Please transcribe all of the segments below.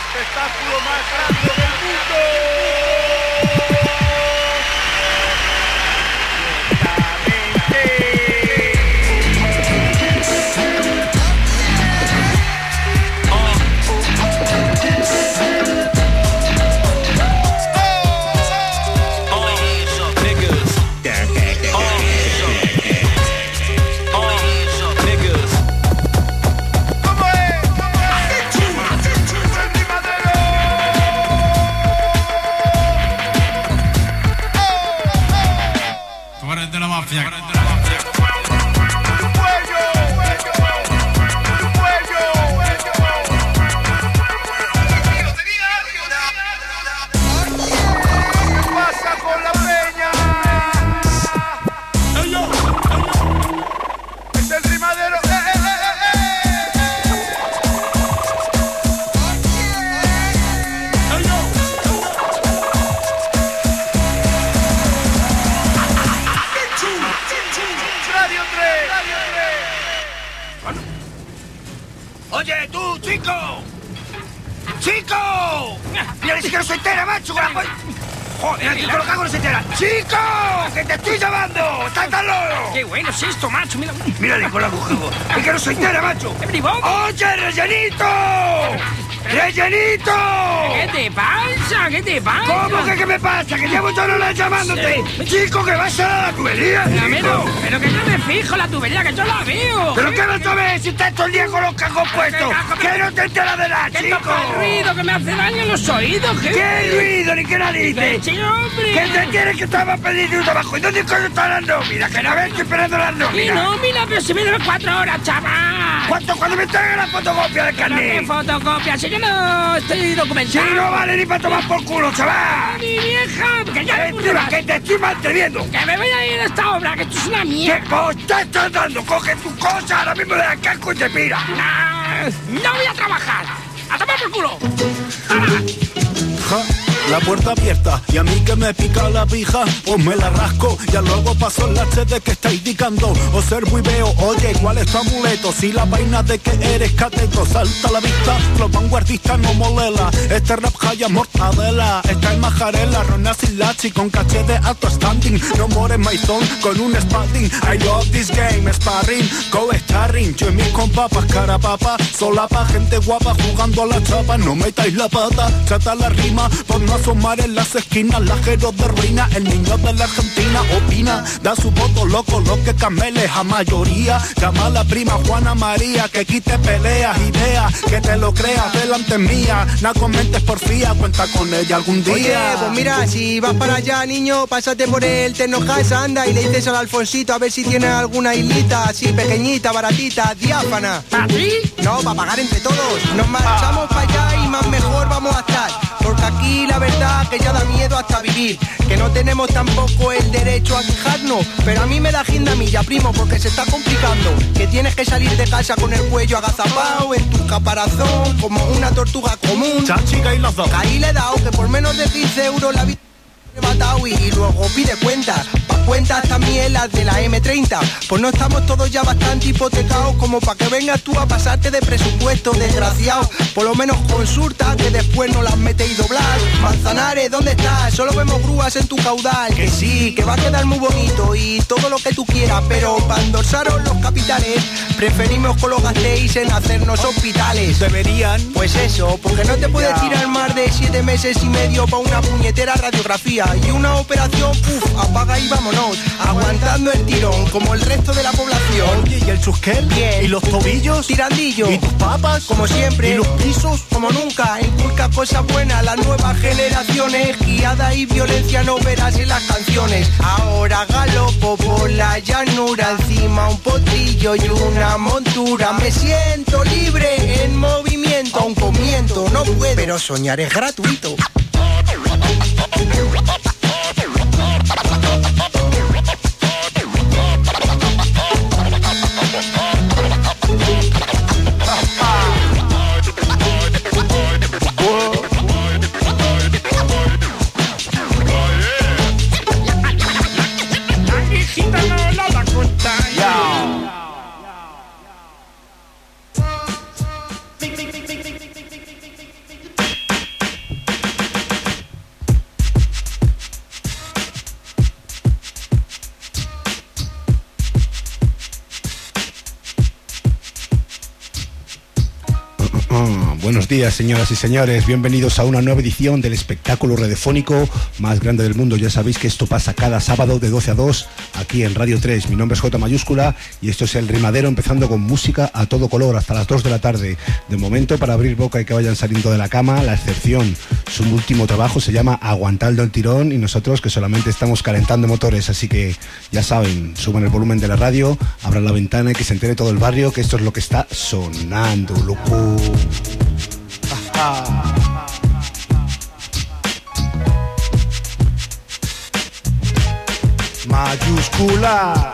espectáculo más grande del mundo. ¡Oye, tú, chico! ¡Chico! ¡Mira, ni siquiera se entera, macho! ¡Joder, el chico lo cago no se entera! ¡Chico! ¡Que te estoy llamando! ¡Estás tan loco! ¡Qué bueno es esto, macho! Mira, mira con la juego. ¡Es que no se entera, macho! ¡Oye, rellenito! ¡Rellenito! ¿Qué te pasa? ¿Qué te pasa? ¿Cómo que qué me pasa? Que llevo todas horas llamándote. Sí. Chico, que vas a la tubería. Pero que yo me fijo la tubería, que yo la veo. ¿Pero qué vas a ver si estás todo el día con los cajos puestos? ¿Que no te enteras de nada, chico? ¿Qué ruido que me hace daño en los oídos? ¿Qué ruido ni qué narices? ¡Sí, hombre! ¿Qué te tienes que estaba pidiendo un trabajo? ¿Y dónde coño están las nóminas? Que no ves, estoy esperando las nóminas. ¡Mi nómina! Pero si me debe 4 horas, chaval. ¿Cuándo me traigan la fotocopia del carnet? ¿Qué fotocopia? Si yo no estoy documentado. Si no vale ni para tomar por culo, chaval. ¡Mi vieja! ¡Que ya que te estoy manteniendo! ¡Que me voy a ir a esta obra! ¡Que esto es una mierda! ¿Qué vos te estás dando? Coge tu cosa, ahora mismo le das casco y te pira. ¡No voy a trabajar! ¡A tomar por culo! ¡Ahora! La puerta abierta y a mí que me pica la pija, pues me la rasco. Ya luego paso el lache de que está indicando. Observo y veo, oye, ¿cuál es tu amuleto? Si la vaina de que eres cateto salta a la vista, los vanguardistas no molela. Este rap haya mortadela, está en majarela, Rona Silachi con caché de alto standing. No more maizón con un sparring. I love this game, sparring, co-starring. Yo y mis compas, cara papa, solapa, gente guapa jugando a la chapa. No metáis la pata, trata la rima, por no asomar en las esquinas, lajeros de ruina. El niño de la Argentina opina, da su voto loco, lo que cameles a mayoría. Llama a la prima Juana María, que quite peleas, ideas, que te lo creas delante mía. No comentes porfía, cuenta con ella algún día. Oye, pues mira, si vas para allá, niño, pásate por el Tecnocasa, anda, y le dices al Alfonsito a ver si tiene alguna islita así pequeñita, baratita, diáfana. ¿Para ti? No, para pagar entre todos. Nos marchamos para allá y más mejor vamos a estar. Porque aquí la verdad que ya da miedo hasta vivir. Que no tenemos tampoco el derecho a quejarnos. Pero a mí me da guindamilla, primo, porque se está complicando. Que tienes que salir de casa con el cuello agazapado, en tu caparazón, como una tortuga común. Chachica y los dos. Ahí le he dado que por menos de 15 euros la vida he matado y luego pide cuentas. Pa' cuentas también las de la M30. Pues no estamos todos ya bastante hipotecados como para que vengas tú a pasarte de presupuesto, desgraciado. Por lo menos consulta, que después no las metéis doblar. Manzanares, ¿dónde estás? Solo vemos grúas en tu caudal. Que sí, que va a quedar muy bonito y todo lo que tú quieras, pero para endorsaros los capitales preferimos que lo gastéis en hacernos hospitales. Deberían. Pues eso, porque no te puedes tirar más de 7 meses y medio para una puñetera radiografía y una operación, apaga y vámonos, aguantando el tirón como el resto de la población. Oye, ¿y el chusquel? Bien. ¿Y los tobillos? Tirandillo. ¿Y tus papas? Como siempre. ¿Y los pisos? Como nunca, inculca cosas buenas a las nuevas generaciones. Guiada y violencia no verás en las canciones. Ahora galopo por la llanura, encima un potrillo y una montura. Me siento libre en movimiento, aun comiento no puedo, pero soñar es gratuito. Buenos días, señoras y señores, bienvenidos a una nueva edición del espectáculo radiofónico más grande del mundo. Ya sabéis que esto pasa cada sábado de 12 a 2 aquí en Radio 3. Mi nombre es J mayúscula y esto es El Rimadero, empezando con música a todo color hasta las 2 de la tarde. De momento, para abrir boca y que vayan saliendo de la cama, La Excepción. Su último trabajo se llama Aguantando el Tirón y nosotros que solamente estamos calentando motores, así que ya saben, suban el volumen de la radio, abran la ventana y que se entere todo el barrio que esto es lo que está sonando, loco. Mayúscula.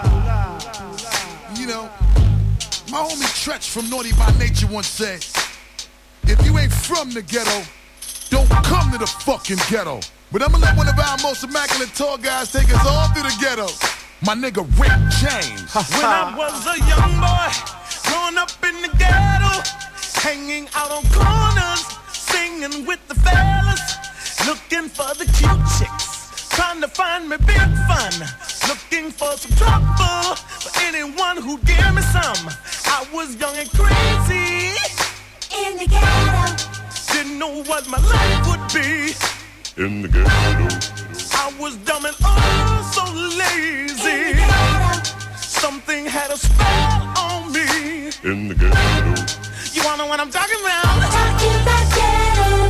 You know, my homie Tretch from Naughty by Nature once said, if you ain't from the ghetto, don't come to the fucking ghetto. But I'ma let one of our most immaculate tall guys take us all through the ghetto. My nigga Rick James. When I was a young boy, growing up in the ghetto, hanging out on corners, singing with the fellas, looking for the cute chicks, trying to find me big fun, looking for some trouble, for anyone who'd give me some. I was young and crazy, in the ghetto, didn't know what my life would be. In the ghetto, I was dumb and oh so lazy. Something had a spell on me. In the ghetto. You wanna know what I'm talking about? I'm talking about ghetto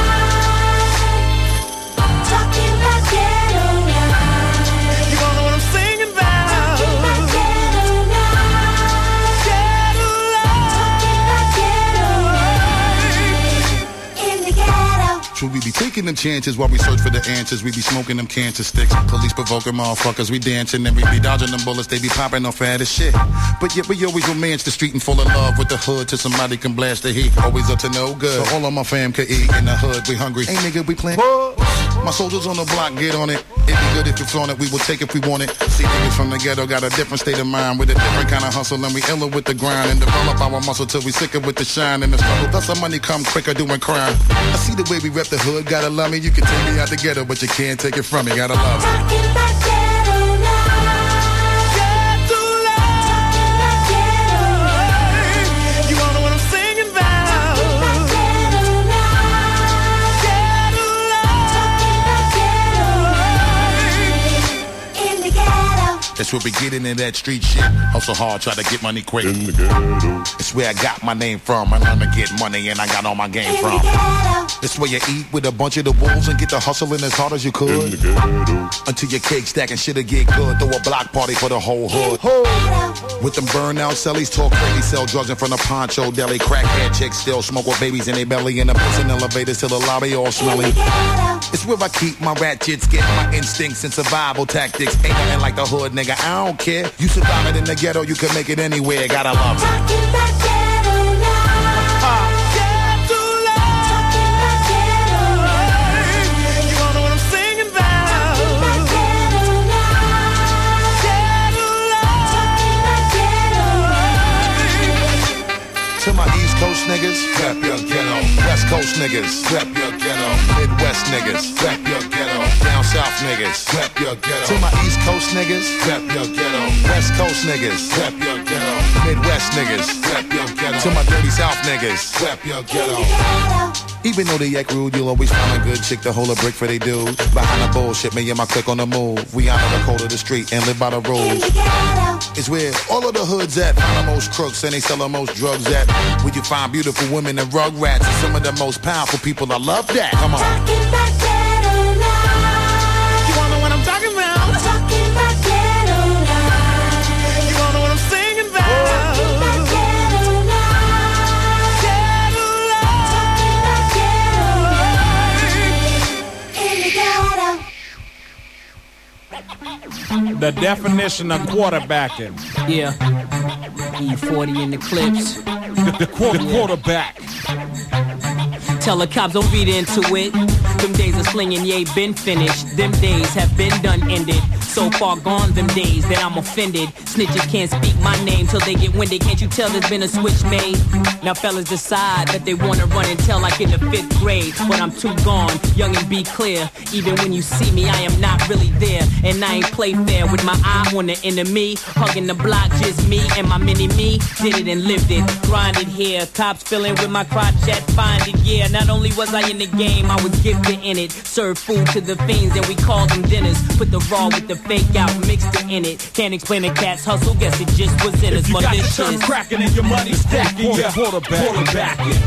life. Talking about ghetto life. You wanna know what I'm singing about? Talking about ghetto life. Ghetto life. Talking about ghetto life. In the ghetto. Should we be taking them chances while we search for the answers? We be smoking them cancer sticks. Police provoking motherfuckers. We dancing and we be dodging them bullets. They be popping off fat as shit. But yet we always romance the street and fall in love with the hood till somebody can blast the heat. Always up to no good. So all of my fam could eat in the hood. We hungry. Hey nigga, we playing. My soldiers on the block, get on it. It'd be good if you flaunt it. We will take if we want it. See niggas from the ghetto got a different state of mind with a different kind of hustle, and we iller with the grind and develop our muscle till we sicker with the shine and the struggle. Thus our money come quicker doing crime. I see the way we rep the hood. Gotta love me. You can take me out the ghetto, but you can't take it from me. Gotta love me. Talking about ghetto life. Ghetto life. Talking about ghetto life. You wanna know what I'm singing about? Talking about ghetto life. Ghetto life. Talking about ghetto life. In the ghetto. That's where we get into that street shit. Hustle hard, try to get money quick. In the ghetto. It's where I got my name from. I learned to get money and I got all my game from. It's where you eat with a bunch of the wolves and get the hustling as hard as you could. In the ghetto. Until your cake stacking shit'll get good. Throw a block party for the whole hood. With them burnout cellies, talk crazy, sell drugs in front of Poncho Deli. Crackhead chicks still smoke with babies in their belly. In the prison elevators till the lobby all smelly. It's where I keep my ratchets, get my instincts and survival tactics. Ain't nothing like the hood, nigga, I don't care. You survive it in the ghetto, you can make it anywhere. Gotta love it. Talking about ghetto life. Ghetto life. Talking about ghetto life. You wanna know what I'm singing about? Talking about ghetto life. Ghetto life. Talking about ghetto life. To my East Coast niggas, rap your ghetto. West Coast niggas, rap your ghetto. Midwest niggas, rap your ghetto. Down South niggas, rap your ghetto. To my East Coast niggas, rap your ghetto. West Coast niggas, rap your ghetto. Midwest niggas, rap your ghetto. To my dirty South niggas, rap your ghetto. Even though they act rude, you'll always find a good chick to hold a brick for they dude. Behind the bullshit, me and my clique on the move. We honor the code of the street and live by the rules. It's where all of the hoods at, find the most crooks and they sell the most drugs at. Where you find beautiful women and rug rats and some of the most powerful people. I love that. Come on. Talking about ghetto life. You wanna know what I'm talking about? Talking about ghetto life. You wanna know what I'm singing about? Talking about ghetto life. Ghetto life. Talking about ghetto life. In the ghetto. The definition of quarterbacking. Yeah. E40 in the clips. The quarterback. Tell the cops don't read into it. Them days of slinging, yeah, been finished. Them days have been done, ended. So far gone them days that I'm offended. Snitches can't speak my name till they get winded. Can't you tell there's been a switch made? Now fellas decide that they wanna run and tell like in the 5th grade. But I'm too gone, young and be clear. Even when you see me, I am not really there. And I ain't play fair with my eye on the enemy. Hugging the block, just me and my mini-me. Did it and lived it, grinded here. Cops filling with my crotchet, find it, yeah. Not only was I in the game, I was gifted in it. Served food to the fiends and we called them dinners. Put the raw with the fake out, mixed it in it. Can't explain a cat's hustle, guess it just was in us. If you got the turn cracking and your money stacking, yeah. Quarterbacking.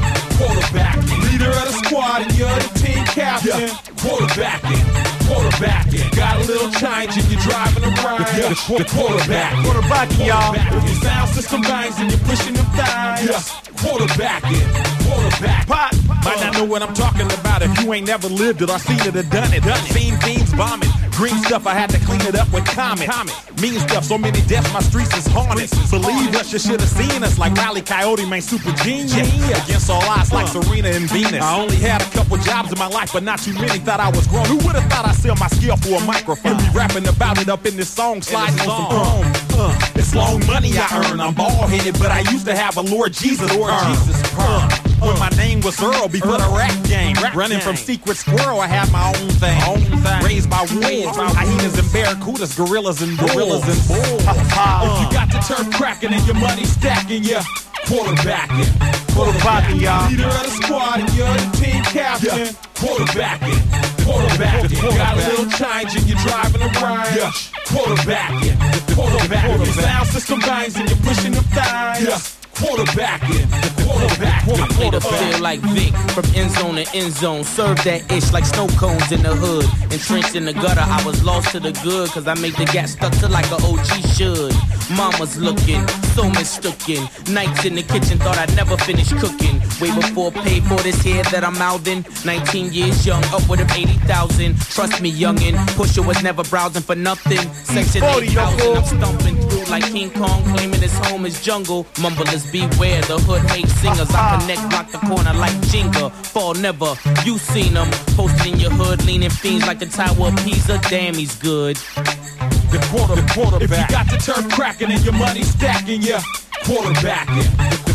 Leader of the squad and you're the team captain. Quarterbacking. Got a little change and you're driving around. Quarterbacking, y'all. If your sound system bangs and you're pushing them thighs. Quarterbacking. Pot. Might not know what I'm talking about if you ain't never lived it or seen it or done it. Seen fiends bombing. Green stuff, I had to clean it up with Comet. Mean stuff, so many deaths, my streets is haunted. Believe us, you should have seen us like Wile E. Coyote, man, super genius. Against all odds like Serena and Venus. I only had a couple jobs in my life, but not too many. Thought I was grown. Who would have thought I'd sell my skill for a microphone? And be rapping about it up in this song, sliding on some chrome. It's long money I earn. I'm bald-headed, but I used to have a Lord Jesus perm. When my name was Earl before the rap game. Running from Secret Squirrel, I had my own thing. Raised by wolves, hyenas and barracudas, gorillas and bulls. If you got the turf cracking and your money stacking, yeah. Quarterbacking, y'all. Leader of the squad and you're the team captain. Quarterbacking. Got a little change and you're driving around. Yeah. Quarterbacking. Your sound system bangs and you're pushing them thighs. Yeah. Quarterbacking. I made her feel like Vic from end zone to end zone. Served that ish like snow cones in the hood. Entrenched in the gutter, I was lost to the good. Cause I made the gat stuck to like a OG should. Mama's looking, so mistooken. Nights in the kitchen, thought I'd never finish cooking. Way before pay for this head that I'm mouthing. 19 years young, upward of 80,000. Trust me, youngin', Pusha was never browsing for nothing. Section 8,000, I'm stumping through like King Kong, claiming his home is jungle. Mumblers beware, the hood hates singers. I connect, block the corner like Jenga. Fall never, you seen them. Posted in your hood, leaning fiends like the Tower of Pisa. Damn, he's good. The quarterback. If you got the turf cracking and your money stacking, yeah. Quarterbacking.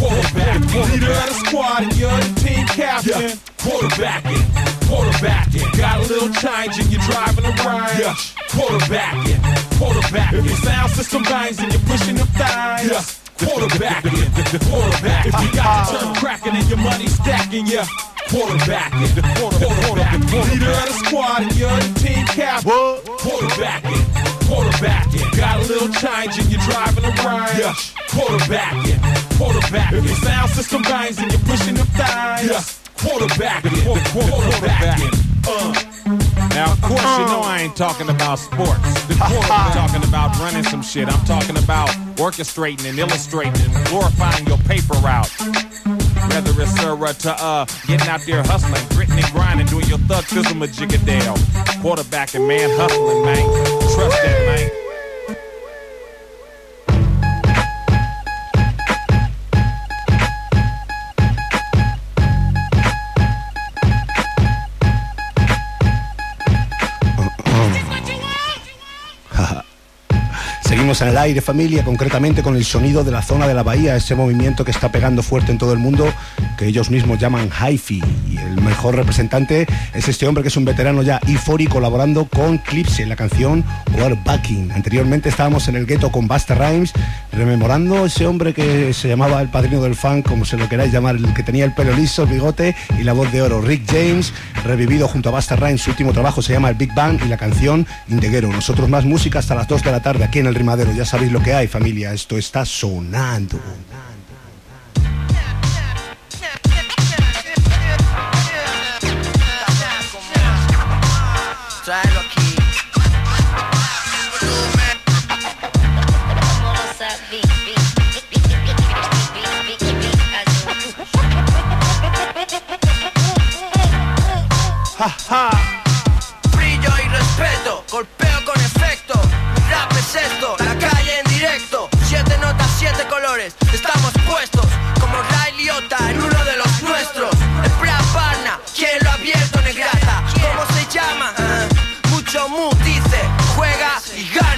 Leader of the squad and you're the team captain. Quarterbacking. Got a little change and you're driving around. Yeah. Quarterbacking. If your sound system bangs and you're pushing them thighs. Yeah. Quarterbacking. If you got the turf cracking and your money stacking, yeah. Quarterbacking. Leader of the squad and you're the team captain. Quarterbacking. Got a little change and you're driving around. Yeah. Quarterbacking. If your sound system bangs and you're pushing them thighs. Yeah. Quarterbacking. Now, of course, you know I ain't talking about sports. I'm talking about running some shit. I'm talking about orchestrating and illustrating and glorifying your paper route. Whether it's to getting out there hustling, gritting and grinding, doing your thug fizzle majiggadale. Quarterbacking, man, hustling, man. Trust that, man. Seguimos en el aire, familia, concretamente con el sonido de la zona de la bahía, ese movimiento que está pegando fuerte en todo el mundo, que ellos mismos llaman hi-fi. Y el mejor representante es este hombre que es un veterano ya, E40, colaborando con Clipse en la canción Quarterbacking. Anteriormente estábamos en el gueto con Busta Rhymes, rememorando ese hombre que se llamaba el padrino del funk, como se lo queráis llamar, el que tenía el pelo liso, el bigote y la voz de oro. Rick James, revivido junto a Busta Rhymes. Su último trabajo se llama El Big Bang y la canción In The Ghetto. Nosotros más música hasta las 2 de la tarde aquí en el Rimadero. Ya sabéis lo que hay, familia. Esto está sonando. Tráelo aquí. Brillo y respeto, golpeo con efecto. Mi rap es esto, la calle en directo. 7 notas, 7 colores, estamos puestos como Ray Liotta en uno de los nuestros. El Bra Barna, ¿quién lo ha abierto, negrata? ¿Cómo se llama? Mucho mu dice, juega y gana.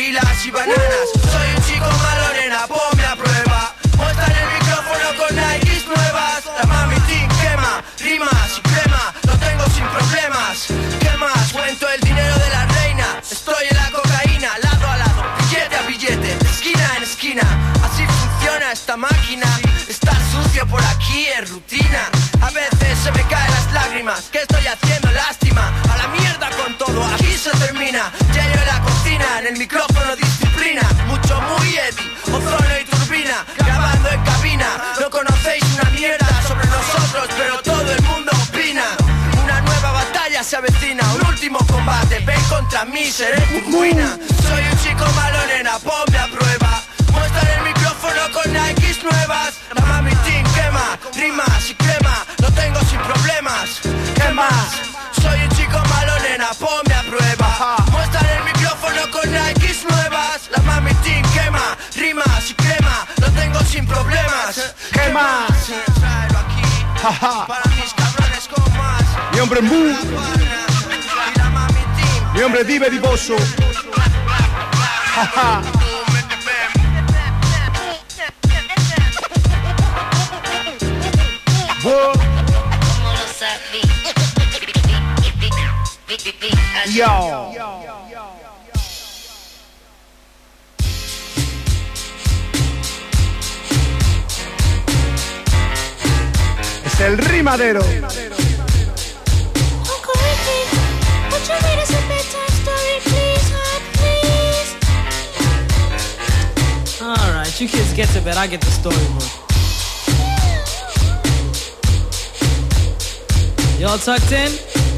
gorilas y bananas. Soy un chico malo, nena, ponme a prueba. Muestran el micrófono con Nikes nuevas. La mami team quema, rimas y crema. Lo tengo sin problemas. ¿Qué más? Cuento el dinero de la reina. Estoy en la cocaína, lado a lado, billete a billete, de esquina en esquina. Así funciona esta máquina. Está sucio por aquí, es rutina. A veces se me caen las lágrimas. ¿Qué estoy haciendo? Lástima. A la mierda con todo, aquí se termina. Lleno en la cocina, en el micrófono disciplina. Mucho muy Eddie, ozono y turbina. Grabando en cabina. No conocéis una mierda sobre nosotros, pero todo el mundo opina. Una nueva batalla se avecina, un último combate. Ven contra mí, seré tu ruina. Soy un chico malo, nena, ponme a prueba. Muestra el micrófono con Nikes nuevas. La mami team quema, rimas y crema. Lo tengo sin problemas. ¿Qué más? Soy un chico malo, nena, ponme a prueba. Muestra el micrófono con Nikes nuevas. La mami team quema, rimas y crema. Lo tengo sin problemas. ¿Qué más? Tráelo aquí para mis cabrones con más. Mi hombre Mu, Y la mami team. mi hombre Dive Divoso. Yo. Es el rimadero. Alright, you kids get to bed, I get the storybook. Y'all tucked in?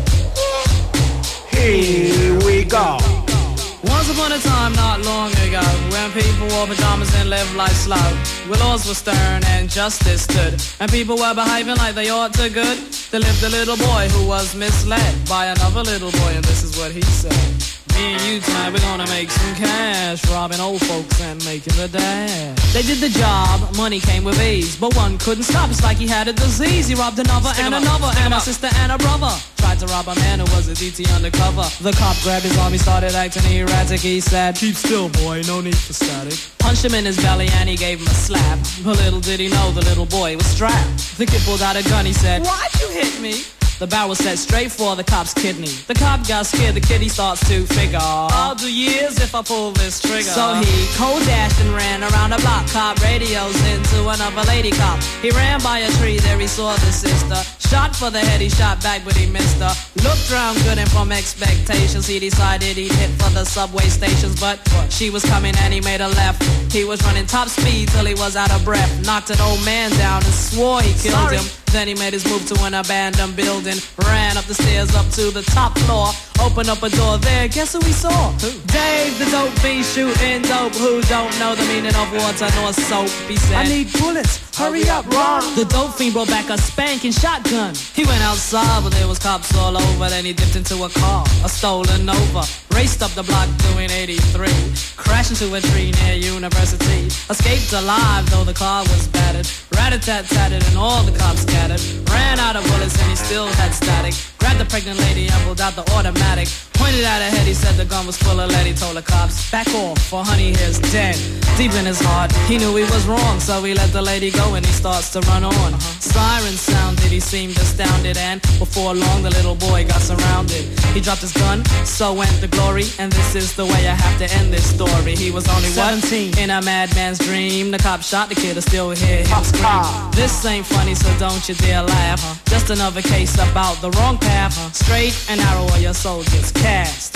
Here we go. Once upon a time, not long ago, when people wore pajamas and lived life slow, where laws were stern and justice stood, and people were behaving like they ought to good, there lived a little boy who was misled by another little boy, and this is what he said. Me and you tonight, we're gonna make some cash, robbing old folks and making the dash. They did the job, money came with ease, but one couldn't stop, it's like he had a disease. He robbed another and another, and a sister and a brother. Tried to rob a man who was a DT undercover. The cop grabbed his arm, he started acting erratic. He said, keep still, boy, no need for static. Punched him in his belly and he gave him a slap. But little did he know the little boy was strapped. The kid pulled out a gun, he said, why'd you hit me? The barrel set straight for the cop's kidney. The cop got scared, the kid he starts to figure, I'll do years if I pull this trigger. So he cold dashed and ran around the block. Cop radios into another lady cop. He ran by a tree, there he saw the sister. Shot for the head, he shot back but he missed her. Looked round good and from expectations he decided he'd hit for the subway stations. But she was coming and he made a left. He was running top speed till he was out of breath. Knocked an old man down and swore he killed him. Then he made his move to an abandoned building. Ran up the stairs up to the top floor. Opened up a door there, guess who we saw? Who? Dave the dope fiend shooting dope. Who don't know the meaning of water nor soap? He said, I need bullets, hurry up, Ron. The dope fiend brought back a spanking shotgun. He went outside but there was cops all over. Then he dipped into a car, a stolen Nova. Raced up the block doing 83. Crashed into a tree near University. Escaped alive though the car was battered. Rat-a-tat-tatted and all the cops scattered. Ran out of bullets and he still had static. Grabbed the pregnant lady and pulled out the automatic. Pointed at her head, he said the gun was full of lead. He told the cops, back off, for honey here's dead. Deep in his heart, he knew he was wrong. So he let the lady go and he starts to run on. Sirens sounded, he seemed astounded. And before long the little boy got surrounded. He dropped his gun, so went the glory. And this is the way I have to end this story. He was only 17 in a madman's dream. The cop shot the kid, I still hear him scream. This ain't funny, so don't you dare laugh. Just another case about the wrong path. Straight and narrow or your soul gets cast.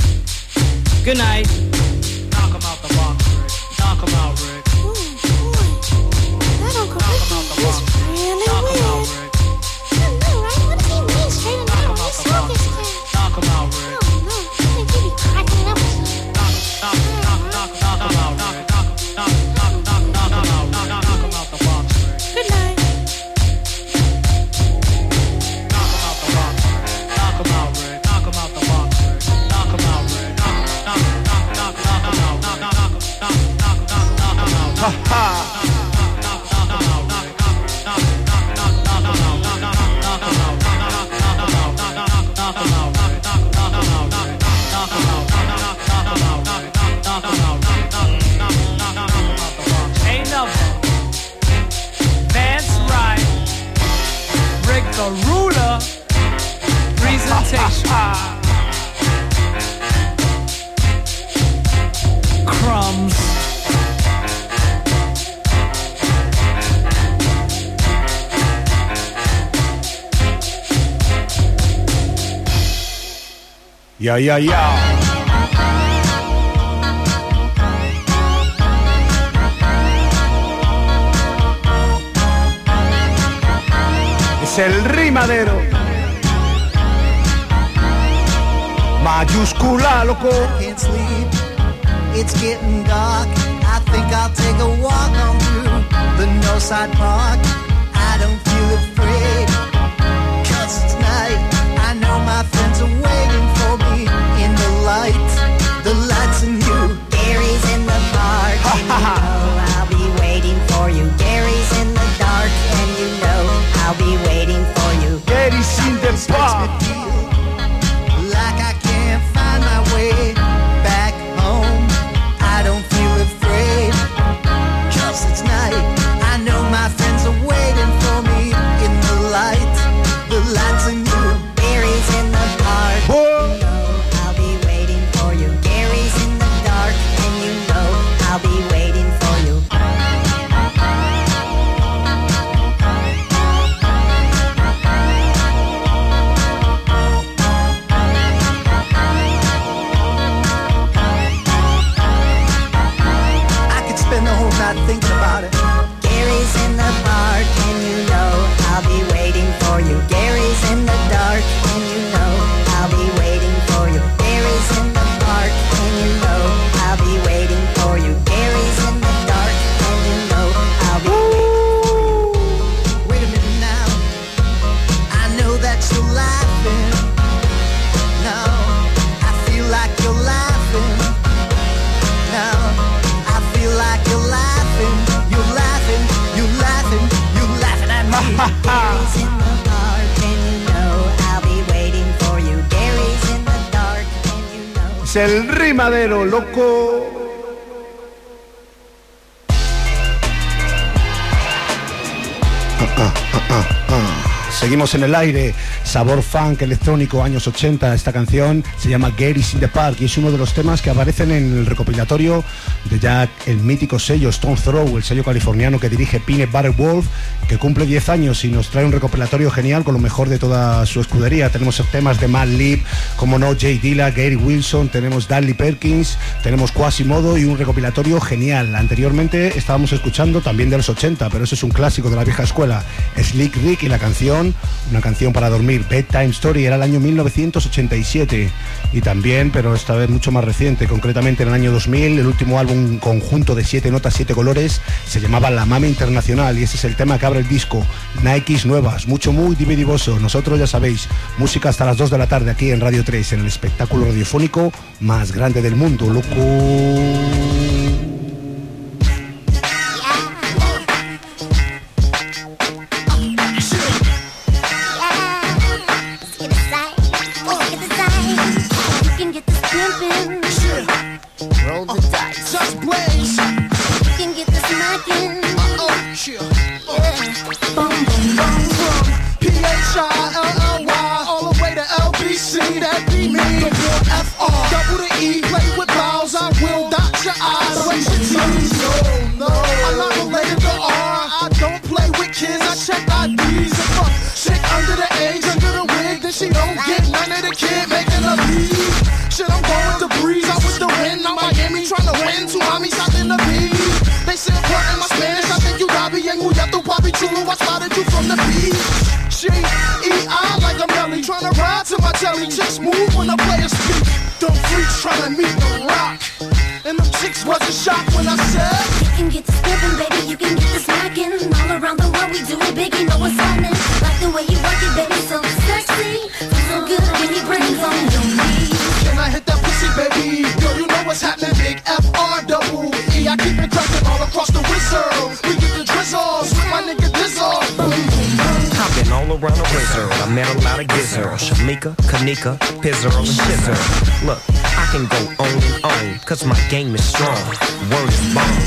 Good night. Knock him out the box, Rick. Knock him out, Rick. Ooh, boy. That Uncle Ricky is really Knock weird. him out, Rick. I know, right? What does he mean, straight and narrow? Let's smoke this kid. Knock him out, Rick. Oh, no. I think he'd be cracking it up or something. Knock him out, Rick. Knock him out the box, Rick. Good night. Knock him out the box, Rick. Knock him out, Rick. Knock him out the box, Rick. Knock him out, Rick. Knock him out. crumbs. Ya, ya, ya. Es el rimadero. Mayúscula, loco. Can't sleep. It's getting dark. I think I'll take a walk on through the Northside Park. I don't feel afraid, 'cause it's night. I know my friends are waiting for me in the lights. The lights and you. Gary's in the park, and you know I'll be waiting for you. Gary's in the dark, and you know I'll be waiting for you. Gary's in the park. Like I can't find my way back home. I don't feel afraid, 'cause it's night. I know my friends are waiting for me in the lights. The lights and you. Gary's in the park. You know I'll be waiting for you. Gary's in the dark, and you know I'll be waiting for you. I could spend the whole night thinking about it. Gary's in the park, and you know I'll be waiting for you. Gary's in the dark, and you know I'll be waiting for you. Gary's in the park, and you know I'll be waiting for you. Gary's in the dark, and you know I'll be waiting for you. Wait a minute now. I know that you're laughing. No, I feel like you're laughing. No, I feel like you're laughing. You're laughing, you're laughing, you're laughing at me. Gary's in the park, and you know I'll be waiting for you. Gary's in the dark, and you know. Es el rimadero, loco. Seguimos en el aire, sabor funk electrónico años 80. Esta canción se llama Gary's in the Park y es uno de los temas que aparecen en el recopilatorio de ya el mítico sello Stone Throw, el sello californiano que dirige Peanut Butter Wolf, que cumple 10 años y nos trae un recopilatorio genial con lo mejor de toda su escudería. Tenemos temas de Madlib, como no, Jay Dilla, Gary Wilson, tenemos Dudley Perkins, tenemos Quasimodo y un recopilatorio genial. Anteriormente estábamos escuchando también de los 80, pero eso es un clásico de la vieja escuela, Slick Rick y la canción, una canción para dormir, Bedtime Story, era el año 1987. Y también, pero esta vez mucho más reciente, concretamente en el año 2000, el último álbum conjunto de 7 notas, 7 colores, se llamaba La Mame Internacional y ese es el tema que abre el disco. Nikes nuevas, mucho muy dividivoso. Nosotros ya sabéis, música hasta las 2 de la tarde aquí en Radio 3, en el espectáculo radiofónico más grande del mundo, loco. Roll the dice. Just blaze. You can get this knocking. Boom, boom, boom. From PHILLY all the way to LBC, that be me. The boy FR, double the E, play with vowels, I will dot your eyes. Wait your teeth. No, I'm not related to R. I don't play with kids, I check IDs. If a chick under the age, under the wig, then she don't get none of the kid making a leave. Shit, I'm going with the breeze, out with the wind. I'm Miami trying to win, two homies out in the beat. They say important my Spanish, I think you Robbie and Muyato Bobby Chulo. I spotted you from the beach. G-E-I like a melly, trying to ride to my jelly. Chicks move when the players speak. Them freaks trying to meet the rock. And them chicks wasn't shocked when I said you can get to steppin', baby, you can get to smacking. All around the world we do it big, you know what's happening. Like the way you work it, baby, so sexy. Feel so good when you bring it on your knees. Can I hit that pussy, baby? Yo, you know what's happening, big F-R-double-E. I keep it cracking all across the wizard. We get the drizzles with my nigga Dizzle. Boom, boom, boom. I've been all around the wizard. I met a lot of gizzard. Shamika, Kanika, Pizzle, and Shizzer. Look, I can go on and on, cause my game is strong. Word is bone.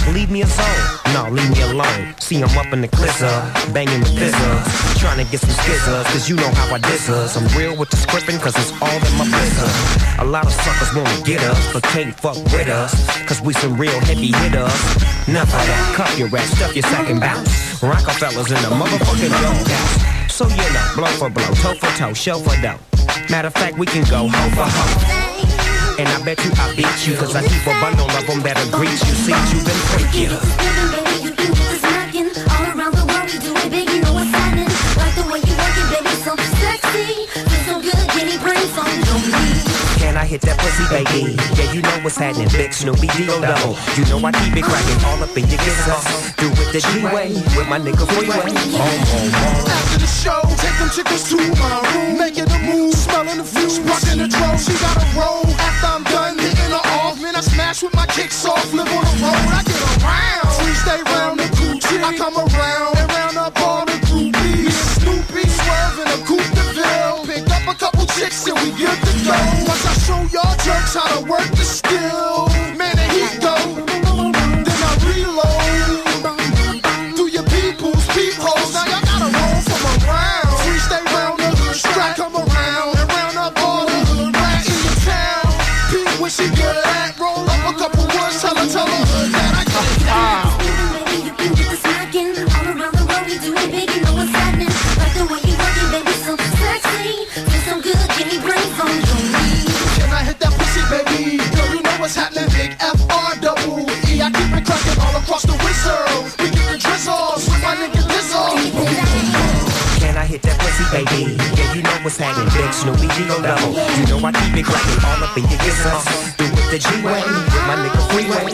leave me alone. No, leave me alone. See, I'm up in the clizzer, banging with thizzers, trying to get some skizzers, cause you know how I diss us. I'm real with the scriptin', cause it's all in my blizzard. A lot of suckers wanna get us, but can't fuck with us, cause we some real heavy hitters. Enough of that, cuff your ass, stuff your sack and bounce. Rockefellers in the motherfucking doghouse. So you know, blow for blow, toe for toe, show for dough. Matter of fact, we can go hoe for hoe. And I bet you I beat you, cause I keep a bundle of them that'll greet you. See, you been freaky. You can get this knocking. All around the world, we do it big, you know what's happening. Like the way you work it, baby, so sexy. Feel so good, getting brains on your knees. Can I hit that pussy, baby? Yeah, you know what's happening, Big Snoopy D-O-double. You know I keep it cracking all up in your kisses. Do it the G-way, with my nigga Freeway. After the show, take them chickens to my room, making a move, smelling the views, rocking the drone. She got a roll. After I'm done hitting her off, man, I smash with my kicks off, live on the road. I get around, we stay round the coochie. I come around and round up all the groupies. Me and Snoopy swerving a coupe de ville. Pick up a couple chicks and we good to go. Once I show y'all jerks how to work the skill, man, the heat go, then I reload. Do your people's peepholes, now y'all gotta roll from around. We stay round the hood, strike come around and round up all the hood rat in your town. Pete, what she good at? Roll up a couple words, tell her hood that I got it. Baby, you can get this knocking. All around the world, we do it big, you know what's happening. Like the way you work it, baby, so sexy. Feel so good, give me brains on your knees. Can I hit that pussy, baby? Girl, you know what's happening. Big F-R-E-E. I keep it cracking all across the whistle. We get the drizzles with my nigga Dizzle. Can I hit that pussy, baby? Yeah, you know what's happening, Big Snoopy D-O-double. You know I keep it cracking all up in your kisses. Do it the G-way, with my nigga Freeway.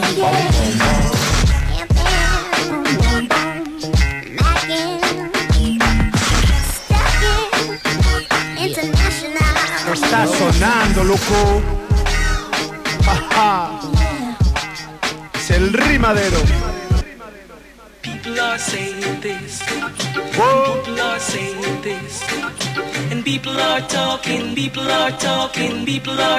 Está sonando, loco. Ajá. Es el rimadero. People are saying this, people are saying this, and people are talking, people are talking, people are.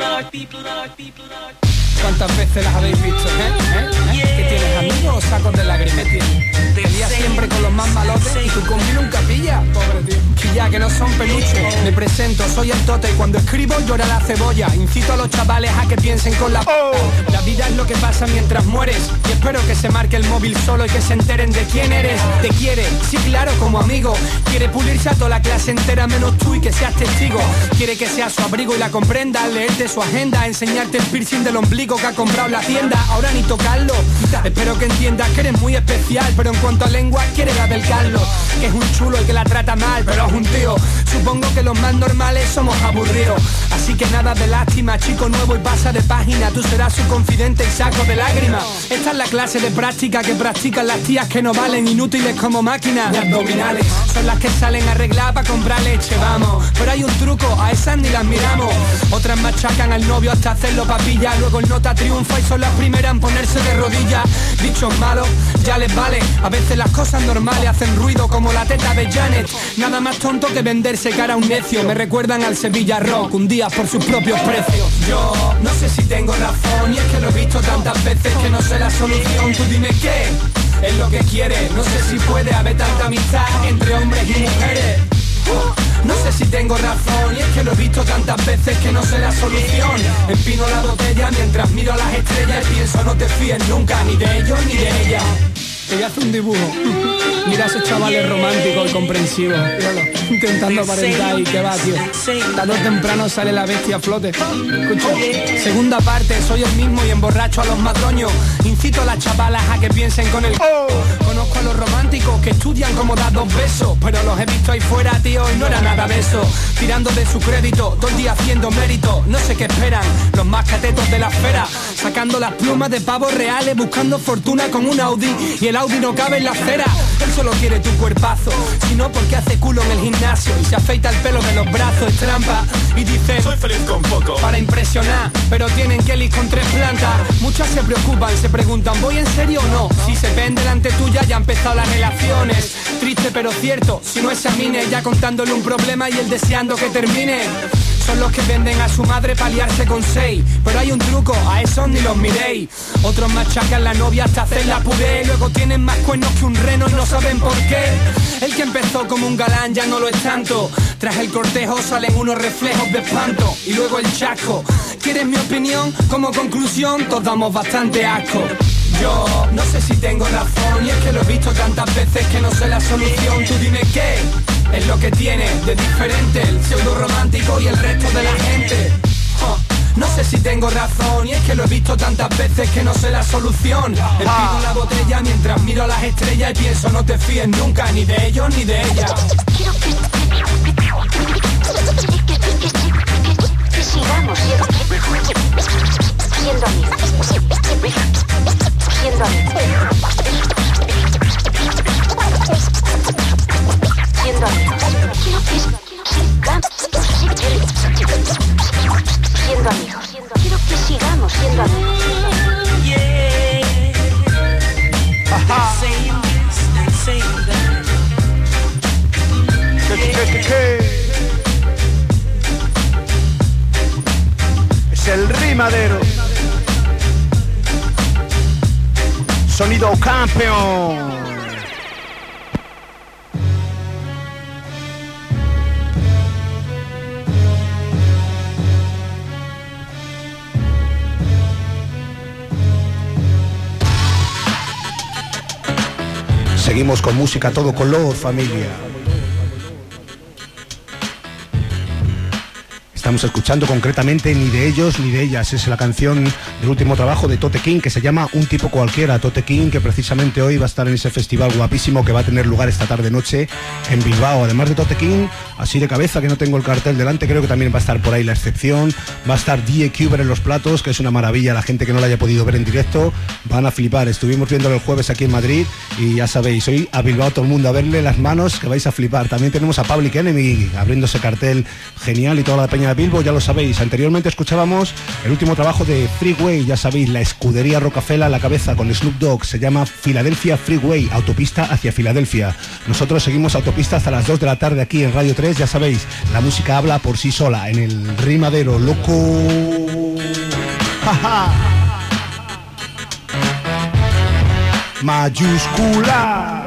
¿Cuántas veces las habéis visto, ¿Que tienes amigos o sacos de lágrimas? Te lías siempre con los más malotes y tú con nunca pillas, pobre tío. Chilla, que no son peluches. Me presento, soy el tote y cuando escribo llora la cebolla. Incito a los chavales a que piensen con la La vida es lo que pasa mientras mueres y espero que se marque el móvil solo y que se enteren de quién eres. Te quiere, sí claro, como amigo. Quiere pulirse a toda la clase entera menos tú y que seas testigo. Quiere que seas su abrigo y la comprenda, leerte su agenda, enseñarte el piercing del ombligo que ha comprado la tienda, ahora ni tocarlo. Espero que entiendas que eres muy especial, pero en cuanto a lengua quiere la del Carlos, que es un chulo y que la trata mal, pero es un tío. Supongo que los más normales somos aburridos, así que nada de lástima, chico nuevo y pasa de página. Tú serás su confidente y saco de lágrimas. Esta es la clase de práctica que practican las tías que no valen, inútiles como máquinas. Las abdominales son las que salen a arreglar para comprar leche, vamos. Pero hay un truco, a esas ni las miramos. Otras machacan al novio hasta hacerlo papilla, luego el nota triunfa y son las primeras en ponerse de rodillas. Dichos malos, ya les vale. A veces las cosas normales hacen ruido como la teta de Janet. Nada más tonto que venderse cara a un necio. Me recuerdan al Sevilla Rock, un día por sus propios precios. Yo no sé si tengo razón y es que lo he visto tantas veces que no sé la solución. Tú dime qué es lo que quieres. No sé si puede haber tanta amistad entre hombres y mujeres. No sé si tengo razón y es que lo he visto tantas veces que no sé la solución. Empino la botella mientras miro las estrellas y pienso no te fíes nunca ni de ellos ni de ella. Te voy a hacer un dibujo. Mira a esos chavales románticos y comprensivos. Míralo, intentando aparentar y que va, tío. Tarde o temprano sale la bestia a flote. Escucha. Segunda parte, soy el mismo y emborracho a los madroños. Incito a las chavalas a que piensen con el Conozco a los románticos que estudian como dar 2 besos, pero los he visto ahí fuera, tío, y no era nada de eso. Tirando de su crédito, todo el día haciendo mérito. No sé qué esperan los más catetos de la esfera, sacando las plumas de pavos reales, buscando fortuna con un Audi. Y el Audi no cabe en la acera. Él solo quiere tu cuerpazo, sino porque hace culo en el gimnasio y se afeita el pelo de los brazos, es trampa. Y dice, soy feliz con poco, para impresionar, pero tienen Kelly con 3 plantas. Muchas se preocupan, se preguntan, ¿voy en serio o no? Si se ven delante tuya ya han empezado las relaciones. Triste pero cierto, si no examine, ya contándole un problema y él deseando que termine. Son los que venden a su madre para liarse con 6. Pero hay un truco, a esos ni los miréis. Otros machacan la novia hasta hacerla puré. Luego tienen más cuernos que un reno y no saben por qué. El que empezó como un galán ya no lo es tanto. Tras el cortejo salen unos reflejos de espanto. Y luego el chasco. ¿Quieres mi opinión? Como conclusión, todos damos bastante asco. Yo no sé si tengo razón, y es que lo he visto tantas veces que no sé la solución. Tú dime qué es lo que tiene de diferente el pseudo romántico y el resto de la gente. No sé si tengo razón, y es que lo he visto tantas veces que no sé la solución. Pido la botella mientras miro a las estrellas y pienso no te fíes nunca ni de ellos ni de ellas. Que sigamos siendo amigos. Siendo amigos. Siendo amigos. Siendo amigos. Quiero que sigamos siendo amigos. Es el rimadero. Sonido campeón. Seguimos con música a todo color, familia. Estamos escuchando concretamente Ni de ellos ni de ellas. Es la canción del último trabajo de Tote King, que se llama Un tipo cualquiera. Tote King, que precisamente hoy va a estar en ese festival guapísimo que va a tener lugar esta tarde-noche en Bilbao. Además de Tote King, así de cabeza, que no tengo el cartel delante, creo que también va a estar por ahí La Excepción. Va a estar Die Cuber en los platos, que es una maravilla. La gente que no la haya podido ver en directo van a flipar. Estuvimos viéndolo el jueves aquí en Madrid y ya sabéis, hoy a Bilbao todo el mundo a verle las manos, que vais a flipar. También tenemos a Public Enemy abriendo ese cartel genial y toda la peña de Bilbao, ya lo sabéis. Anteriormente escuchábamos el último trabajo de Freeway, ya sabéis, la escudería Rockefeller a la cabeza con Snoop Dogg. Se llama Philadelphia Freeway, autopista hacia Filadelfia. Nosotros seguimos autopista hasta las 2 de la tarde aquí en Radio 3, ya sabéis, la música habla por sí sola en el rimadero, loco. Mayúscula.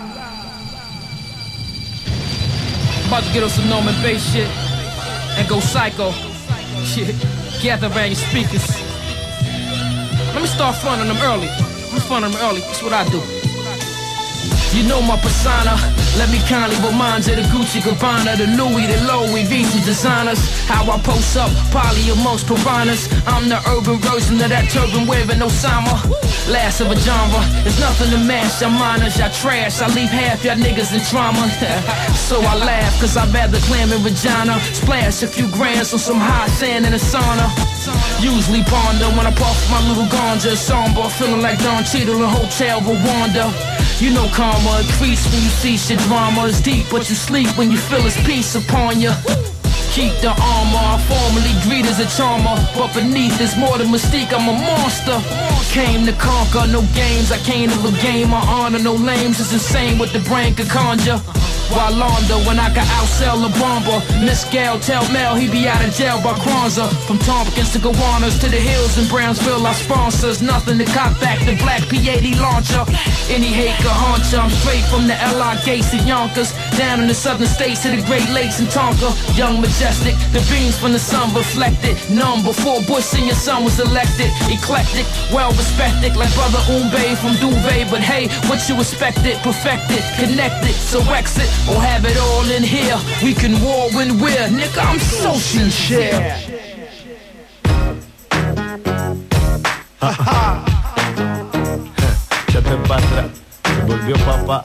About to get on some Norman Bass shit and go psycho. Shit, gather around your speakers. Let me start fronting them early. That's what I do. You know my persona, let me kindly remind you the Gucci Gabbana, the Louis, the Louis Vuitton designers. How I post up, poly amongst piranhas. I'm the urban version of that turban wearing Osama. Last of a genre, there's nothing to match. I'm minors, y'all trash, I leave half y'all niggas in trauma. So I laugh, cause I'd rather clam in Regina. Splash a few grams on some hot sand in a sauna. Usually ponder when I puff my little ganja. Somber, feeling like Don Cheadle in Hotel Rwanda. You know karma increase when you see shit drama is deep, but you sleep when you feel his peace upon you. Keep the armor, I formerly greet as a charmer, but beneath is more than mystique, I'm a monster. Came to conquer, no games, I came to the game, my honor, no lames, it's insane what the brain could conjure. While launder when I can outsell a bomber. Miss Gal tell Mel he be out of jail by Kwanzaa. From Tompkins to Gowanus to the hills in Brownsville, our sponsors. Nothing to cop back the black P80 launcher. Any hate could haunt ya. I'm straight from the LI gates to Yonkers. Down in the southern states to the Great Lakes and Tonka. Young majestic, the beams from the sun reflected. Numb before Bush Senior son was elected. Eclectic, well respected like brother Umbe from Duvet. But hey, what you expected, perfected, connected, so exit. Or have it all in here. We can war when we're, nigga, I'm so sincere. Échate para atrás, se volvió papá.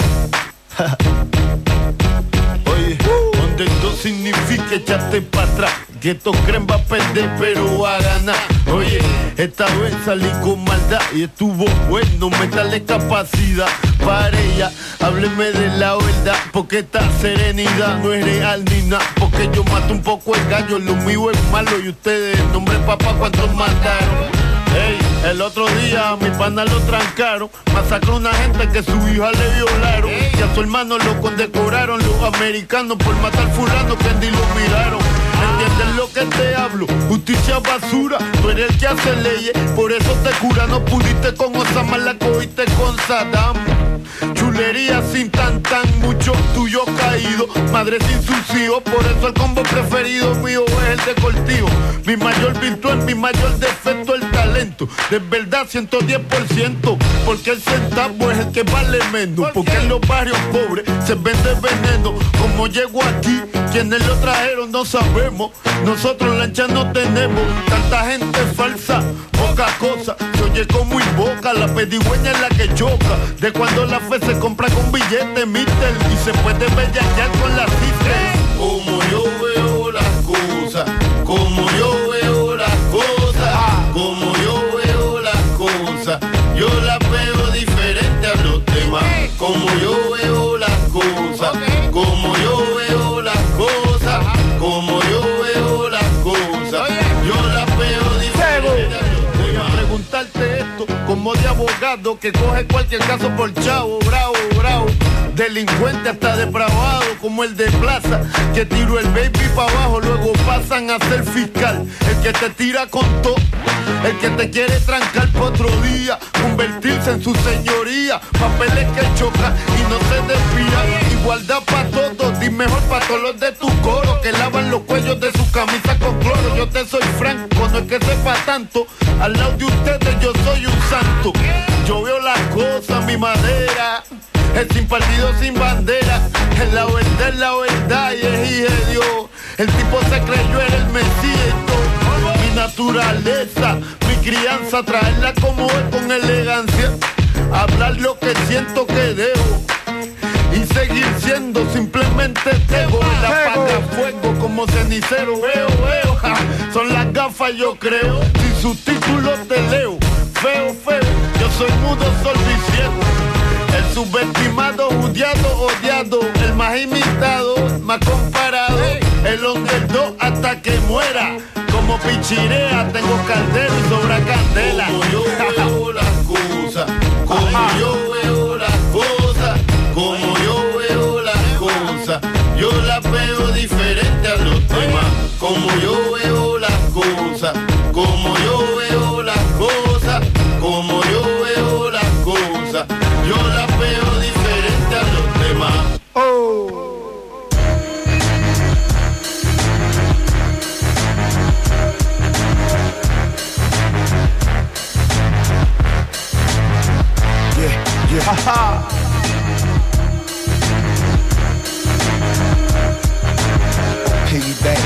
Oye, donde esto significa échate para atrás. Que estos creen va a perder pero va a ganar. Oye, esta vez salí con maldad y estuvo bueno meterle capacidad para ella. Hábleme de la verdad, porque esta serenidad no es real ni nada. Porque yo mato un poco el gallo, lo mío es malo y ustedes, nombre papá, ¿cuántos mataron? Ey, el otro día a mi pana lo trancaron, masacró una gente que su hija le violaron, y a su hermano lo condecoraron los americanos por matar fulano que ni lo miraron. ¿Entiendes lo que te hablo? Justicia basura, tú eres el que hace leyes, por eso te cura. No pudiste con Osama, la cogiste con Saddam. Chulería sin tan, muchos tuyos caídos, madre sin sus hijos, por eso el combo preferido mío es el de Cortijo. Mi mayor virtud, mi mayor defecto, el talento, de verdad 110%, porque el centavo es el que vale menos, porque en los barrios pobres se vende veneno. Como llego aquí, quienes lo trajeron no sabemos, nosotros lancha no tenemos, tanta gente falsa, poca cosa, se oye como invoca, la pedigüeña es la que choca, de cuando la fe se compra con billetes, mister, y se puede bellaquear con las cifras. Como yo veo las cosas, como yo veo las cosas, como yo veo las cosas, yo las veo diferente a los demás. Como yo veo las cosas, como yo veo las cosas, como yo veo las cosas, yo las veo diferente a los demás. Preguntarte esto como de abogado que coge cualquier caso por chavo, bravo, bravo, delincuente hasta depravado como el de Plaza, que tiró el baby para abajo, luego pasan a ser fiscal, el que te tira con todo, el que te quiere trancar por otro día, convertirse en su señoría, papeles que chocan y no se desvían, igualdad para todos, di mejor para todos los de tu coro, que lavan los cuellos de su camisa con cloro. Yo te soy franco, no es que sepa tanto, al lado de ustedes yo soy un santo, yo veo las cosas, mi madera, el sin partido, sin bandera, es la verdad y es hija de Dios, el tipo se creyó era el Mesías, mi naturaleza, mi crianza, traerla como es con elegancia, hablar lo que siento que debo y seguir siendo simplemente tego, la paga fuego como cenicero, veo, ja, son las gafas yo creo, sin subtítulos te leo, feo, yo soy mudo sorbiciendo, el subestimado, judiado, odiado, el más imitado, más comparado, el underdog hasta que muera, como pichirea, tengo caldero y sobra candela. Como yo veo las cosas, como yo veo las cosas, como yo veo las cosas, yo las veo diferente a los demás. Como yo veo las cosas, como yo veo las cosas, como yo veo las cosas, yo las veo diferente a los demás. Yeah. Piggyback.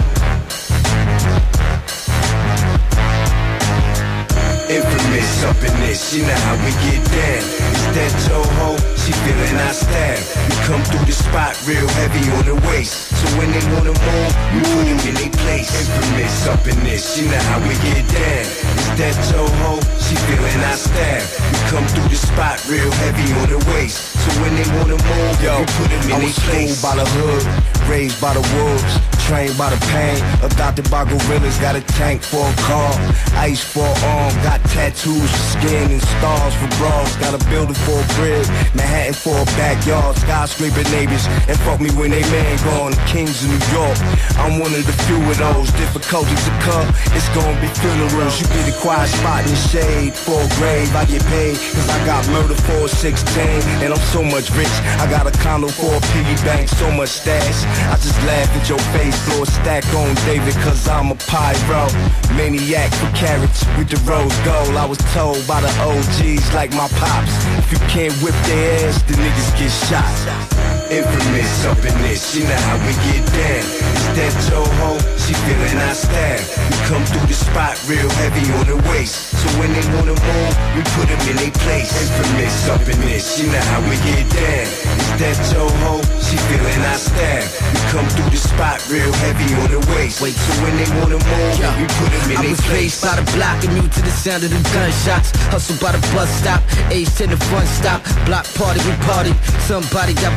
Infamous up in this, you know how we get down. It's that Toho, she feeling our style. We come through the spot real heavy on the waist, so when they wanna move, we put them in their place. Infamous up in this, you know how we get down. It's that Toho, she feeling our style. We come through the spot real heavy on the waist, so when they wanna move, we put them in their place. By the hood, raised by the wolves, trained by the pain, adopted by gorillas, got a tank for a car, ice for an arm, got tattoos for skin and stars for bras, got a building for a crib, Manhattan for a backyard, skyscraper neighbors, and fuck me when they man gone, kings of New York, I'm one of the few of those, difficulties to come, it's gonna be funerals, you get a quiet spot in the shade, for a grave, I get paid, cause I got murder for a 16, and I'm so much rich, I got a condo for a piggy bank, so much stash, I just laugh at your face, throw a stack on David, cause I'm a pyro, maniac for carrots, with the rose gold, I was told by the OGs like my pops, if you can't whip their ass, the niggas get shot. Infamous up in this, you know how we get down. It's that Toho, she feeling our style. We come through the spot real heavy on the waist, so when they wanna move, we put them in their place. Infamous up in this, you know how we get down. It's that Toho, she feeling our style. We come through the spot real heavy on the waist, so when they wanna move, we put them in their place. I was raised by the block and new to the sound of the gunshots. Hustle by the bus stop, age to the front stop. Block party, we party, somebody got body.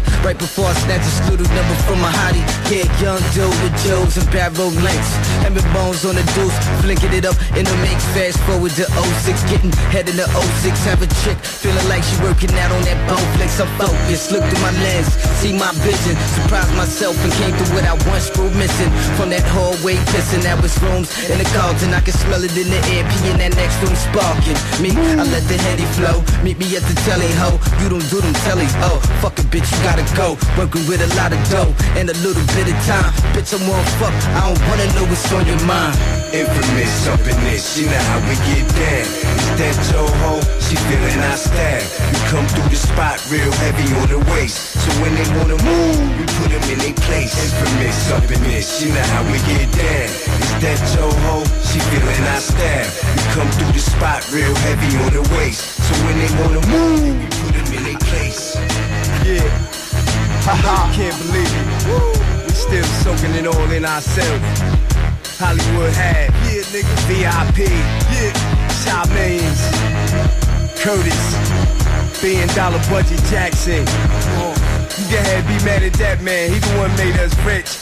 Right before I snatch a studio number from a hottie. Yeah, young dude with Joes and barrel links. Having bones on the deuce, flinking it up in the mix. Fast forward to 06, getting head in the 06. Have a chick, feeling like she working out on that bone flex. I'm focused, look through my lens, see my vision. Surprised myself and came through without one screw missing. From that hallway pissing, that was rooms in the Carlton. I can smell it in the air, pee in that next room sparking. Me, I let the heady flow, meet me at the telly, ho. You don't do them tellies, oh, fuck a bitch, you gotta go. Working with a lot of dough and a little bit of time. Bitch, I'm on fuck, I don't wanna know what's on your mind. Infamous up in this, you know how we get down. Is that your hoe? She feeling our style. We come through the spot real heavy on the waist. So when they wanna move, we put them in their place. Infamous up in this, you know how we get down. Is that your hoe? She feeling our style. We come through the spot real heavy on the waist. So when they wanna move, we put them in their place. Yeah, haha, can't believe it. We still soaking it all in ourselves. Hollywood had, yeah, nigga, VIP, yeah, Shaw Millions, Curtis, Billion Dollar Budget Jackson. You go ahead, be mad at that man, he the one made us rich.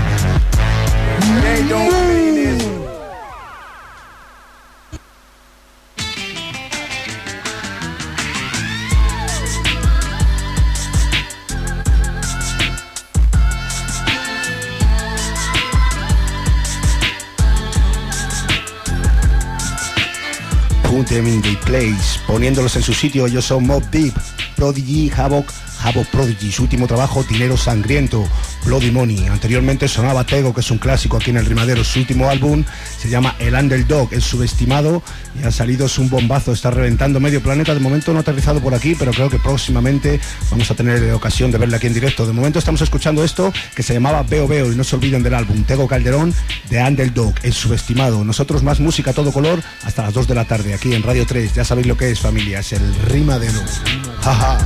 They don't mean this. Put them in the place, poniéndolos en su sitio. Ellos son Mobb Deep, Prodigy, Havoc Prodigy, su último trabajo, Dinero Sangriento, Bloody Money. Anteriormente sonaba Tego, que es un clásico aquí en el Rimadero. Su último álbum se llama El Underdog, es subestimado y ha salido, es un bombazo, está reventando medio planeta. De momento no ha aterrizado por aquí, pero creo que próximamente vamos a tener ocasión de verle aquí en directo. De momento estamos escuchando esto que se llamaba Veo Veo, y no se olviden del álbum Tego Calderón, de Underdog, el subestimado. Nosotros más música a todo color hasta las 2 de la tarde aquí en Radio 3. Ya sabéis lo que es, familia, es el Rimadero. Jaja.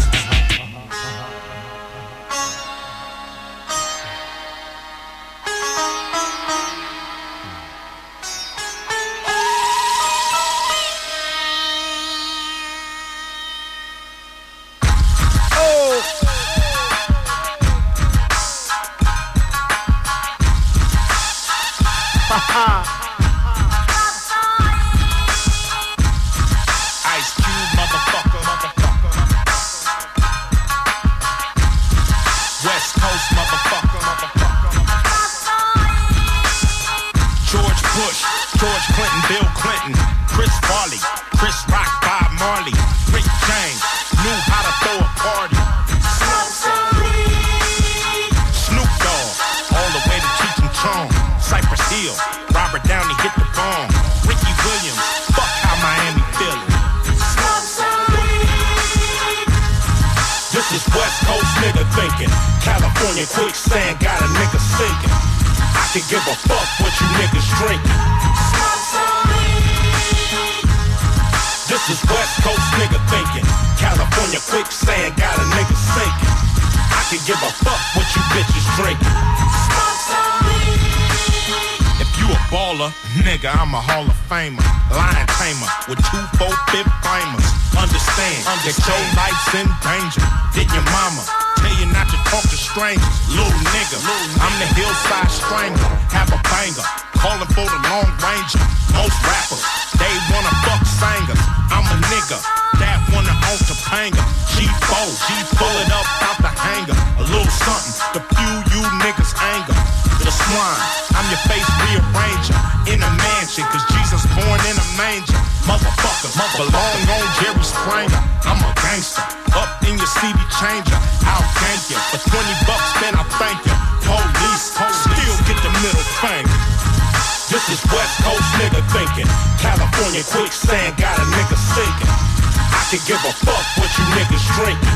I'm a Hall of Famer, lion tamer with 2 4-5 framers. Understand that your life's in danger. Did your mama tell you not to talk to strangers? Little nigga, I'm the hillside strangler. Have a banger, calling for the Long Ranger. Most rappers, they wanna fuck singers. I'm a nigga that wanna own Topanga. G4, pull it up out the hanger. A little something to fuel you niggas' anger. The swine, I'm your face rearranger. In a mansion, cause Jesus born in a manger. Motherfuckers, belong on Jerry Springer. I'm a gangster, up in your CD changer. I'll gank you, for $20 then I'll thank you. Police, still get the middle finger. This is West Coast nigga thinking. California quicksand got a nigga sinking. I can give a fuck what you niggas drinking.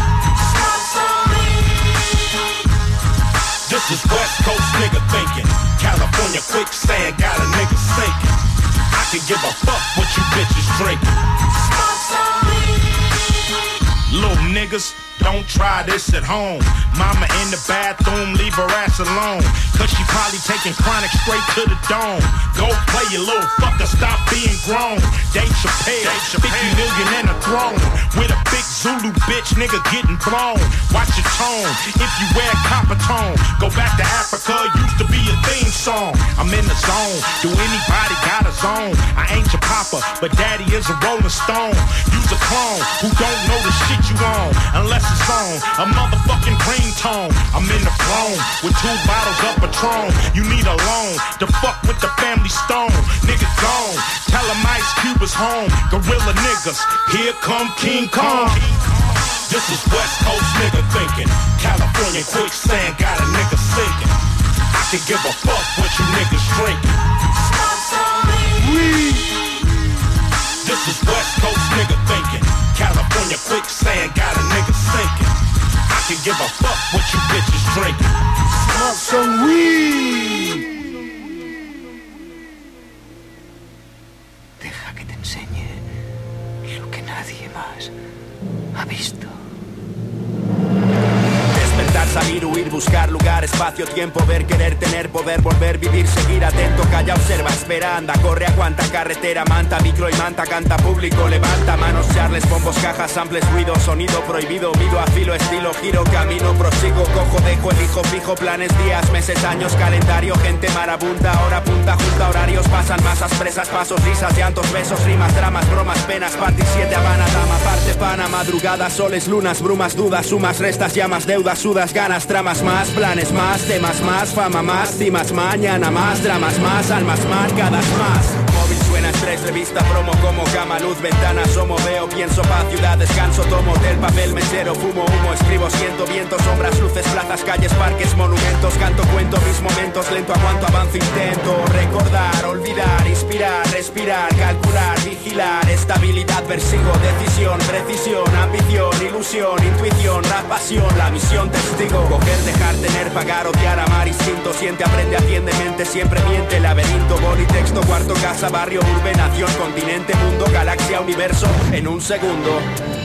This is West Coast nigga thinking. California quicksand got a nigga sinking. I can give a fuck what you bitches drinking. Little niggas, Don't try this at home. Mama in the bathroom, leave her ass alone. Cause she probably taking chronic straight to the dome. Go play your little fucker, stop being grown. Dave Chappelle, 50 million and a throne. With a big Zulu bitch, nigga getting blown. Watch your tone, if you wear copper tone. Go back to Africa, used to be a theme song. I'm in the zone, do anybody got a zone? I ain't your papa, but daddy is a rolling stone. Use a clone, who don't know the shit you on. Unless it's on, a motherfucking ringtone. I'm in the throne, with 2 bottles of Patron. You need a loan, to fuck with the family stone. Nigga gone, tell him Ice Cube is home. Gorilla niggas, here come King Kong. This is West Coast nigga thinking. California quicksand got a nigga sinking. I can give a fuck what you niggas drinking. This is West Coast nigga thinking. California quicksand got a nigga sinking. I can give a fuck what you bitches drinking. Smoke some weed. Deja que te enseñe lo que nadie más ha visto. Despertar, salir, huir, buscar lugar, espacio, tiempo, ver, querer, tener, poder, volver, vivir, seguir atento, calla, observa, espera, anda, corre, aguanta, carretera, manta, micro y manta, canta, público, levanta, manos, charles, bombos, cajas, samples, ruido, sonido prohibido, mido a filo, estilo, giro, camino, prosigo, cojo, dejo, elijo, fijo, planes, días, meses, años, calendario, gente marabunta, hora punta, junta, horarios, pasan, masas, presas, pasos, risas, llantos, besos, rimas, dramas, bromas, penas, party, 7, Habana, dama, parte, pana, madrugada, soles, lunas, brumas, dudas, sumas, restas, llamas, deudas, sudas, ganas, tramas más, planes más, temas más, fama más, cimas, mañana más, dramas más, almas marcadas más. Móvil suena, estrés, revista, promo, como cama, luz, ventana, asomo, veo, pienso, paz, ciudad, descanso, tomo, hotel, papel, mesero, fumo, humo, escribo, siento, viento, sombras, luces, plazas, calles, parques, monumentos, canto, cuento, mis momentos, lento, aguanto, avanzo, intento, recordar, olvidar, inspirar, respirar, calcular, vigilar, estabilidad, persigo, decisión, precisión, ambición, ilusión, intuición, rap, pasión, la misión, testigo, coger, dejar, tener, pagar, odiar, amar, instinto, siente, aprende, atiende, mente, siempre miente, laberinto, boli, texto, cuarto, casa, barrio, urbe, nación, continente, mundo, galaxia, universo, en un segundo.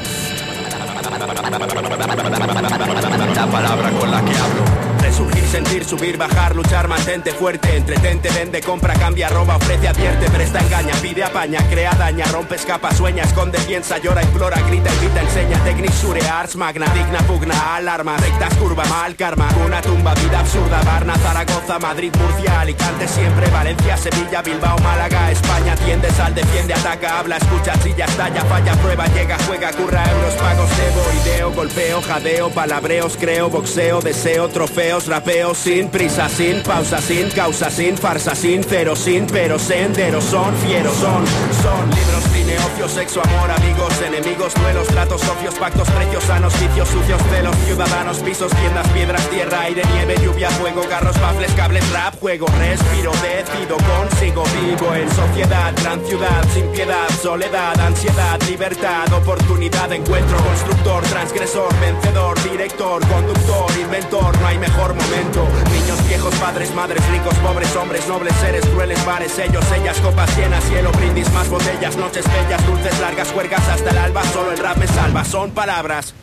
La palabra con la que hablo. Resurgir, sentir, subir, bajar, luchar, mantente fuerte. Entretente, vende, compra, cambia, roba, ofrece, advierte, presta, engaña, pide, apaña, crea, daña, rompe, escapa, sueña, esconde, piensa, llora, implora, grita, invita, enseña, técnica, sure, ars, magna, digna, pugna, alarma, rectas, curva, mal, karma, una tumba, vida absurda, Varna, Zaragoza, Madrid, Murcia, Alicante, siempre, Valencia, Sevilla, Bilbao, Málaga, España, tiende, sal, defiende, ataca, habla, escucha, chilla, estalla, falla, prueba, llega, juega, curra, euros, pagos, debo, ideo, golpeo, jadeo, palabreos, creo, boxeo, deseo, trofeos, rapeo, sin prisa, sin pausa, sin causa, sin farsa, sincero, sin pero, senderos, son fieros, son libros, cine, ocio, sexo, amor, amigos, enemigos, duelos, tratos, socios, pactos, precios, sanos, vicios, sucios, celos, ciudadanos, pisos, tiendas, piedras, tierra, aire, nieve, lluvia, fuego, carros, baffles, cables, rap, juego, respiro, decido, consigo, vivo en sociedad, gran ciudad, sin piedad, soledad, ansiedad, libertad, oportunidad, encuentro, constructor, transgresor, vencedor, director, conductor, inventor, no hay mejor momento. Niños, viejos, padres, madres, ricos, pobres, hombres, nobles, seres, crueles, bares, ellos, ellas, copas llenas, cielo, brindis, más botellas, noches bellas, dulces, largas, juergas hasta el alba, solo el rap me salva, son palabras.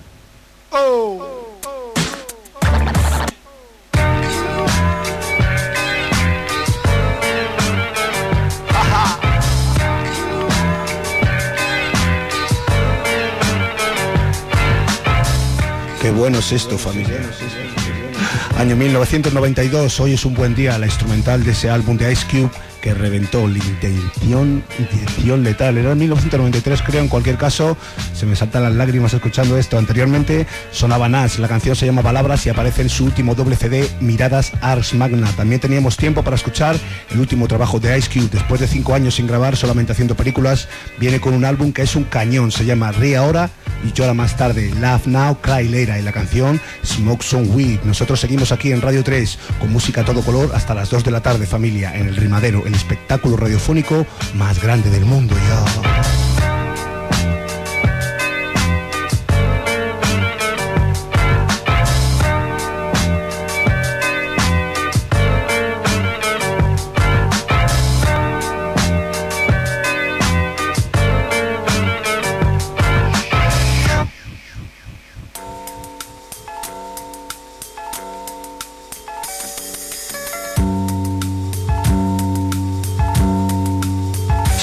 Qué bueno es esto, familia. Año 1992, hoy es un buen día, la instrumental de ese álbum de Ice Cube que reventó, la intención letal. Era en 1993, creo. En cualquier caso, se me saltan las lágrimas escuchando esto. Anteriormente sonaba Nas, la canción se llama Palabras y aparece en su último doble CD, Miradas Ars Magna. También teníamos tiempo para escuchar el último trabajo de Ice Cube. Después de 5 años sin grabar, solamente haciendo películas, viene con un álbum que es un cañón. Se llama Ríe Ahora y Llora Más Tarde, Laugh Now, Cry Later, y la canción Smoke Some Weed. Nosotros seguimos aquí en Radio 3 con música a todo color hasta las 2 de la tarde, familia, en El Rimadero, el espectáculo radiofónico más grande del mundo.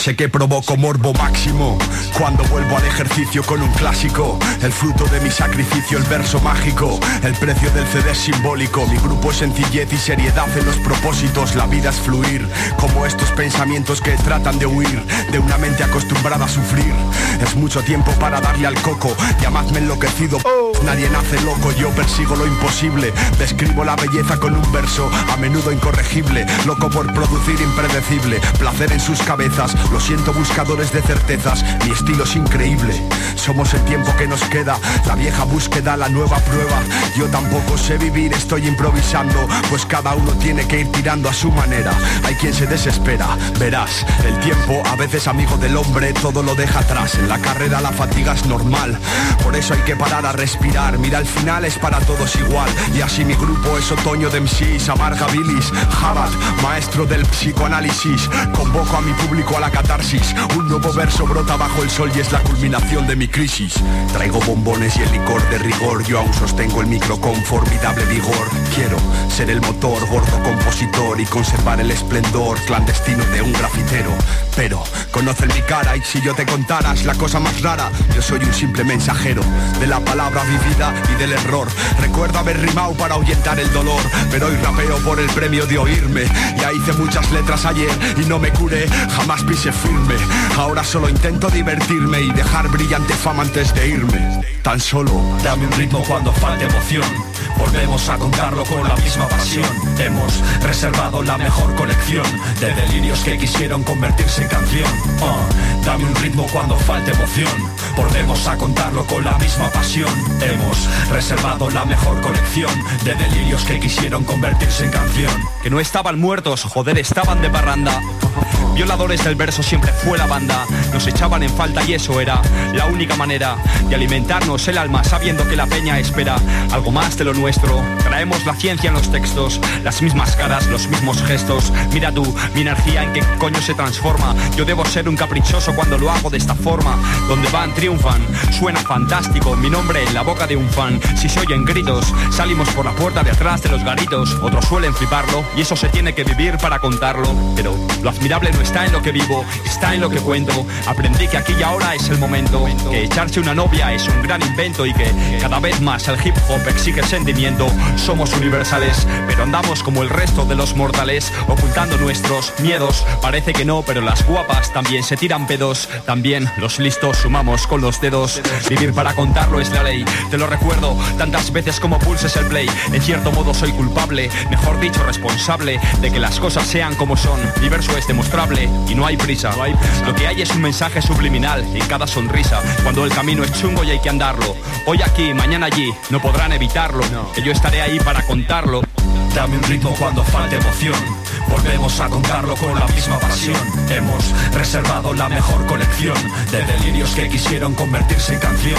sé que provoco morbo máximo cuando vuelvo al ejercicio con un clásico. El fruto de mi sacrificio, el verso mágico. El precio del CD es simbólico. Mi grupo es sencillez y seriedad en los propósitos. La vida es fluir, como estos pensamientos que tratan de huir de una mente acostumbrada a sufrir. Es mucho tiempo para darle al coco. Llamadme enloquecido, nadie nace loco. Yo persigo lo imposible, describo la belleza con un verso a menudo incorregible. Loco por producir impredecible, placer en sus cabezas. Lo siento, buscadores de certezas, mi estilo es increíble. Somos el tiempo que nos queda, la vieja búsqueda, la nueva prueba. Yo tampoco sé vivir, estoy improvisando, pues cada uno tiene que ir tirando a su manera. Hay quien se desespera, verás, el tiempo a veces amigo del hombre, todo lo deja atrás. En la carrera la fatiga es normal, por eso hay que parar a respirar. Mira, al final es para todos igual, y así mi grupo es otoño de MCs. Amarga bilis, Jabat, maestro del psicoanálisis. Convoco a mi público a la catarsis. Un nuevo verso brota bajo el sol y es la culminación de mi crisis. Traigo bombones y el licor de rigor. Yo aún sostengo el micro con formidable vigor. Quiero ser el motor, gordo compositor, y conservar el esplendor clandestino de un grafitero. Pero conocen mi cara y si yo te contaras la cosa más rara, yo soy un simple mensajero de la palabra vivida y del error. Recuerdo haber rimado para ahuyentar el dolor, pero hoy rapeo por el premio de oírme. Ya hice muchas letras ayer y no me curé, jamás pise firme. Ahora solo intento divertirme y dejar brillante fama antes de irme. Tan solo dame un ritmo cuando falte emoción. Volvemos a contarlo con la misma pasión. Hemos reservado la mejor colección de delirios que quisieron convertirse en canción. Dame un ritmo cuando falte emoción. Volvemos a contarlo con la misma pasión. Hemos reservado la mejor colección de delirios que quisieron convertirse en canción. Que no estaban muertos, joder, estaban de parranda. Violadores del verso siempre fue la banda. Nos echaban en falta y eso era la única manera de alimentarnos el alma, sabiendo que la peña espera algo más de lo nuestro. Traemos la ciencia en los textos, las mismas caras, los mismos gestos. Mira tú, mi energía en qué coño se transforma. Yo debo ser un caprichoso cuando lo hago de esta forma. Donde van, triunfan, suena fantástico. Mi nombre en la boca de un fan. Si se oyen gritos, salimos por la puerta de atrás de los garitos. Otros suelen fliparlo y eso se tiene que vivir para contarlo. Pero lo admirable no está en lo que vivo, está en lo que cuento. Aprendí que aquí y ahora es el momento, que echarse una novia es un gran invento y que cada vez más el hip hop exige sentimiento. Somos universales, pero andamos como el resto de los mortales, ocultando nuestros miedos. Parece que no, pero las guapas también se tiran pedos. También los listos sumamos con los dedos. Vivir para contarlo es la ley, te lo recuerdo tantas veces como pulses el play. En cierto modo soy culpable, mejor dicho responsable, de que las cosas sean como son. Mi verso es demostrable y no hay prisa. Lo que hay es un mensaje subliminal en cada sonrisa, cuando el camino es chungo y hay que andarlo. Hoy aquí, mañana allí, no podrán evitarlo, que yo estaré ahí para contarlo. Dame un ritmo cuando falte emoción. Volvemos a contarlo con la misma pasión. Hemos reservado la mejor colección de delirios que quisieron convertirse en canción.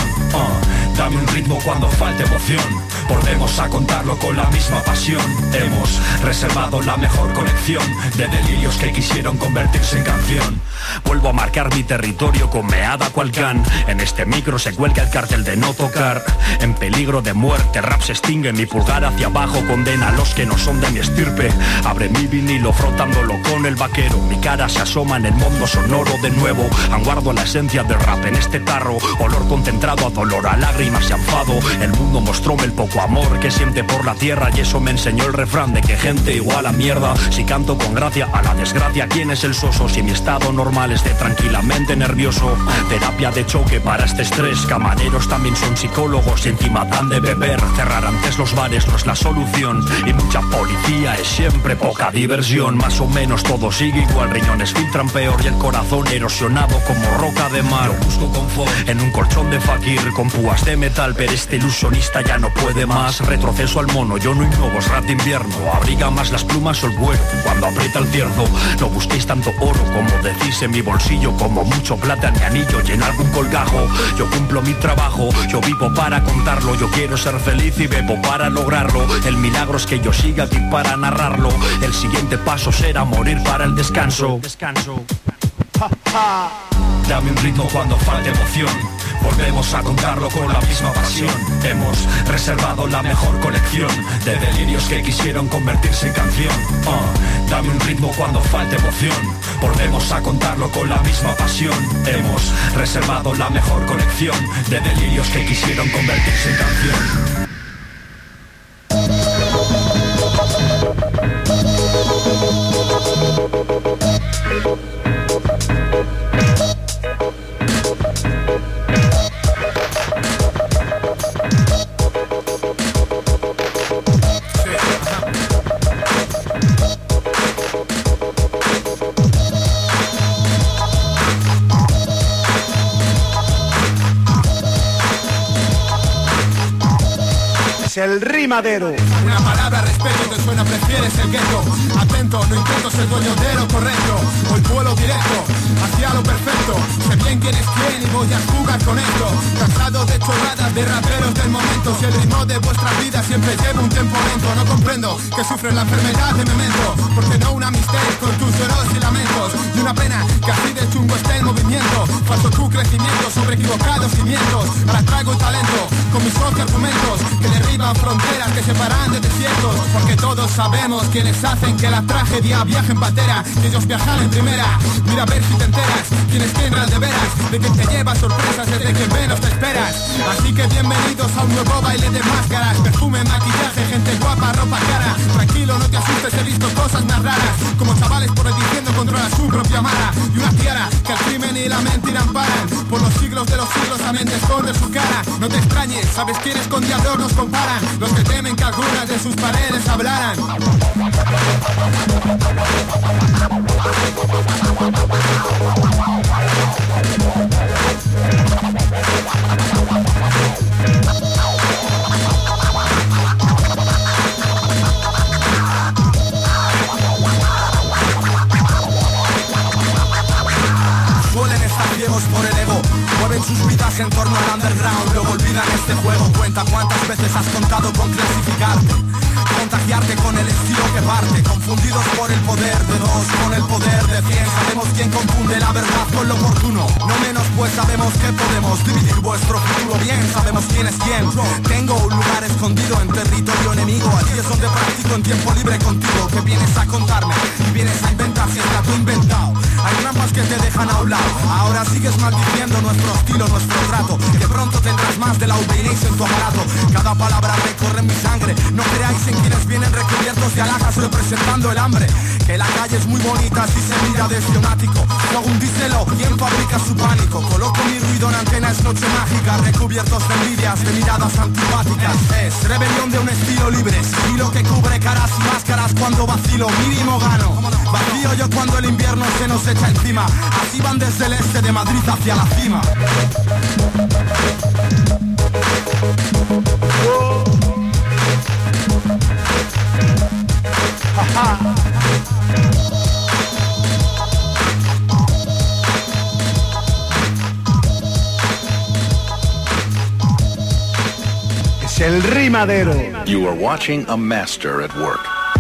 Dame un ritmo cuando falte emoción. Volvemos a contarlo con la misma pasión. Hemos reservado la mejor colección de delirios que quisieron convertirse en canción. Vuelvo a marcar mi territorio con meada cual can. En este micro se cuelga el cartel de no tocar. En peligro de muerte, rap se extingue. Mi pulgar hacia abajo condena a los que no son de mi estirpe. Abre mi vinilo frotándolo con el vaquero. Mi cara se asoma en el mundo sonoro de nuevo. Aguardo la esencia del rap en este tarro. Olor concentrado a dolor, a lágrimas y a enfado. El mundo mostróme el poco amor que siente por la tierra, y eso me enseñó el refrán de que gente igual a mierda. Si canto con gracia a la desgracia, ¿quién es el soso? Si mi estado normal es de tranquilamente nervioso. Terapia de choque para este estrés. Camareros también son psicólogos y encima dan de beber. Cerrar antes los bares no es la solución, y mucha policía es siempre poca diversión. Más o menos todo sigue igual, riñones filtran peor y el corazón erosionado como roca de mar. Yo busco confort en un colchón de fakir con púas de metal, pero este ilusionista ya no puede más. Retroceso al mono, yo no innovo, es rap de invierno. Abriga más las plumas o el vuelo cuando aprieta el cierzo. No busquéis tanto oro como decís en mi bolsillo, como mucho plata en mi anillo y en algún colgajo. Yo cumplo mi trabajo, yo vivo para contarlo. Yo quiero ser feliz y bebo para lograrlo. El milagro es que yo siga aquí para narrarlo. El siguiente paso será morir para el descanso. Dame un ritmo cuando falte emoción. volvemos a contarlo con la misma pasión. Hemos reservado la mejor colección de delirios que quisieron convertirse en canción. Dame un ritmo cuando falte emoción, volvemos a contarlo con la misma pasión. Hemos reservado la mejor colección de delirios que quisieron convertirse en canción. El rimadero. Una palabra, respeto, te suena, prefieres el gueto. Atento, no intento ser dueño de lo correcto. Hoy vuelo directo, hacia lo perfecto. Sé bien quién es quién y voy a jugar con esto. Cansado de chorradas de raperos del momento. Si el ritmo de vuestras vidas siempre lleva un tempo lento. No comprendo que sufren la enfermedad de memento. Porque no una mistake con tus lloros y lamentos. Y una pena que así de chungo esté el movimiento. Falso tu crecimiento sobre equivocados cimientos. Ahora traigo el talento con mis 11 argumentos que derriban fronteras que separan de desiertos. Porque todos sabemos quienes hacen que la tragedia viaje en patera, que ellos viajan en primera. Mira a ver si te enteras quién es quién real de veras, de que te lleva sorpresas desde que menos te esperas. Así que bienvenidos a un nuevo baile de máscaras. Perfume, maquillaje, gente guapa, ropa cara. Tranquilo, no te asustes, he visto cosas más raras. Como chavales por ahí diciendo controla su propia mara. Y una tiara que el crimen y la mentira amparan. Por los siglos de los siglos también te esconde su cara. No te extrañes, sabes quiénes con diablos nos comparan. Los que temen que algunas de sus paredes hablaran. Suelen estar ciegos por el ego, mueven sus vidas en torno al underground. Luego olvidan este juego. Cuenta cuántas veces has contado con clasificarte, contagiarte con el estilo que parte. Confundidos por el poder de dos, con el poder de 100. Sabemos quién confunde la verdad con lo oportuno. No menos pues sabemos que podemos dividir vuestro futuro. Bien sabemos quién es quién. Tengo un lugar escondido en territorio enemigo. Allí es donde practico en tiempo libre contigo. Que vienes a contarme y vienes a inventar si está tú inventado. Hay trampas que te dejan a un lado. Ahora sigues maldiciendo nuestro estilo, nuestro trato. Que pronto tendrás más de la UBNIS en tu aparato. Cada palabra recorre mi sangre. No creáis en quienes vienen recubiertos de alhajas representando el hambre. Que la calle es muy bonita si se mira desde un ático. Según díselo, ¿quién fabrica su pánico? Coloco mi ruido en antena, es noche mágica. Recubiertos de envidias, de miradas antipáticas. Es rebelión de un estilo libre. Estilo que cubre caras y máscaras cuando vacilo. Mínimo gano. Vacío yo cuando el invierno se nos echa encima. Así van desde el este de Madrid hacia la cima. Es el rimadero. You are watching a master at work.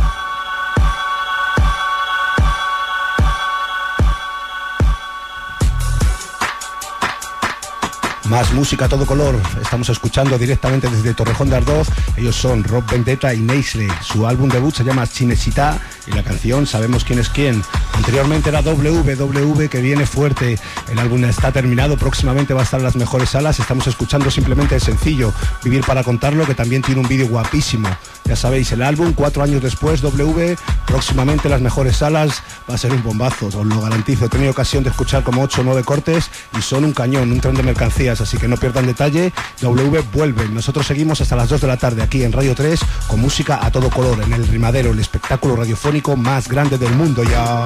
Más música a todo color. Estamos escuchando directamente desde Torrejón de Ardoz. Ellos son Rob Vendetta y Neisle. Su álbum debut se llama Chinesita y la canción Sabemos quién es quién. Anteriormente era WW, que viene fuerte. El álbum está terminado, próximamente va a estar en las mejores salas. Estamos escuchando simplemente el sencillo Vivir para contarlo, que también tiene un vídeo guapísimo. Ya sabéis, el álbum 4 años después, W, próximamente en las mejores salas. Va a ser un bombazo, os lo garantizo. He tenido ocasión de escuchar como 8 o 9 cortes y son un cañón, un tren de mercancías, así que no pierdan detalle. W vuelve. Nosotros seguimos hasta las 2 de la tarde aquí en Radio 3 con música a todo color en El Rimadero, el espectáculo radiofónico más grande del mundo. Ya.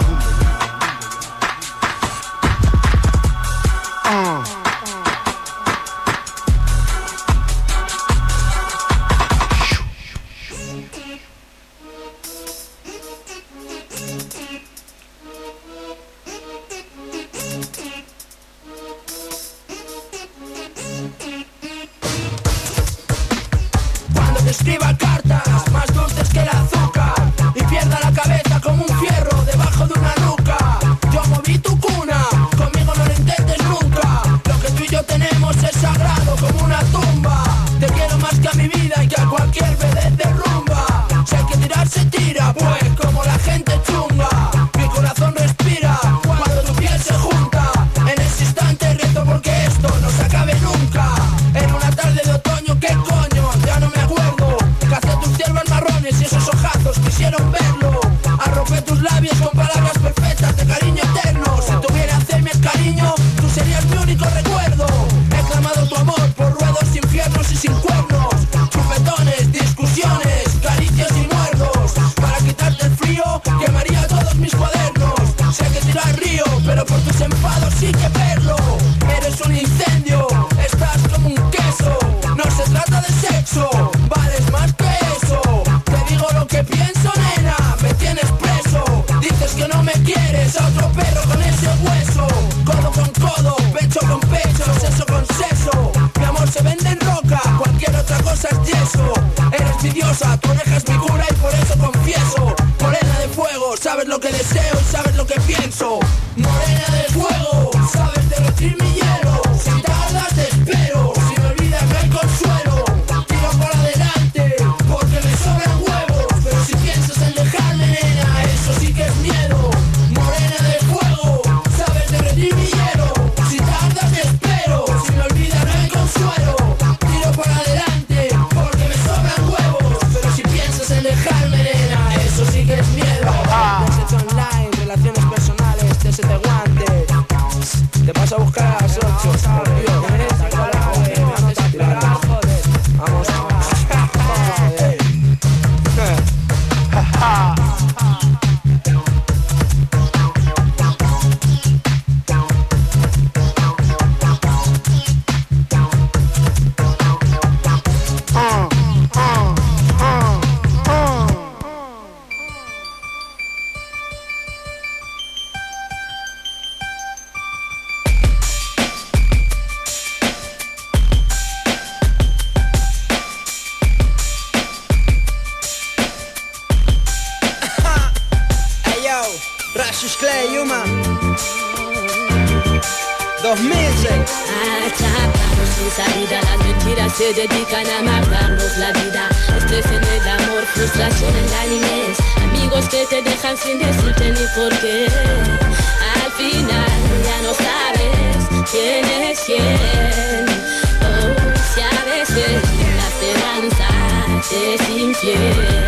Cuando te escriba cartas más dulces que el azúcar y pierda la cabeza como un fierro debajo de una nuca. Yo moví tu cuna, conmigo no lo intentes nunca. Lo que tú y yo tenemos es diosa, tu oreja es mi cura y por eso confieso. Morena de fuego, sabes lo que deseo y sabes lo que pienso. Morena de fuego, sabes derretir mi hielo. Si tardas te espero, si me olvidas no hay consuelo. Tiro por adelante, porque me sobran huevos. Pero si piensas en dejarme, nena, eso sí que es miedo. Morena de fuego, sabes derretir mi hielo. Si tardas te espero, si me olvidas no hay consuelo. Tiro por adelante, porque me sobran huevos. Pero si piensas en dejarme, nena, eso sí que es miedo. Desecho online, relaciones personales, te guante. Te vas a buscar a las 8, por Dios. Vamos. Joder. Rashus Clay, Yuma 2006. Atrapados sin salida, las mentiras se dedican a matarnos la vida. Estrés en el amor, frustración en la niñez. Amigos que te dejan sin decirte ni por qué. Al final ya no sabes quién es quién. Oh, si a veces la esperanza te es infiel.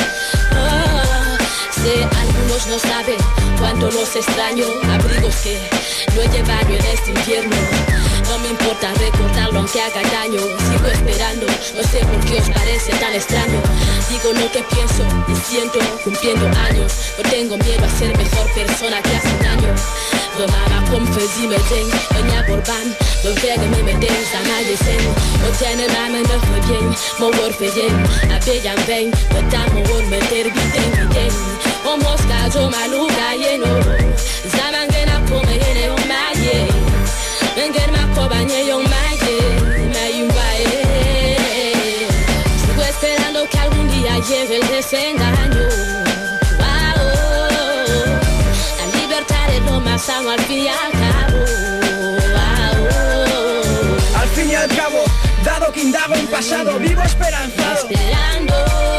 Algunos no saben cuánto los extraño. Abrigos que no he llevado en este invierno. No me importa recordarlo aunque haga daño. Sigo esperando, no sé por qué os parece tan extraño. Digo lo que pienso y siento cumpliendo años. No tengo miedo a ser mejor persona que hace un año. Domama confesi me den, enya borban. Don vergue me meten, sama desen. O tiene mama me fue bien, mon worfe bien. Abellan ven, no tamo won meter biden. O mosca jo maluga yeno. Zamangena come yene on maye. Vengen makobanye yon maye. Mayumbae. Sigo esperando que algún día llegue el desengaño. Lo más sano al fin y al cabo. Al fin y al cabo, dado que indago en pasado, vivo esperanzado. Esperando.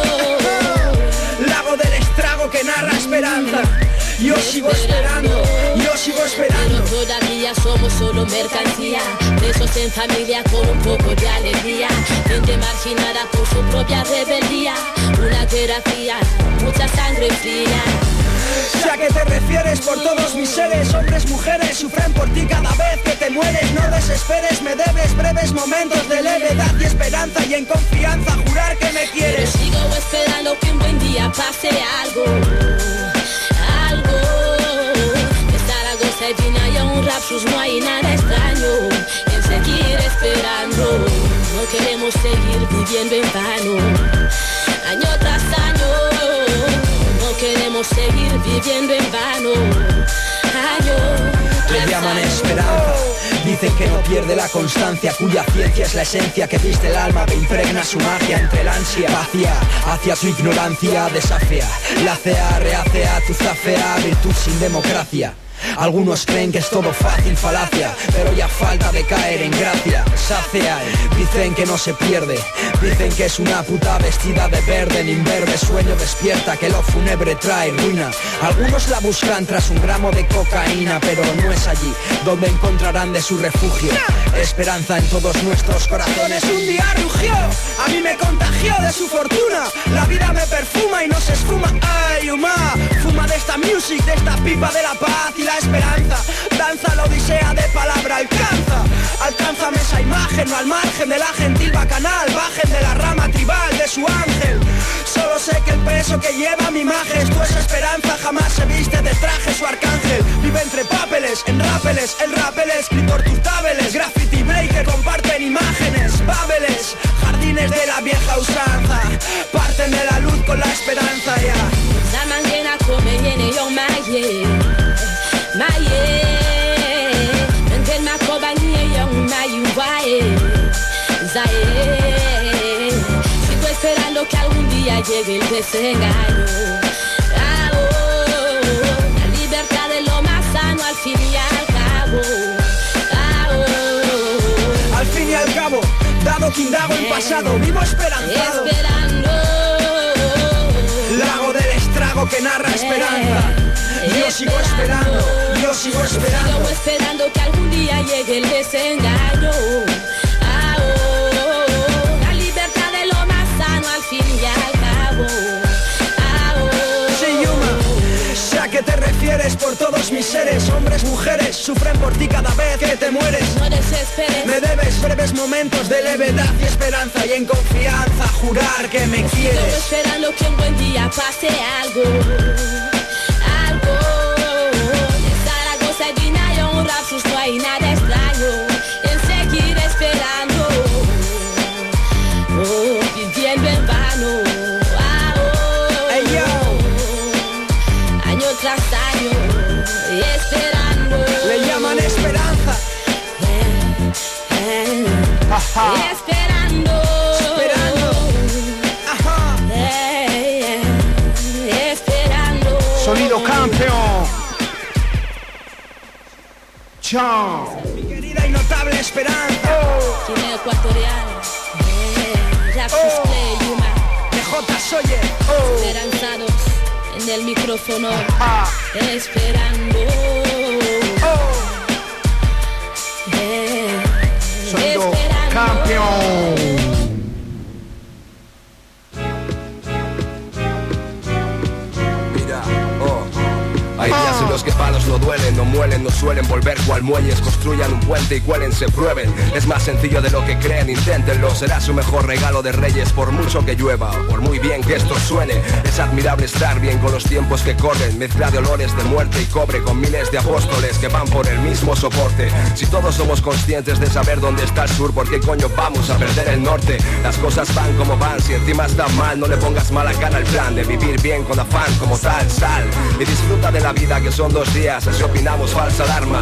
Lago del estrago que narra esperanza. Yo sigo esperando, yo sigo esperando. Pero todavía somos solo mercancía. Presos en familia con un poco de alegría. Gente marginada por su propia rebeldía. Una guerra fría, mucha sangre fría. Si a qué te refieres por todos mis seres, hombres, mujeres, sufren por ti cada vez que te mueres. No desesperes, me debes breves momentos de levedad y esperanza. Y en confianza jurar que me quieres. Pero sigo esperando que un buen día pase algo. Algo. De Zaragoza y Vina y a un Rapsus no hay nada extraño en seguir esperando. No queremos seguir viviendo en vano. Año tras año. No queremos seguir viviendo en vano. Le llaman esperanza. Dicen que no pierde la constancia, cuya ciencia es la esencia que viste el alma, que impregna su magia entre el ansia vacía hacia su ignorancia, desafía, lacea, reacea, tu zafea, virtud sin democracia. Algunos creen que es todo fácil, falacia, pero ya falta de caer en gracia. Sacia, dicen que no se pierde, dicen que es una puta vestida de verde. En imberbe sueño despierta que lo fúnebre trae ruina. Algunos la buscan tras un gramo de cocaína, pero no es allí donde encontrarán de su refugio. Esperanza en todos nuestros corazones. Un día rugió, a mí me contagió de su fortuna. La vida me perfuma y no se esfuma. Ay, Uma, fuma de esta music, de esta pipa de la paz y la esperanza. Danza la odisea de palabra, alcánzame esa imagen, no al margen de la gentil bacanal. Bajen de la rama tribal de su ángel. Solo sé que el peso que lleva mi imagen es tu esperanza. Jamás se viste de traje su arcángel. Vive entre papeles, en rápeles. El rap, el escritor, tus tabeles. Graffiti breaker, comparten imágenes. Bábeles, jardines de la vieja usanza. Parten de la luz con la esperanza ya. Zamangena come yene yon maye. Maye, Mengen makobanye yon mayumbae. Zae, sigo esperando esperando que algún día llegue el desengaño. La libertad es lo más sano al fin y al cabo. Al fin y al cabo, dado que indago en pasado, vivo esperanzado. Esperando. Lago del estrago que narra esperanza. Yo sigo esperando, yo sigo esperando. Sigo esperando que algún día llegue el desengaño. La libertad es lo más sano al fin y al cabo. Sí, Yuma, sé a qué te refieres por todos mis seres. Hombres, mujeres, sufren por ti cada vez que te mueres. No desesperes. Me debes breves momentos de levedad y esperanza. Y en confianza jurar que me quieres. Sigo esperando que un buen día pase algo. No hay nada extraño en seguir esperando, viviendo en vano, año tras año, esperando. Le llaman esperanza. Esperando. Esperando. Sonido campeón. Chao. Mi querida y notable esperanza. Guinea Ecuatorial. Rapsus Play, Yuma. DJ Soye. Esperanzados en el micrófono. Esperando. Sonido campeón. Hay días en los que palos no duelen, no muelen, no suelen volver cual muelles. Construyan un puente y cuélense, prueben. Es más sencillo de lo que creen, inténtenlo. Será su mejor regalo de reyes, por mucho que llueva, por muy bien que esto suene. Es admirable estar bien con los tiempos que corren. Mezcla de olores de muerte y cobre con miles de apóstoles que van por el mismo soporte. Si todos somos conscientes de saber dónde está el sur, ¿por qué coño vamos a perder el norte? Las cosas van como van, si encima está mal, no le pongas mala cara al plan de vivir bien con afán como tal, sal y disfruta de la vida que son 2 días, así opinamos falsa alarma.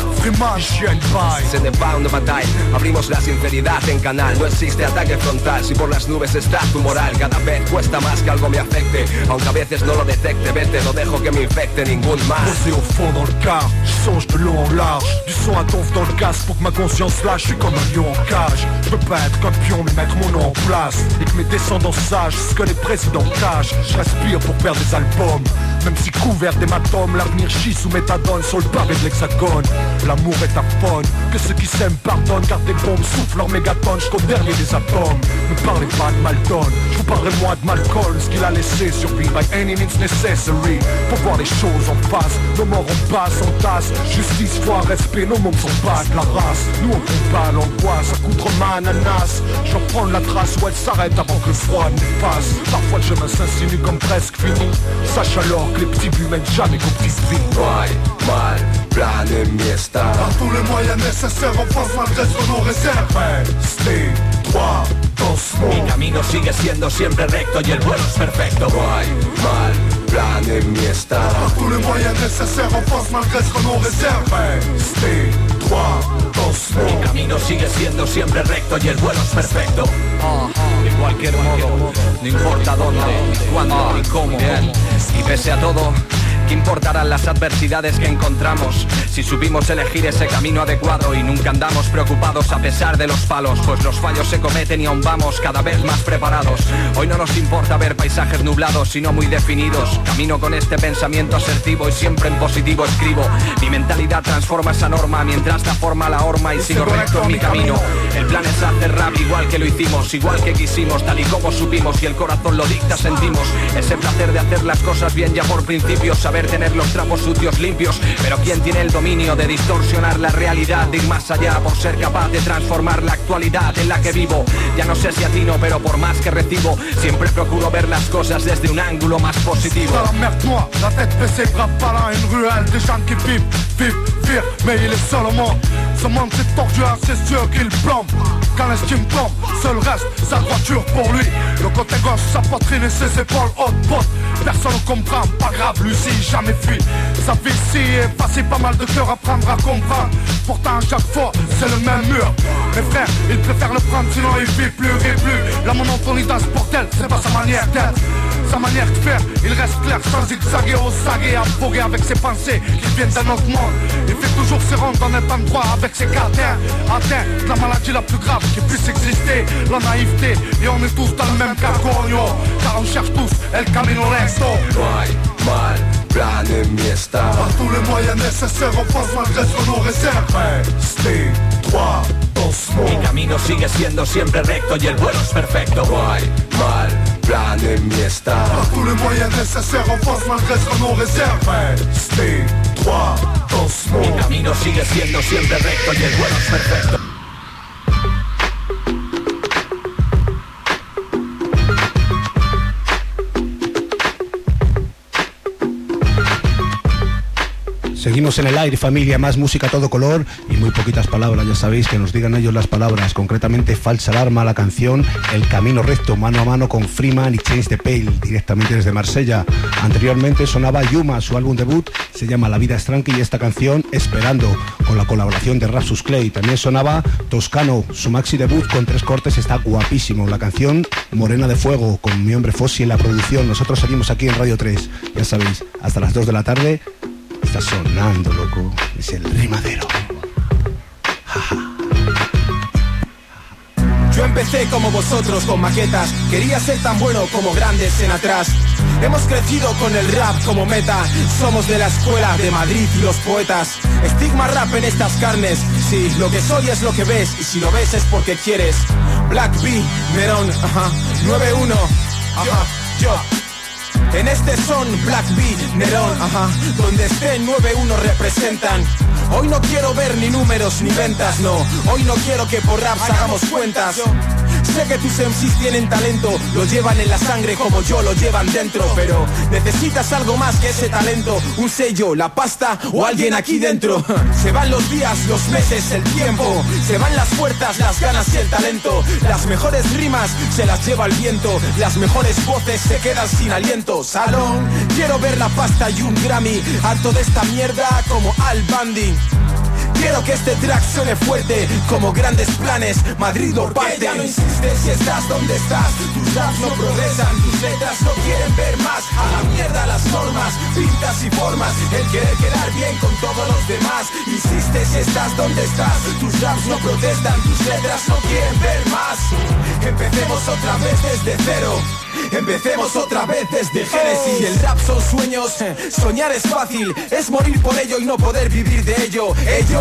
Se ne va una batalla, abrimos la sinceridad en canal. No existe ataque frontal, si por las nubes está tu moral. Cada vez cuesta más que algo me afecte, aunque a veces no lo detecte. Vete, no dejo que me infecte ningún mal. Posé au fond dans le car, je songe de long en large. Du son à tonf dans le casque pour que ma conscience lâche. Je suis comme un lion en cage, je peux pas être comme pion mais mettre mon nom en place. Et que mes descendants sages, ce que les présidents cachent. Je respire pour perdre des albums, même si couvert d'hématomes. L'avenir chie sous méthadone sur le pavé de l'hexagone. L'amour est aphone, que ceux qui s'aiment pardonnent. Car des bombes soufflent leur mégatonne jusqu'au dernier des atomes. Ne parlez pas de Malton, je vous parlerai moi de Malcolm. Ce qu'il a laissé survivre by any means necessary. Pour voir les choses en face, nos morts en passe, en tasse. Justice, foi, respect, nos mondes sont pas de la race. Nous on combat l'angoisse, à contre ma ananas. Je vais prendre la trace où elle s'arrête avant que le froid nous passe. Parfois le chemin s'insinue comme presque fini. Sache alors que les petits buts mènent jamais qu'au petit vie. No hay mal plan en mi estado. Par tous les moyens nécessaires, on pense malgré ce nos réserves. Restez droit dans ce monde. Mi camino sigue siendo siempre recto y el vuelo es perfecto. No hay mal plan en mi estado. Par tous les moyens nécessaires, on pense malgré ce nos réserves. Restez droit dans ce monde. Mi camino sigue siendo siempre recto y el vuelo es perfecto. De cualquier modo, no importa dónde, ni cuándo, ni cómo. Y pese a todo, ¿qué importarán las adversidades que encontramos? Si supimos elegir ese camino adecuado y nunca andamos preocupados a pesar de los palos, pues los fallos se cometen y aún vamos cada vez más preparados. Hoy no nos importa ver paisajes nublados, sino muy definidos. Camino con este pensamiento asertivo y siempre en positivo escribo. Mi mentalidad transforma esa norma mientras da forma a la horma y sigo recto en mi camino. El plan es hacer rap igual que lo hicimos, igual que quisimos, tal y como supimos, y el corazón lo dicta, sentimos ese placer de hacer las cosas bien ya por principio, saber tener los trapos sucios limpios. Pero ¿quién tiene el dominio de distorsionar la realidad, de ir más allá por ser capaz de transformar la actualidad en la que vivo? Ya no sé si atino, pero por más que recibo, siempre procuro ver las cosas desde un ángulo más positivo. La tête baissée, bras pas là, une ruelle, des gens qui vivent, mais il est seul au monde. Ce monde c'est tordu, c'est sûr qu'il plombe. dans l'estime tombe. Seul reste sa voiture pour lui. Le côté gauche, sa poitrine et ses épaules hautes potes. Personne ne comprend, pas grave, Lucie, jamais fui. Sa vie si est facile, pas mal de cœur à prendre à comprendre. Pourtant à chaque fois, c'est le même mur. Mes frères, ils préfèrent le prendre, sinon il vit plus. La monotonie dans ce bordel, c'est pas sa manière d'être. Sa manière de faire, il reste clair sans zigzaguer au saguer, à voguer avec ses pensées qui viennent d'un autre monde. Il fait toujours ses rondes dans un endroit avec ses gardiens. Atteint de la maladie la plus grave qui puisse exister, la naïveté. Et on est tous dans le même cas, coño. Car on cherche tous el camino recto. No hay mal plan en mi estado. Par tous les moyens nécessaires, on pense malgré ce que nos réserve. Stay, 3, 2, 1. Mi camino sigue siendo siempre recto y el vuelo es perfecto. No hay mal plan en mi estado. Par tous les moyens nécessaires, on pense malgré ce que nos réserve. Stay, 3, 2, 1. Mi camino sigue siendo siempre recto y el vuelo es perfecto. Seguimos en el aire, familia, más música a todo color y muy poquitas palabras, ya sabéis, que nos digan ellos las palabras, concretamente Falsa Alarma, la canción El Camino Recto, mano a mano con Freeman y Change the Pale, directamente desde Marsella. Anteriormente sonaba Yuma, su álbum debut se llama La Vida es Tranqui y esta canción Esperando, con la colaboración de Rapsus Clay. También sonaba Toscano, su maxi debut con 3 cortes, está guapísimo. La canción Morena de Fuego, con mi hombre Fossi en la producción. Nosotros seguimos aquí en Radio 3, ya sabéis, hasta las 2 de la tarde. Está sonando, loco. Es el rimadero. Yo empecé como vosotros con maquetas. Quería ser tan bueno como grandes en atrás. Hemos crecido con el rap como meta. Somos de la escuela de Madrid y los poetas. Estigma rap en estas carnes. Sí, lo que soy es lo que ves. Y si lo ves es porque quieres. Black B, Nerón, 9-1, yo. En este son Black B, Nerón, donde estén 9-1 representan. Hoy no quiero ver ni números ni ventas, no. Hoy no quiero que por raps hagamos cuentas. Sé que tus MCs tienen talento, lo llevan en la sangre como yo lo llevan dentro. Pero necesitas algo más que ese talento, un sello, la pasta o alguien aquí dentro. Se van los días, los meses, el tiempo. Se van las puertas, las ganas y el talento. Las mejores rimas se las lleva el viento. Las mejores voces se quedan sin aliento. Salón, quiero ver la pasta y un Grammy. Harto de esta mierda como Al Bundy. Quiero que este track suene fuerte, como grandes planes, Madrid lo parte. Ya no insistes si estás donde estás, tus raps no progresan, tus letras no quieren ver más. A la mierda las normas, pintas y formas, el querer quedar bien con todos los demás. Insistes si estás donde estás, tus raps no protestan, tus letras no quieren ver más. Empecemos otra vez desde cero. Empecemos otra vez desde Génesis. Si el rap son sueños, soñar es fácil. Es morir por ello y no poder vivir de ello.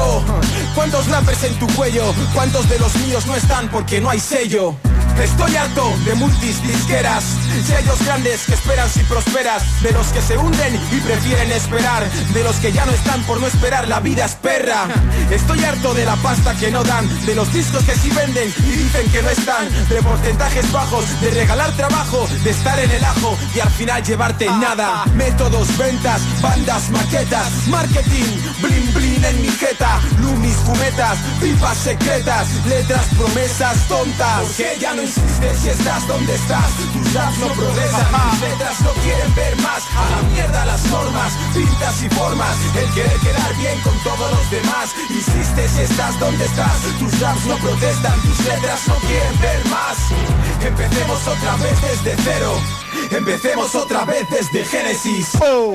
¿Cuántos rappers en tu cuello? ¿Cuántos de los míos no están porque no hay sello? Estoy harto de multis disqueras, sellos grandes que esperan si prosperas, de los que se hunden y prefieren esperar, de los que ya no están por no esperar, la vida es perra. Estoy harto de la pasta que no dan, de los discos que sí venden y dicen que no están, de porcentajes bajos, de regalar trabajo, de estar en el ajo y al final llevarte nada. Métodos, ventas, bandas, maquetas, marketing, blin blin en mi jeta, lumis, fumetas, pipas secretas, letras, promesas tontas. Porque ya no insistes si estás donde estás, tus raps no progresan, tus letras no quieren ver más. A la mierda las normas, pintas y formas, el querer quedar bien con todos los demás. Insistes si estás donde estás, tus raps no protestan, tus letras no quieren ver más. Empecemos otra vez desde cero, empecemos otra vez desde Génesis.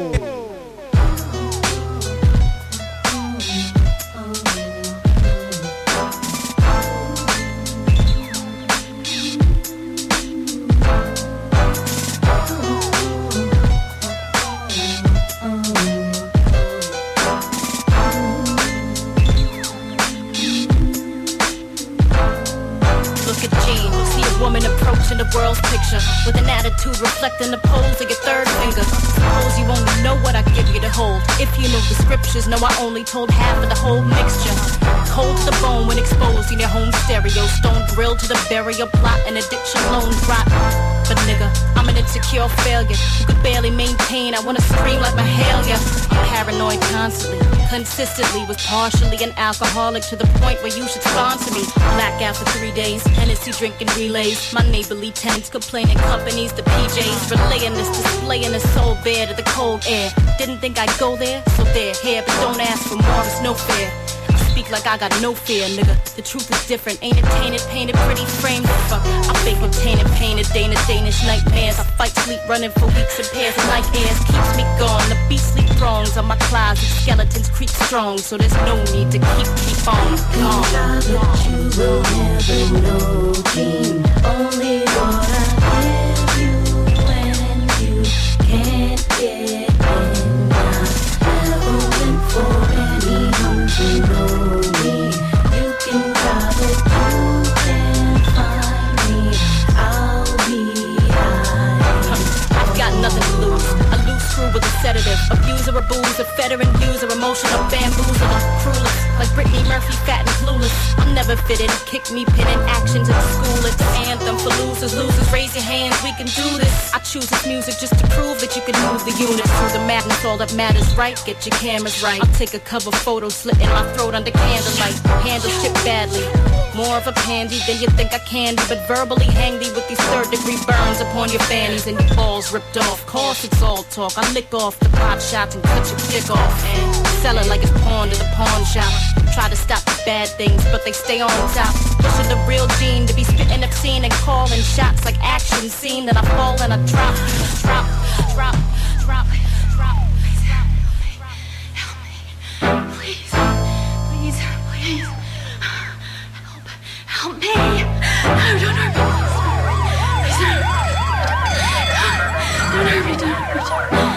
The world's picture with an attitude reflecting the pose of your third finger. Suppose you only know what I give you to hold. If you know the scriptures, know I only told half of the whole mixture. Cold to the bone when exposed in your home stereo. Stone grilled to the burial plot and addiction loans rot. a nigga. I'm an insecure failure who could barely maintain. I wanna scream like Mahalia. I'm paranoid constantly, consistently. Was partially an alcoholic to the point where you should sponsor me. Blackout for 3 days, Hennessy drinking relays. My neighborly tenants complaining companies, the PJs. Relaying this, displaying the soul bare to the cold air. Didn't think I'd go there, so they're here. But don't ask for more, it's no fair. Speak like I got no fear, nigga. The truth is different. Ain't it tainted, painted, pretty framed? Fuck, I fake obtaining, painted, Danish nightmares. I fight, sleep, running for weeks in pairs. The night airs keeps me gone. The beastly throngs on my closet. Skeletons creep strong, so there's no need to keep on. But you will never know, Gene. Only what I give you when you can't get enough. Never went for anyone to know. With a sedative, abuser, a boozer, veteran user, emotional bamboozler, cruelest, like Brittany Murphy, fat and clueless. I'm never fitted, kick me, pinning actions at school. It's the anthem for losers, raise your hands, we can do this. I choose this music just to prove that you can move the unit through the madness. All that matters, right? Get your cameras right. I'll take a cover photo, slitting my throat under candlelight. Handle shit badly. More of a pandy than you think I can be, but verbally hang thee with these third-degree burns upon your fannies and your balls ripped off. Course it's all talk. I lick off the pot shots and cut your dick off and sell it like it's pawn to the pawn shop. Try to stop the bad things, but they stay on top. Pushing the real Gene to be spitting obscene and calling shots like action scene. Then I fall and I drop. Help me, please. Help me. Don't hurt me. Please. Don't hurt me.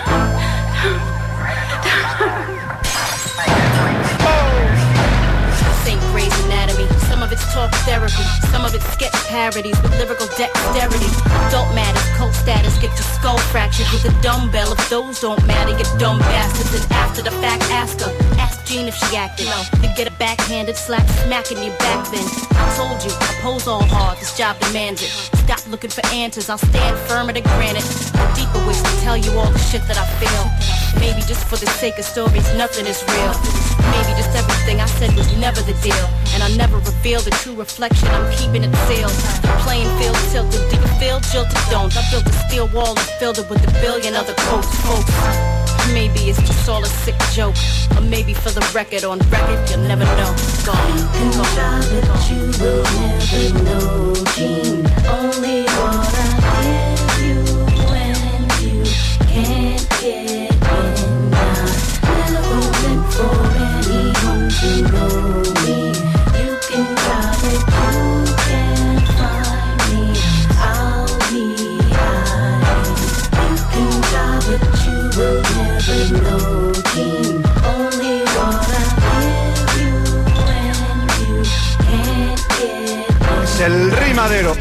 St. Grey's Anatomy. Some of it's talk therapy, some of it's sketch parodies with lyrical dexterity. Adult matters, cult status, get your skull fractured with a dumbbell. If those don't matter, you dumb bastards. And after the fact, ask her. Ask Jean if she acted. You get a backhanded slap, smacking your back then. I told you, I pose all hard, this job demands it. Stop looking for answers, I'll stand firm at a granite. A deeper wish to tell you all the shit that I feel. Maybe just for the sake of stories, nothing is real. Maybe just everything I said was never the deal. And I never reveal the true reflection, I'm keeping it sealed. The playing field tilted, do you feel jilted? Don't. I built a steel wall and filled it with a billion other quotes, folks. Maybe it's just all a sick joke. Or maybe for the record, on record, you'll never know. Gone. You can try, but you will never know, Gene. Only what I give you when you can't get enough. Never went for anyone to know me. You can try, but you can't find me. I'll be high. You can try, but you will never know, Gene. Only what I give you when you can't get enough. Es el rimadero.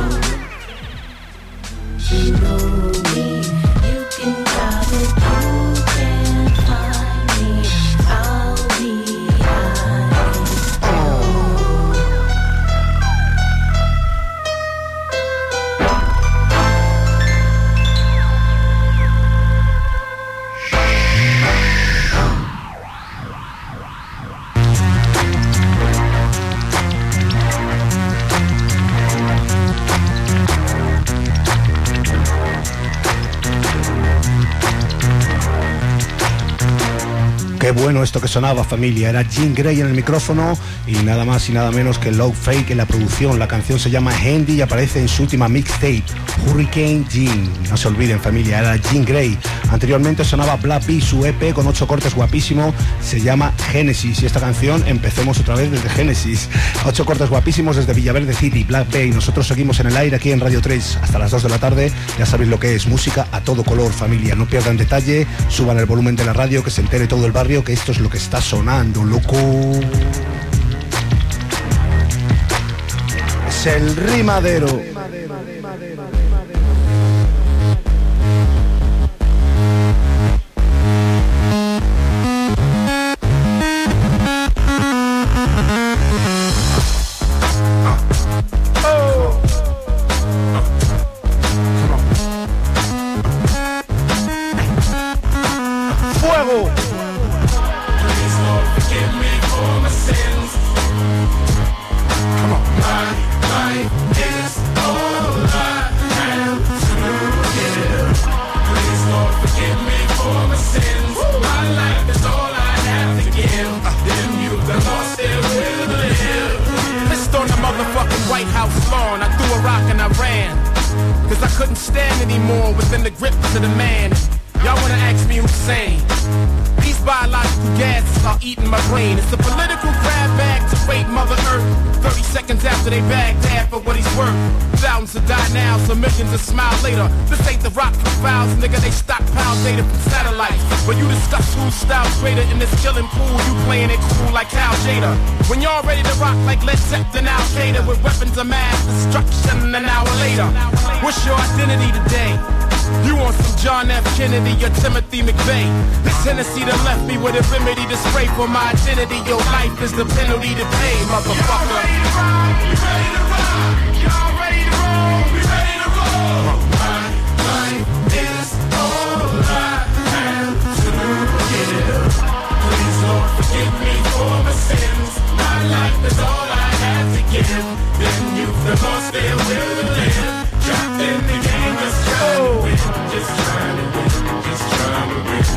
Qué bueno esto que sonaba, familia. Era Jean Grey en el micrófono y nada más y nada menos que Low Fake en la producción. La canción se llama Handy y aparece en su última mixtape, Hurricane Jean. No se olviden, familia, era Jean Grey. Anteriormente sonaba Black Bee, su EP con 8 cortes guapísimo, se llama Genesis. Y esta canción, empecemos otra vez desde Genesis. 8 cortes guapísimos desde Villaverde City, Black Bay. Nosotros seguimos en el aire aquí en Radio 3 hasta las 2 de la tarde. Ya sabéis lo que es música a todo color, familia. No pierdan detalle, suban el volumen de la radio, que se entere todo el barrio que esto es lo que está sonando, loco. Es el rimadero. lawn. I threw a rock and I ran, cause I couldn't stand anymore within the grip of the man. Y'all wanna ask me who's sane? These biological gases are eating my brain. It's a political grab bag to rape Mother Earth. 30 seconds after they bagged Dad for what he's worth. Thousands will die now, so millions will smile later. This ain't the rock profiles, nigga, they stockpile data from satellites. But you discuss whose style's greater in this killing pool. You playing it cool like Al Jada. When y'all ready to rock like Led Zeppelin, Al Qaeda, with weapons of mass destruction an hour later. What's your identity today? You want some John F. Kennedy or Timothy McVeigh? This Hennessy done left me with a remedy to spray for my identity. Your life is the penalty to pay, motherfucker. Y'all ready to rock? We ready to rock? Y'all ready to roll? We ready to roll? My life is all I have to give. Please Lord forgive me for my sins. My life is all I have to give. Then you've the lost their will to live. Trapped in the game, just trying to win. Just trying to win, just trying to win.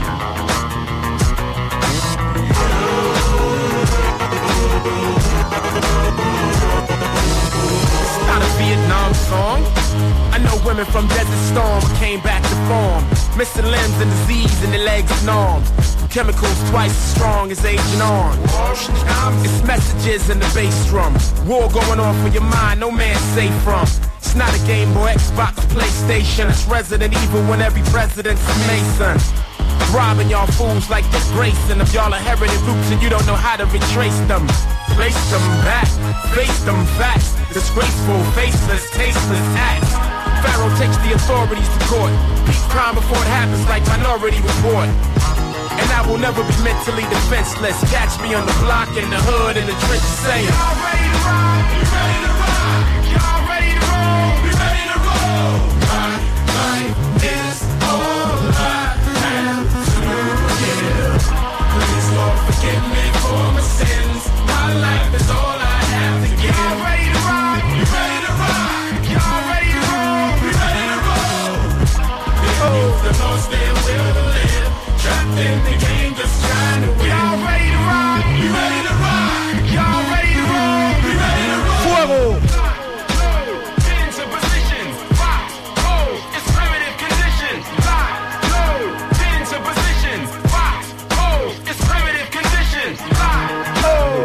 It's not a Vietnam song. I know women from Desert Storm came back to form. Missing limbs and disease in the legs and arms. Chemicals twice as strong as Agent Orange. It's messages in the bass drum. War going on for your mind, no man's safe from. It's not a Game Boy, Xbox, PlayStation. It's Resident Evil when every president's a Mason. Robbing y'all fools like Dick Grayson. If y'all inherited roots and you don't know how to retrace them, place them back, face them facts. Disgraceful, faceless, tasteless acts. Pharaoh takes the authorities to court. Beat crime before it happens like Minority Report. And I will never be mentally defenseless. Catch me on the block, in the hood, in the trenches saying, y'all ready to rock? You ready to rock? Y'all ready to roll? We ready to roll? My life is all I have to give. Please Lord forgive me for my sins. My life is all I have to give. Y'all ready to rock? You ready to rock? Y'all ready to roll? We ready to roll? The youth that lost their will to live. Trapped in the game, just trying to win. Y'all ready to rock? We ready to rock? Y'all ready to roll? We ready to roll? Fuego! Get into positions. Rock, hold, it's primitive conditions. Lock, load, get into positions. Rock, hold, it's primitive conditions. Lock, hold.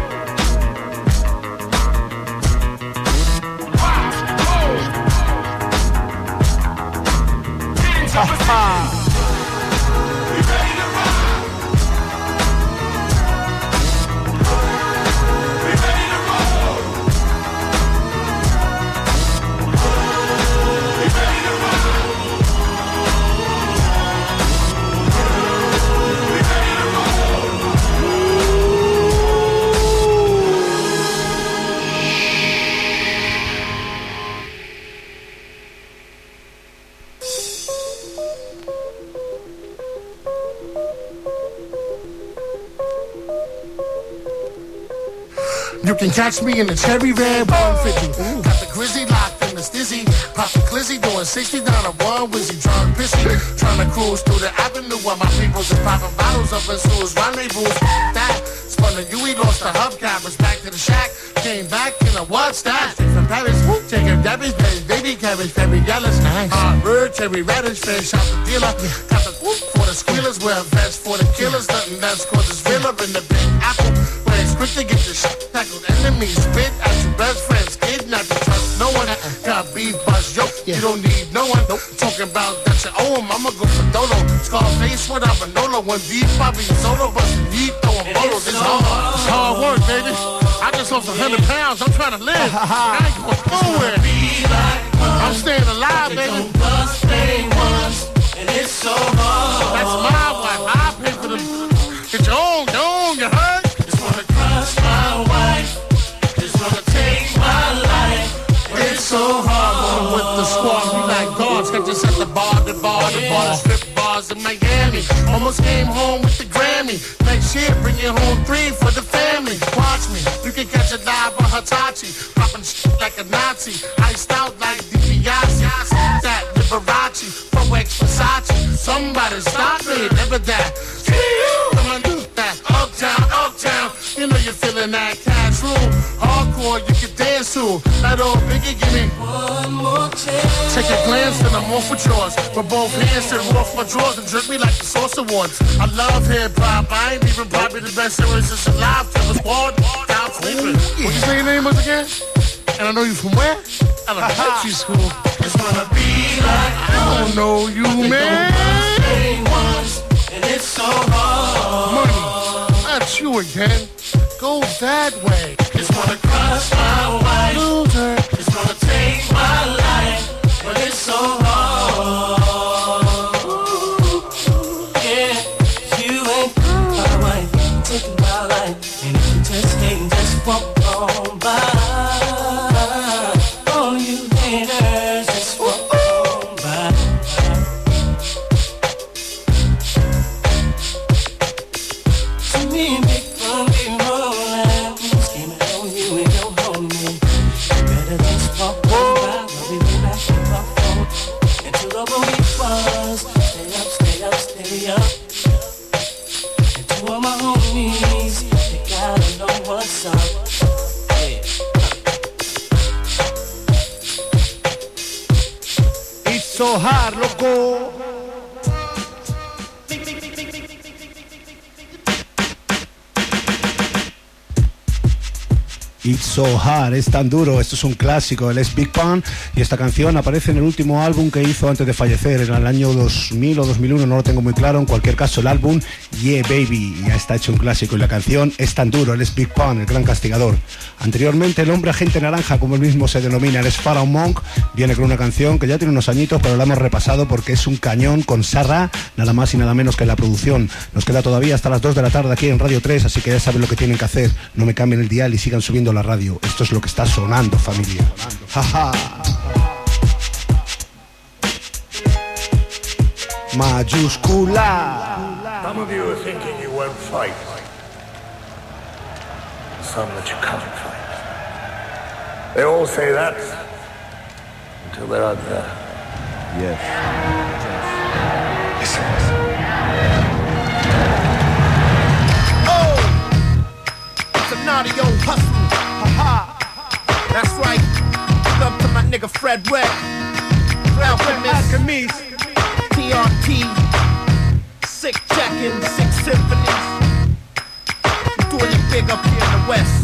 Rock, hold. Get into positions. You can catch me in the cherry red 150. Got the grizzly locked in the stizzy. Poppin' glizzy doing 60 down a one wizzy. Drunk pissy. Trying to cruise through the avenue while my peoples are popping bottles up in Sue's rendezvous. That spun the Huey, lost the hubcappers. Back to the shack. Came back in a what's that? From Paris, taking Debbie's baby cabbage, baby yellows. Nice. Bird, cherry radish, fish out the dealer. Got the whoop for the squealers, wear a vest for the killers. Nothing that's causes filler in the big apple. Quick to get your shit tackled. Enemies spit at your best friends. Kidnap you, trust no one. Got beef, buzz, yo. You don't need no one. Talking about that you owe him. I'ma go for Dolo. Scarface without Manolo. One deep, I be solo. But deep, throwing bottles. It's hard. It's hard work, baby. I just lost 100 pounds. I'm trying to live. I ain't going nowhere. I'm staying alive, baby. And it's so hard. That's my wife. I pay for them. Get your own, you heard? My wife is gonna take my life. It's so hard going with the squad. We like guards, got this at the bar, strip bars in Miami. Almost came home with the Grammy. Next year, bring it home 3 for the family. Watch me, you can catch a dive on Hitachi. Popping shit like a Nazi. Iced out like DiBiase. That Liberace, Pro X Versace. Somebody stop me, never that. Come on, do that. Uptown. You know you're feeling that cash room. Hardcore, you can dance to. that old Biggie, give me one more chance. Take a glance and I'm off with yours. With both hands and off my drawers and jerk me like the Source Awards. I love hip-hop, I ain't even probably the best lyricist alive. Till it's hard, down sleeping. What you say your name was again? And I know you from where? Elementary school. It's gonna be like I don't know you, man. And it's so hard. Money, not you again. Go that way. It's gonna crush my wife. Loser. It's gonna take my life, but it's so hard. Yeah, you ain't my wife, taking my life, and if you just hate, just walk on by. All you haters, just walk on by. To me, big fun, big rolling, scheming on you and your homie. You better just walk on by, we'll be right back in my phone. Into the room it was, stay up, stay up, stay up. And to all my homies, they gotta know what's up. It's so hard, loco. It's so hard, es tan duro. Esto es un clásico, él es Big Pun y esta canción aparece en el último álbum que hizo antes de fallecer, en el año 2000 o 2001, no lo tengo muy claro. En cualquier caso, el álbum Yeah Baby ya está hecho un clásico y la canción es tan duro. Él es Big Pun, el gran castigador. Anteriormente, el hombre agente naranja, como él mismo se denomina, él es Pharaoh Monk, viene con una canción que ya tiene unos añitos, pero la hemos repasado porque es un cañón con Sarra, nada más y nada menos que en la producción. Nos queda todavía hasta las 2 de la tarde aquí en Radio 3, así que ya saben lo que tienen que hacer. No me cambien el dial y sigan subiendo la radio. Esto es lo que está sonando, familia. Jaja. Mayúscula. Some of you are thinking you won't fight. Some that you can't fight. They all say that until they're out there. Yes. Listen. Oh! It's a naughty old hustle. Ha-ha. That's right. Love to my nigga Fred Red. Alchemist. TRT. Sick jackin', 6 symphonies. Doing it big up here in the West.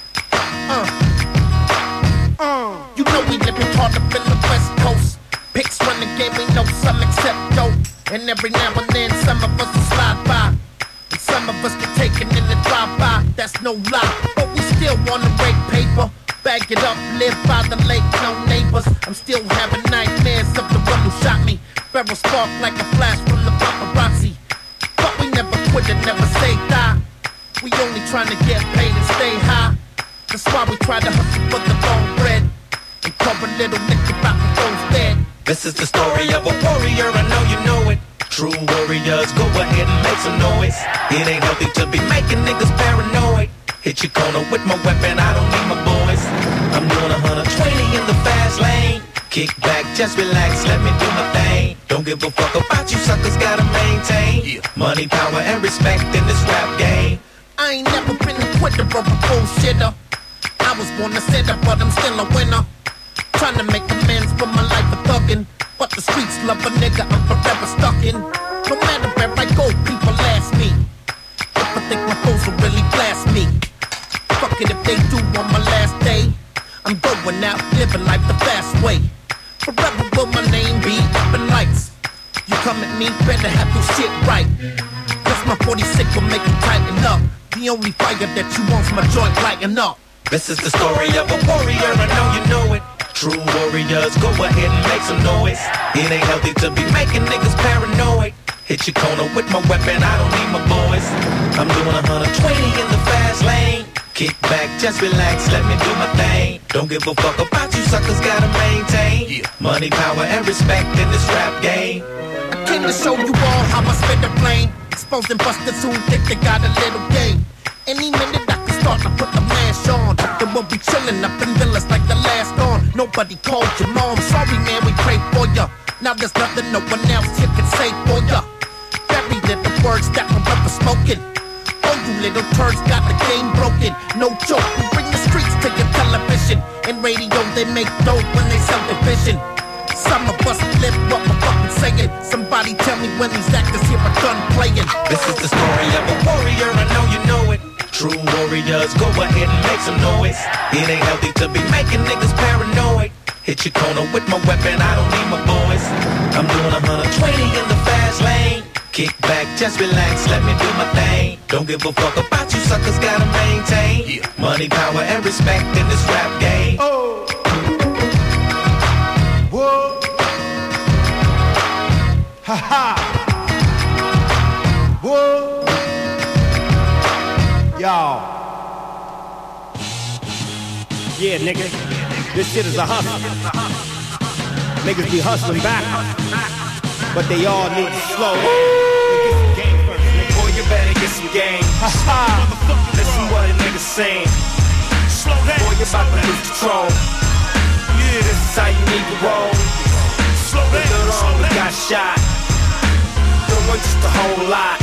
You know we living hard up in the West Coast. Picks run the game, we know some accept dope. And every now and then some of us will slide by. And some of us get taken in the drive-by. That's no lie, but we still wanna break paper. Bag it up, live by the lake, no neighbors. I'm still having nightmares of the one who shot me. Barrel spark like a flash from the paparazzi. But we never quit and never say die. We only trying to get paid and stay high. That's why we try to hustle for the bone bread. And cover little nigga about the phone's dead. This is the story of a warrior, I know you know it. True warriors, go ahead and make some noise. It ain't healthy to be making niggas paranoid. Hit your corner with my weapon, I don't need my boys. I'm doing 120 in the fast lane. Kick back, just relax, let me do my thing. Don't give a fuck about you suckers, gotta maintain money, power, and respect in this rap game. I ain't never been a quitter or a bullshitter. I was born a setter, but I'm still a winner. Trying to make amends for my life of thuggin'. But the streets love a nigga, I'm forever stuck in. No matter where I go, people ask me if I think my foes will really blast me. Fuck it if they do on my last day. I'm going out, living life the fast way. Forever will my name be up in lights. You come at me, better have your shit right. Cause my 46 will make you tighten up. The only fire that you want's my joint lighting up. This is the story of a warrior, I know you know it. True warriors, go ahead and make some noise. It ain't healthy to be making niggas paranoid. Hit your corner with my weapon, I don't need my boys. I'm doing 120 in the fast lane. Kick back, just relax, let me do my thing. Don't give a fuck about you suckers, gotta maintain money, power, and respect in this rap game. I came to show you all how I spit the blame. Exposing busters who think they got a little game. Any minute I can start to put the mash on. Then we'll be chillin' up in villas like the last on. Nobody called your mom, sorry man, we prayed for ya. Now there's nothing no one else here can say for ya. Very little words that were ever spoken. Oh, you little turds got the game broken. No joke, we bring the streets to your television. And radio, they make dope when they self-efficient. Some of us live what we're fucking saying. Somebody tell me when these actors here are done playing. This is the story of a warrior, I know you know it. True warriors, go ahead and make some noise. It ain't healthy to be making niggas paranoid. Hit your corner with my weapon, I don't need my boys. I'm doing 120 in the fast lane. Kick back, just relax, let me do my thing. Don't give a fuck about you suckers, gotta maintain money, power, and respect in this rap game. Oh. Whoa. Ha ha. Whoa. Y'all. Yeah, nigga. This shit is a hustle. Niggas be hustling back, but they all need to slow. Boy, you better get some game. Listen what a nigga saying. Slow down. Boy, you about to lose control. Yeah, this is how you need to roll. Slow down. Slow down. We got shot. Don't want just a whole lot.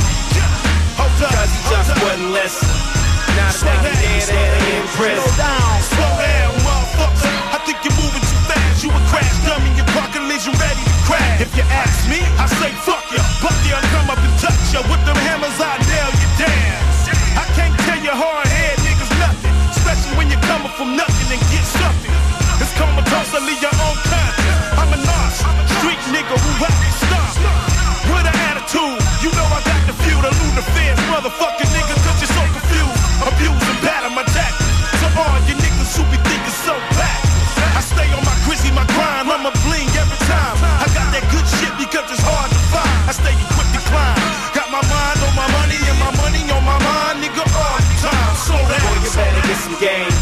Cause he just wouldn't listen. Now that he's dead in prison. Slow down, motherfucker. I think you're moving too fast. You a crash dummy, your parking leaves you ready to crash. If you ask me, I say fuck ya. Buck ya and come up and touch ya. With them hammers, I nail you down. I can't tell you hard head niggas nothing. Especially when you're coming from nothing and get something. It's comatose, I leave your own conscience. I'm a narc, street nigga who out and stomp. With an attitude, you know I got the few, the lunar fans, motherfucking niggas, cause you're so confused. Abuse and batter my tactics. So all you niggas who be thinking so back. I stay on my grizzy, my grind, I'ma bling every time. I got that good shit because it's hard to find. I stay equipped to climb. Got my mind on my money and my money on my mind, nigga, all the time. Slow down. Boy, you better get some game.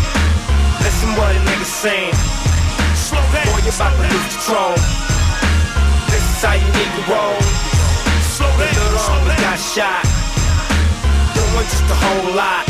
Listen what a nigga saying. Slow down. Boy, you about to lose control. This is how you need to roll. Slow down. Slow down. We got shot. Don't want just a whole lot.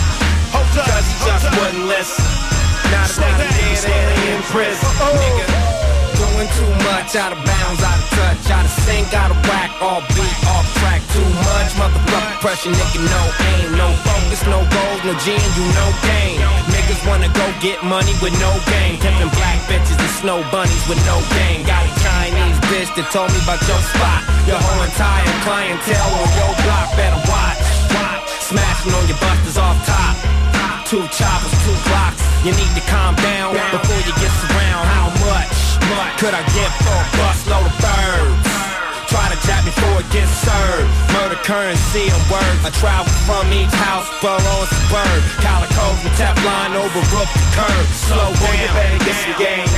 Cause he just wouldn't listen. Now that he's dead in prison. Nigga, doing too much, out of bounds, out of touch, out of sync, out of whack, all beat, off track, too much motherfucking pressure, nigga, no aim, no focus, no goals, no G, and you no game. Niggas wanna go get money with no game, pimping black bitches and snow bunnies with no game. Got a Chinese bitch that told me about your spot, your whole entire clientele on your block, better watch. Smashing on your busters off top. 2 choppers, 2 blocks. You need to calm down before you get surround. How much could I get for a busload of birds? Try to jab me before it gets served. Murder currency and words. I travel from each house, borough and suburb. Calicos with Teflon over roof to curb. Slow down, you better get some game.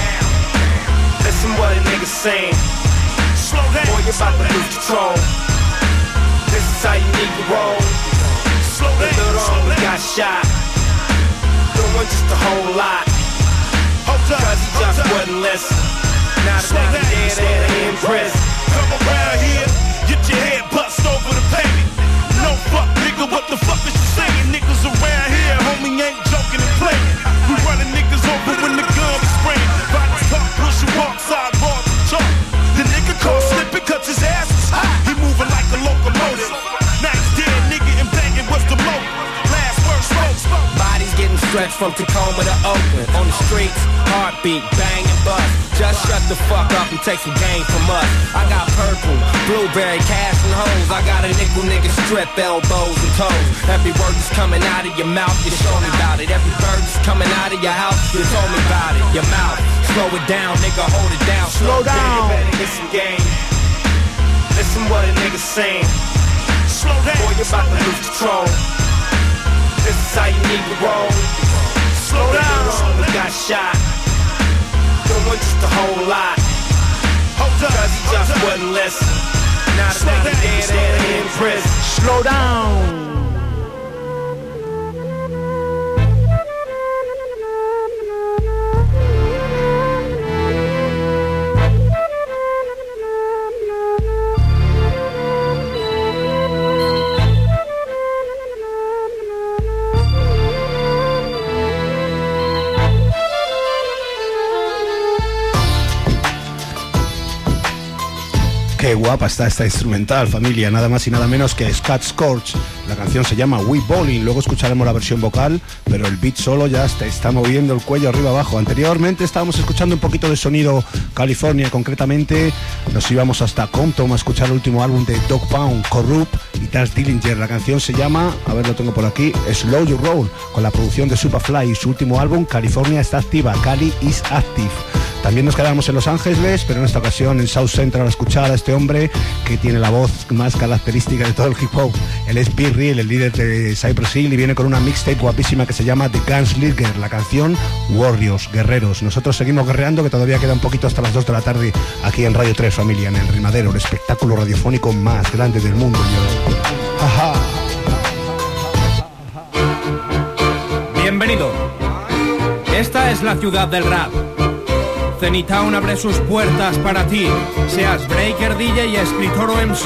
Listen what a nigga saying. Slow down. Boy, you about to lose control. This is how you need to roll. Slow down. We got shot. Don't want just a whole lot. Cause he just wouldn't listen. Now that he's dead in prison. Come around here, get your head bust over the pavement. No fuck, nigga, what the fuck is you saying? Niggas around here, homie, ain't joking and playing. We running niggas over when the gun is spraying. Bodies talk, push you walk, sidewalks and talk. The nigga caught slipping cause his ass is hot. He moving like a locomotive. Now he's dead, nigga, and banging what's the motive? Last word, smoke. Bodies getting stretched from Tacoma to Oakland. On the streets, heartbeat, bang and bust. Just shut the fuck up and take some game from us. I got purple, blueberry, cash and hoes. I got a nickel nigga strip, elbows and toes. Every word that's coming out of your mouth, you show me about it. Every bird that's coming out of your house, you told me about it. Your mouth, slow it down, nigga, hold it down. Slow down. You better get some game. Listen what a nigga saying. Slow down. Boy, you about to lose control. This is how you need to roll. Slow down. We got shot. Don't want just a whole lot. Cause he just wouldn't listen. Now that he's dead in prison. Slow down. Qué guapa está esta instrumental, familia, nada más y nada menos que Scott Scorch. La canción se llama We Bowling, luego escucharemos la versión vocal, pero el beat solo ya te está moviendo el cuello arriba abajo. Anteriormente estábamos escuchando un poquito de sonido California, concretamente nos íbamos hasta Compton a escuchar el último álbum de Dog Pound, Corrupt y Taz Dillinger. La canción se llama, a ver, lo tengo por aquí, Slow You Roll, con la producción de Superfly y su último álbum California está activa, Cali is Active. También nos quedamos en Los Ángeles, pero en esta ocasión en South Central a escuchar a este hombre que tiene la voz más característica de todo el hip hop. Él es Big Real, el líder de Cypress Hill, y viene con una mixtape guapísima que se llama The Gunslinger, la canción Warriors, Guerreros. Nosotros seguimos guerreando, que todavía queda un poquito hasta las 2 de la tarde aquí en Radio 3, familia, en El Rimadero, el espectáculo radiofónico más grande del mundo. Ajá. Bienvenido. Esta es la ciudad del rap. Zenitown abre sus puertas para ti, seas breaker, DJ, escritor o MC.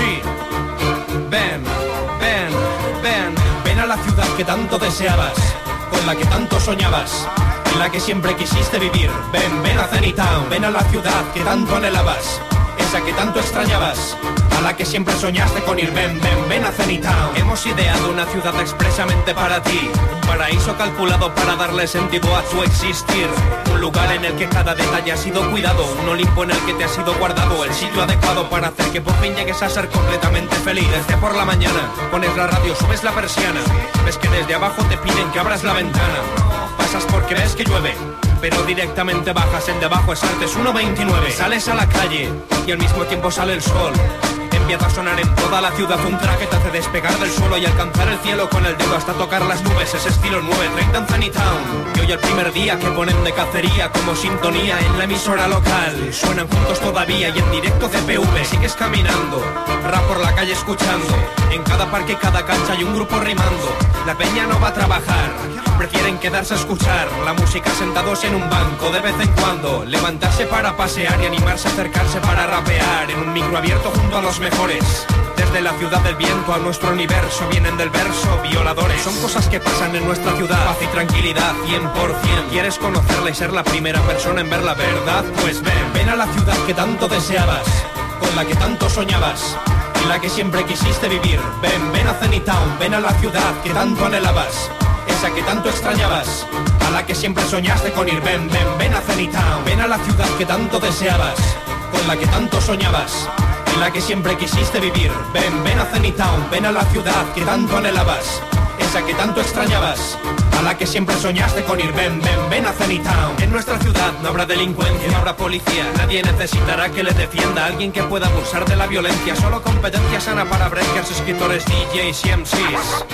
Ven, ven, ven, ven a la ciudad que tanto deseabas, con la que tanto soñabas, en la que siempre quisiste vivir. Ven, ven a Zenitown, ven a la ciudad que tanto anhelabas, esa que tanto extrañabas, a la que siempre soñaste con ir. Ven, ven, ven a Zenitown. Hemos ideado una ciudad expresamente para ti, un paraíso calculado para darle sentido a tu existir, un lugar en el que cada detalle ha sido cuidado, un Olimpo en el que te ha sido guardado, el sitio adecuado para hacer que por fin llegues a ser completamente feliz. Desde por la mañana pones la radio, subes la persiana, ves que desde abajo te piden que abras la ventana, pasas porque ves que llueve, pero directamente bajas, el de abajo es Artes 129. Sales a la calle y al mismo tiempo sale el sol. Empieza a sonar en toda la ciudad un track que te hace despegar del suelo y alcanzar el cielo con el dedo hasta tocar las nubes. Es estilo 930 en Zenitown. Y hoy el primer día que ponen de cacería como sintonía en la emisora local. Suenan juntos todavía y en directo CPV. Sigues caminando, rap por la calle escuchando. En cada parque y cada cancha hay un grupo rimando. La peña no va a trabajar, prefieren quedarse a escuchar la música sentados en un banco de vez en cuando. Levantarse para pasear y animarse a acercarse para rapear en un micro abierto junto a los mejores. Desde la ciudad del viento a nuestro universo vienen del verso violadores. Son cosas que pasan en nuestra ciudad, paz y tranquilidad 100%. ¿Quieres conocerla y ser la primera persona en ver la verdad? Pues ven, ven a la ciudad que tanto deseabas, con la que tanto soñabas, en la que siempre quisiste vivir. Ven, ven a Zenitown, ven a la ciudad que tanto anhelabas, esa que tanto extrañabas, a la que siempre soñaste con ir. Ven, ven, ven a Zenitown, ven a la ciudad que tanto deseabas, con la que tanto soñabas, en la que siempre quisiste vivir. Ven, ven a Zenitown, ven a la ciudad que tanto anhelabas, esa que tanto extrañabas, a la que siempre soñaste con ir. Ven, ven, ven a Zenitown. En nuestra ciudad no habrá delincuencia, no habrá policía, nadie necesitará que le defienda a alguien que pueda abusar de la violencia. Solo competencia sana para breakers, escritores, DJs y MCs.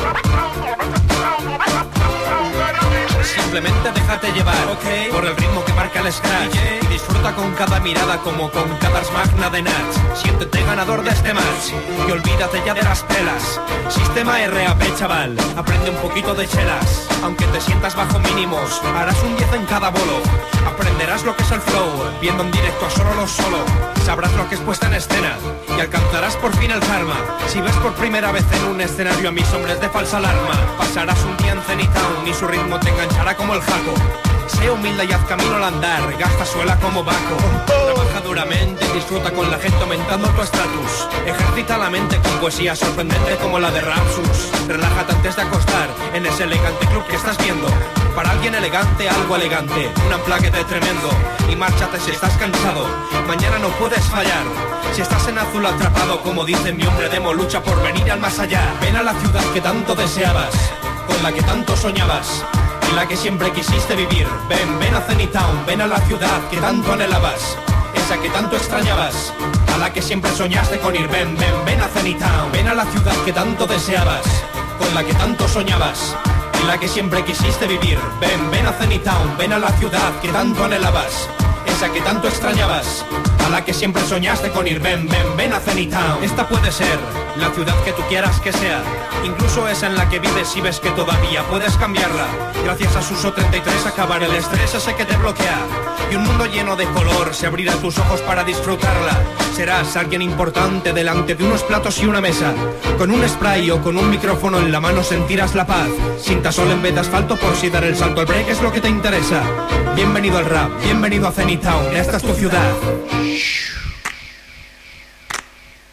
Simplemente déjate llevar, por el ritmo que marca el scratch, y disfruta con cada mirada como con cada magna de Nats. Siéntete ganador de este match y olvídate ya de las pelas. Sistema RAP, chaval, aprende un poquito de chelas. Aunque te sientas bajo mínimos, harás un 10 en cada bolo. Aprenderás lo que es el flow, viendo en directo a solo los solo. Sabrás lo que es puesta en escena y alcanzarás por fin el karma. Si ves por primera vez en un escenario a mis hombres de falsa alarma, pasarás un día en Zenitown y su ritmo te enganchará como el jaco. Sé humilde y haz camino al andar, gasta suela como Baco. Trabaja duramente y disfruta con la gente aumentando tu estatus. Ejercita la mente con poesía sorprendente como la de Rapsus. Relájate antes de acostar en ese elegante club que estás viendo. Para alguien elegante, algo elegante, un amplaquete tremendo. Y márchate si estás cansado, mañana no puedes fallar. Si estás en azul atrapado, como dice mi hombre demo, lucha por venir al más allá. Ven a la ciudad que tanto deseabas, con la que tanto soñabas, en la que siempre quisiste vivir. Ven, ven a Zenitown, ven a la ciudad que tanto anhelabas, esa que tanto extrañabas, a la que siempre soñaste con ir. Ven, ven, ven a Zenitown, ven a la ciudad que tanto deseabas, con la que tanto soñabas, en la que siempre quisiste vivir. Ven, ven a Zenitown, ven a la ciudad que tanto anhelabas, esa que tanto extrañabas, a la que siempre soñaste con ir. Ven, ven, ven a Zenitown. Esta puede ser la ciudad que tú quieras que sea, incluso esa en la que vives y ves que todavía puedes cambiarla. Gracias a Suso 33 acabar el estrés ese que te bloquea, y un mundo lleno de color se abrirá tus ojos para disfrutarla. Serás alguien importante delante de unos platos y una mesa, con un spray o con un micrófono en la mano sentirás la paz. Cinta sol en vez de asfalto por si dar el salto al break es lo que te interesa. Bienvenido al rap, bienvenido a Zenitown, esta es tu ciudad.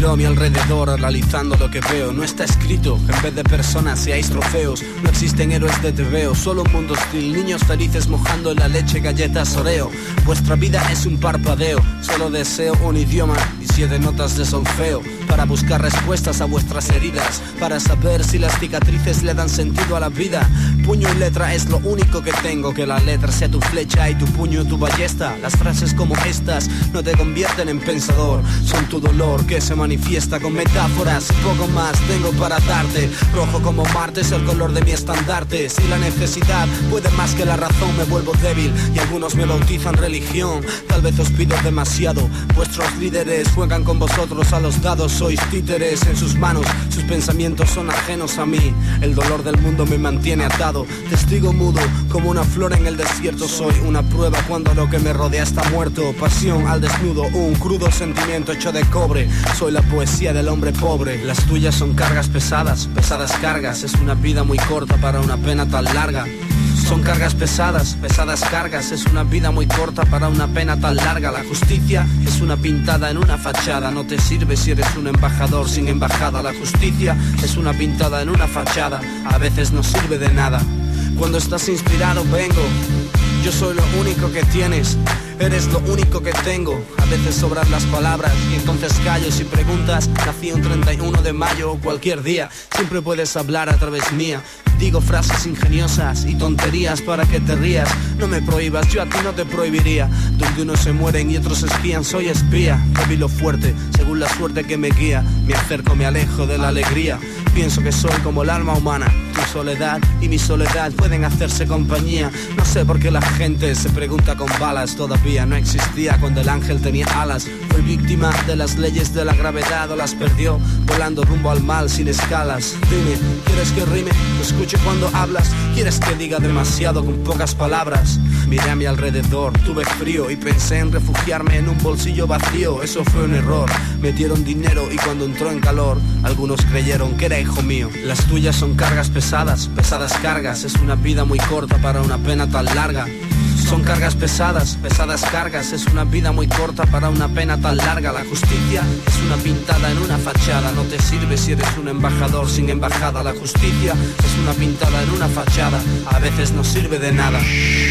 Miro a mi alrededor analizando lo que veo. No está escrito que en vez de personas seáis trofeos. No existen héroes de TVO, solo un mundo hostil. Niños felices mojando en la leche galletas Oreo. Vuestra vida es un parpadeo. Solo deseo un idioma y 7 notas de solfeo para buscar respuestas a vuestras heridas, para saber si las cicatrices le dan sentido a la vida. Puño y letra es lo único que tengo, que la letra sea tu flecha y tu puño tu ballesta. Las frases como estas no te convierten en pensador, son tu dolor que se manifiesta con metáforas. Poco más tengo para darte, rojo como Marte es el color de mi estandarte. Si la necesidad puede más que la razón, me vuelvo débil y algunos me bautizan religión. Tal vez os pido demasiado, vuestros líderes juegan con vosotros a los dados. Sois títeres en sus manos, sus pensamientos son ajenos a mí. El dolor del mundo me mantiene atado, testigo mudo como una flor en el desierto. Soy una prueba cuando lo que me rodea está muerto. Pasión al desnudo, un crudo sentimiento hecho de cobre. Soy la poesía del hombre pobre. Las tuyas son cargas pesadas, pesadas cargas. Es una vida muy corta para una pena tan larga. Son cargas pesadas, pesadas cargas. Es una vida muy corta para una pena tan larga. La justicia es una pintada en una fachada. No te sirve si eres un embajador sin embajada. La justicia es una pintada en una fachada. A veces no sirve de nada. Cuando estás inspirado vengo. Yo soy lo único que tienes. Eres lo único que tengo. A veces sobran las palabras y entonces callo. Si preguntas, nací un 31 de mayo o cualquier día. Siempre puedes hablar a través mía. Digo frases ingeniosas y tonterías para que te rías. No me prohíbas, yo a ti no te prohibiría. Donde unos se mueren y otros espían, soy espía. Débil o fuerte, según la suerte que me guía. Me acerco, me alejo de la alegría. Pienso que soy como el alma humana. Tu soledad y mi soledad pueden hacerse compañía. No sé por qué la gente se pregunta con balas. Todavía no existía cuando el ángel tenía alas. Fue víctima de las leyes de la gravedad o las perdió volando rumbo al mal sin escalas. Dime, ¿quieres que rime? Lo escucho cuando hablas. ¿Quieres que diga demasiado con pocas palabras? Miré a mi alrededor, tuve frío y pensé en refugiarme en un bolsillo vacío. Eso fue un error. Metieron dinero y cuando entró en calor, algunos creyeron que era hijo mío. Las tuyas son cargas pesadas, pesadas cargas. Es una vida muy corta para una pena tan larga. Son cargas pesadas, pesadas cargas. Es una vida muy corta para una pena tan larga. La justicia es una pintada en una fachada. No te sirve si eres un embajador sin embajada. La justicia es una pintada en una fachada. A veces no sirve de nada.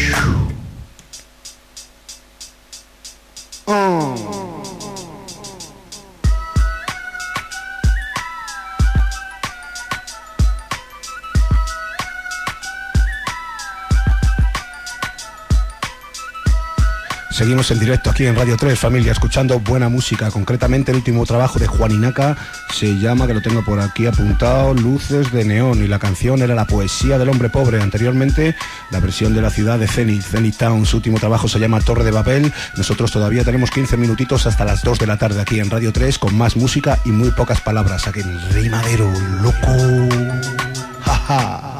Seguimos en directo aquí en Radio 3, familia, escuchando buena música. Concretamente el último trabajo de Juan Inaca se llama, que lo tengo por aquí apuntado, Luces de Neón, y la canción era La poesía del hombre pobre. Anteriormente la versión de la ciudad de Zenith Town. Su último trabajo se llama Torre de Babel. Nosotros todavía tenemos 15 minutitos hasta las 2 de la tarde aquí en Radio 3 con más música y muy pocas palabras. Aquí en el Rimadero, loco. Jaja.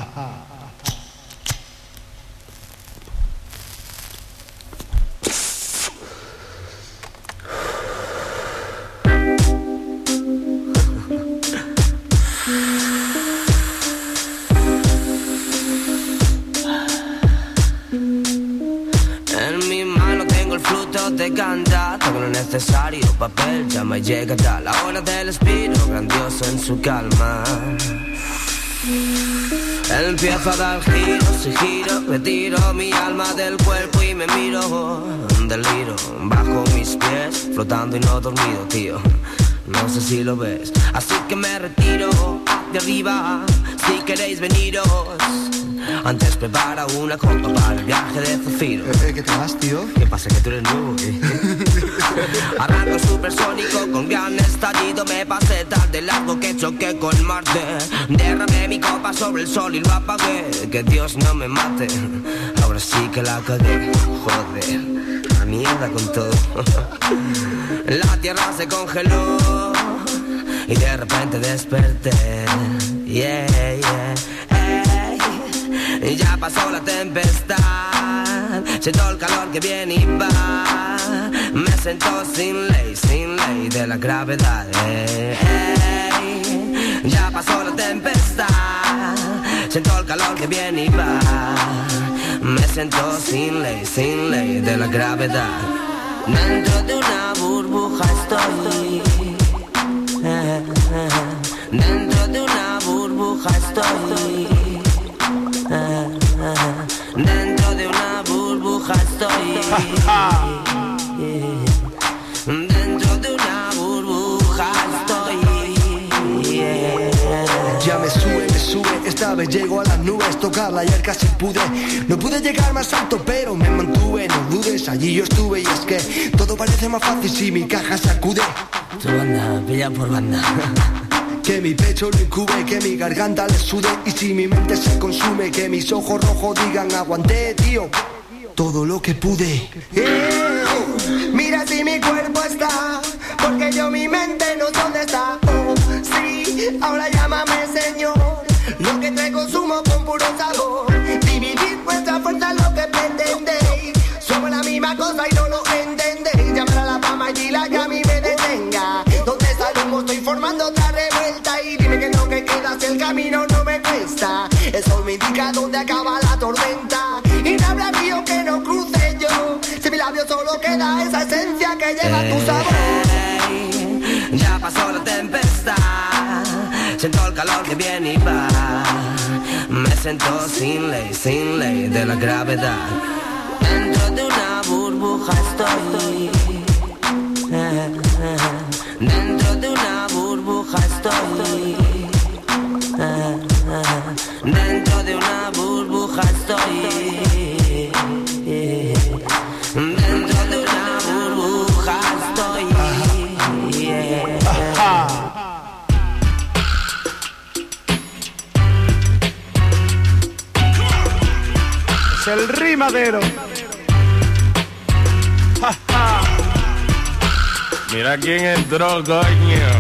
Todo lo necesario, papel, llama y llega ya la hora del espino, grandioso en su calma. Empiezo a dar giros y giro, retiro mi alma del cuerpo y me miro. Deliro, bajo mis pies, flotando y no dormido, tío. No sé si lo ves, así que me retiro de arriba, si queréis veniros. Antes prepara una copa para el viaje de Zafiro. ¿Qué te vas, tío? ¿Qué pasa, que tú eres nuevo? Arranco supersónico con gran estallido. Me pasé tan de largo que choqué con Marte. Derramé mi copa sobre el sol y lo apagué. Que Dios no me mate, ahora sí que la cagué. Joder, la mierda con todo. La tierra se congeló y de repente desperté. Yeah, yeah. Y ya pasó la tempestad, siento el calor que viene y va. Me siento sin ley de la gravedad. Ya pasó la tempestad, siento el calor que viene y va. Me siento sin ley de la gravedad. Dentro de una burbuja estoy, Dentro de una burbuja estoy. Dentro de una burbuja estoy. Dentro de una burbuja estoy. Ya me sube, esta vez llego a las nubes. Tocarla ayer casi pude. No pude llegar más alto, pero me mantuve. No dudes, allí yo estuve. Y es que todo parece más fácil si mi caja sacude. Tu banda, pilla por banda. Que mi pecho lo incube, que mi garganta le sude. Y si mi mente se consume, que mis ojos rojos digan aguanté, tío, todo lo que pude. Mira si mi cuerpo está, porque yo mi mente no sé dónde está. Oh, sí, ahora llámame señor. Lo que te consumo con puro sabor. Dividir nuestra fuerza es lo que pretendéis. Somos la misma cosa y no lo entendéis. Llamar a la fama y la que a mí me detenga. Donde salimos estoy formando otra revuelta. Y dime que no, que quedas, el camino no me cuesta. Eso me indica dónde acaba la tormenta. Y no habrá río que no cruce yo. Si mi labio solo queda esa esencia que lleva tu sabor. Ya pasó la tempestad. Siento el calor que viene y va. Me siento sin ley de la gravedad. Dentro de una burbuja estoy. Dentro de una burbuja estoy. Dentro de una burbuja estoy. Dentro de una burbuja estoy. Es el rimadero. Mira quién entró, coño.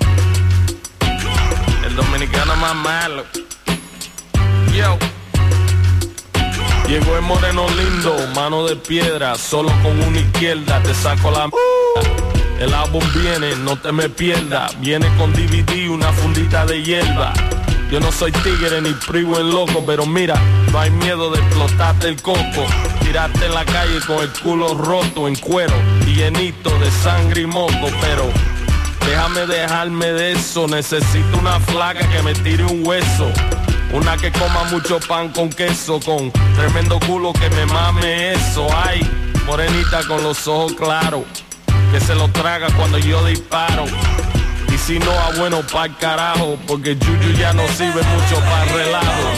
El dominicano más malo. Yo. Llegó el moreno lindo, mano de piedra, solo con una izquierda te saco la mierda. El álbum viene, no te me pierdas. Viene con DVD, una fundita de hierba. Yo no soy tigre ni privo en loco, pero mira, no hay miedo de explotarte el coco. Tirarte en la calle con el culo roto en cuero y llenito de sangre y moco, pero déjame dejarme de eso. Necesito una flaca que me tire un hueso. Una que coma mucho pan con queso, con tremendo culo que me mame eso. Ay, morenita con los ojos claros, que se lo traga cuando yo disparo. Y si no, a bueno pa'l carajo, porque Yuyu ya no sirve mucho para relajo.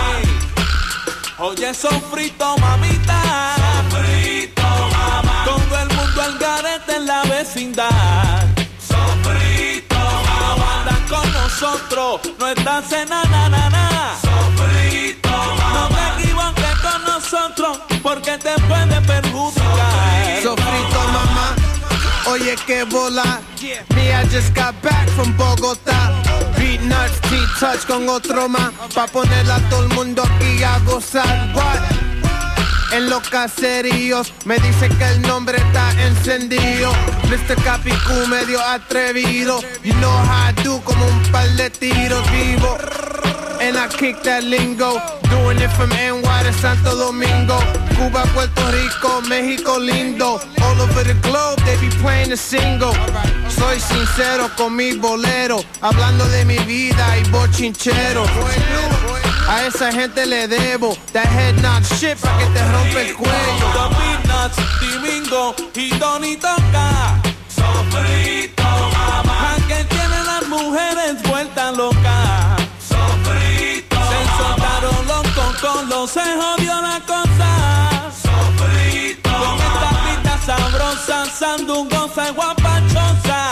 Oye, sofrito, mamita. Sofrito, mamá. Todo el mundo al garete en la vecindad. Sofrito, mamá. Andan con nosotros, no estás en na. Sofrito, mamá. No te equivoques con nosotros, porque te puede perjudicar. Sofrito, mamá. Oye, que bola. Me, I just got back from Bogotá. Beat nuts, T-touch con otro más. Pa' ponerla a todo el mundo aquí a gozar. What? En los caseríos me dicen que el nombre está encendido. Mr. Capicú medio atrevido. You know how I do, como un par de tiros vivo. And I kick that lingo. Doing it from NY to Santo Domingo. Cuba, Puerto Rico, México lindo. All over the globe, they be playing the single. Soy sincero con mi bolero, hablando de mi vida y bochinchero. A esa gente le debo that head knock shit pa' que te rompe el cuello. The Peanuts, Domingo y Tony toca. Sofrito, mamá. ¿A qué tienen las mujeres vueltas locas? Sofrito, se soltaron los cocos, se jodió la cosa. Sofrito, con esta pita sabrosa, sandungosa y guapachosa.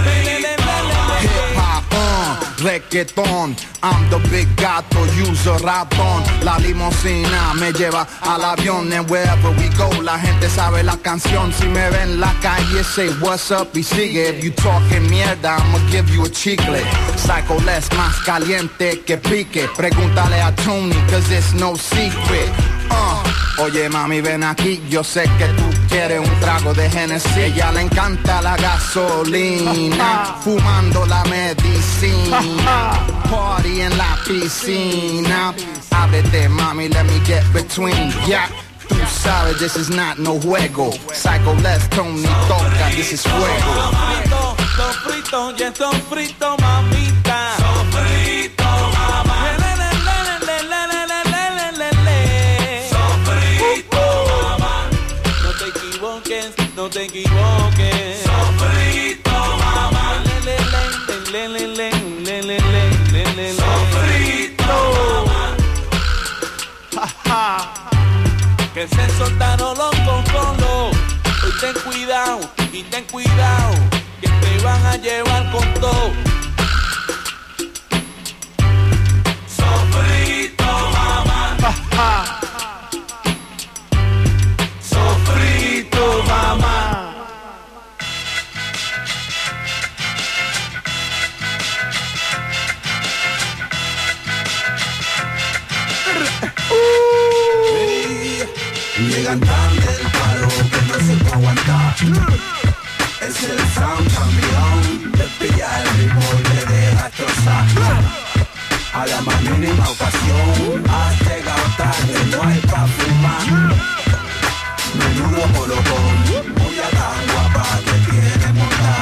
Hip hop, reggaeton, I'm the big gato, uso ratón. La limusina me lleva al avión and wherever we go, la gente sabe la canción. Si me ven en la calle, say what's up y sigue. If you talking mierda, I'ma give you a chicle. Psycho less, más caliente que pique. Pregúntale a Tony, cause it's no secret. Oye mami, ven aquí, yo sé que tú quieres un trago de Genesis. Ella le encanta la gasolina, fumando la medicina, party en la piscina. Ábrete mami, let me get between, yeah. Tú sabes, this is not no juego. Psycho less, Tony toca, this is fuego. sofrito, y es sofrito, mamita. Sofrito, mamá. Sofrito, mamá. No te equivoques, no te equivoques. Sofrito, mamá. Sofrito, mamá. Que se soltaron los controlos. Hoy ten cuidado y ten cuidado, que te van a llevar con todo. Sofrito, mamá. Sofrito, mamá. Llegan tan del palo que no se puede aguantar. Es el sound campeón, te pilla el ritmo y te deja destrozar. A la más mínima ocasión, has llegado tarde, no hay pa' fumar. Menudo colocón, muy a tan guapa que quiere montar.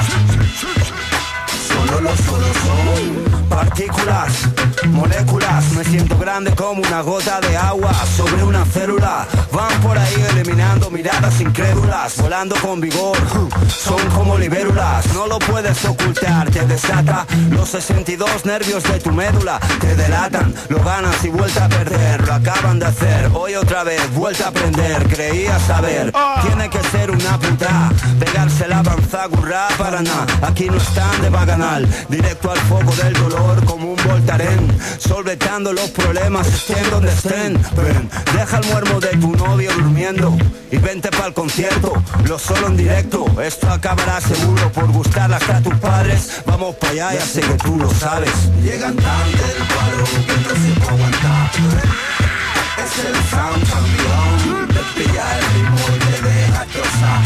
Solo los solos son partículas, moléculas. Me siento grande como una gota de agua sobre una célula. Van por ahí eliminando miradas incrédulas, volando con vigor. Son como libélulas, no lo puedes ocultar. Te desata los 62 nervios de tu médula. Te delatan, lo ganas y vuelta a perder. Lo acaban de hacer, hoy otra vez, vuelta a aprender. Creía saber, tiene que ser una puta. Pegarse la banzagurra para nada. Aquí no están de baganal, directo al foco del dolor como un voltaren. Solvetando los problemas, estén donde estén. Ven, deja el muermo de tu novio durmiendo y vente pa'l concierto, lo solo en directo. Esto acabará seguro por gustar hasta a tus padres. Vamos pa' allá, ya sé que tú lo sabes. Llegan tan del palo que no se puede aguantar. Es el sound campeón, te pilla el ritmo y te deja destrozar.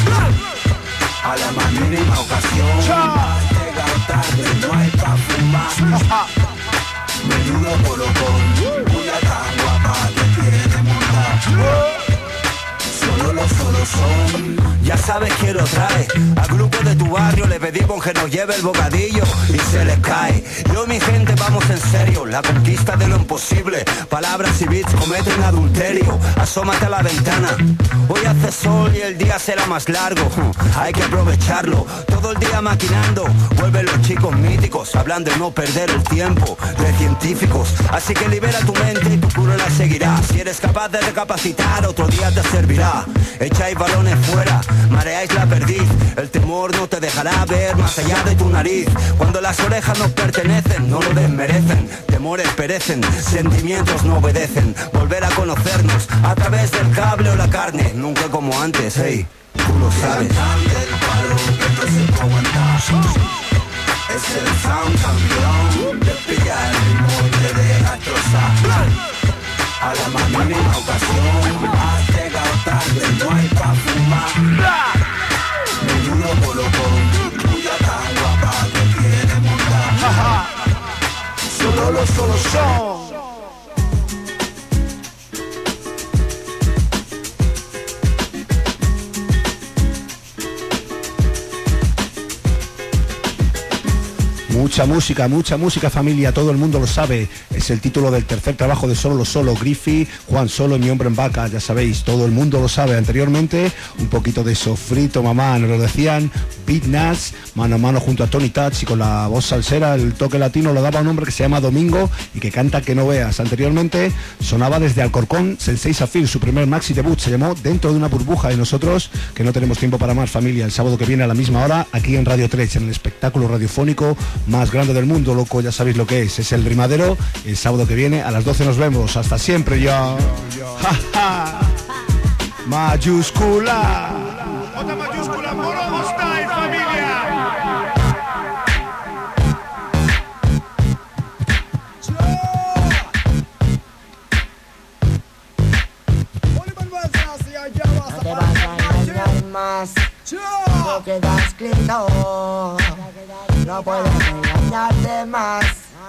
A la más mínima ocasión, has llegado tarde, no hay pa' fumar. Menudo colocón, muy a tan guapa que quiere montar. Solo los solos son. Ya sabes quién lo trae. Al grupo de tu barrio le pedimos que nos lleve el bocadillo y se les cae. Yo y mi gente vamos en serio, la conquista de lo imposible. Palabras y beats cometen adulterio. Asómate a la ventana. Hoy hace sol y el día será más largo. Hay que aprovecharlo. Todo el día maquinando. Vuelven los chicos míticos, hablan de no perder el tiempo, de científicos. Así que libera tu mente y tu cura la seguirá. Si eres capaz de recapacitar, otro día te servirá. Echáis balones fuera, mareáis la perdiz. El temor no te dejará ver más allá de tu nariz. Cuando las orejas nos pertenecen, no lo desmerecen. Temores perecen, sentimientos no obedecen. Volver a conocernos a través del cable o la carne, nunca como antes, hey, tú lo sabes. Es el sound campeón, te pilla el ritmo y te deja destrozar. A la más mínima ocasión, has llegado tarde, no hay pa' fumar. Menudo colocón, tuya tan guapa que quiere montar. Solo los solos son. Mucha música familia, todo el mundo lo sabe. Es el título del tercer trabajo de Solo lo Solo, Griffy, Juan Solo y Mi Hombre en Vaca, ya sabéis, todo el mundo lo sabe. Anteriormente, un poquito de Sofrito Mamá, nos lo decían Beat Nas, mano a mano junto a Tony Touch, y con la voz salsera, el toque latino lo daba un hombre que se llama Domingo y que canta que no veas. Anteriormente sonaba desde Alcorcón Sensei Safir, su primer maxi debut, se llamó Dentro de una burbuja, y nosotros, que no tenemos tiempo para más familia, el sábado que viene a la misma hora, aquí en Radio 3, en el espectáculo radiofónico más grande del mundo, loco, ya sabéis lo que es el Rimadero. El sábado que viene a las 12 nos vemos. Hasta siempre, ya. Mayúscula. J mayúscula, Morodo Style, familia. No te vas a engañar más, no queda escrito. No puedes engañarte más.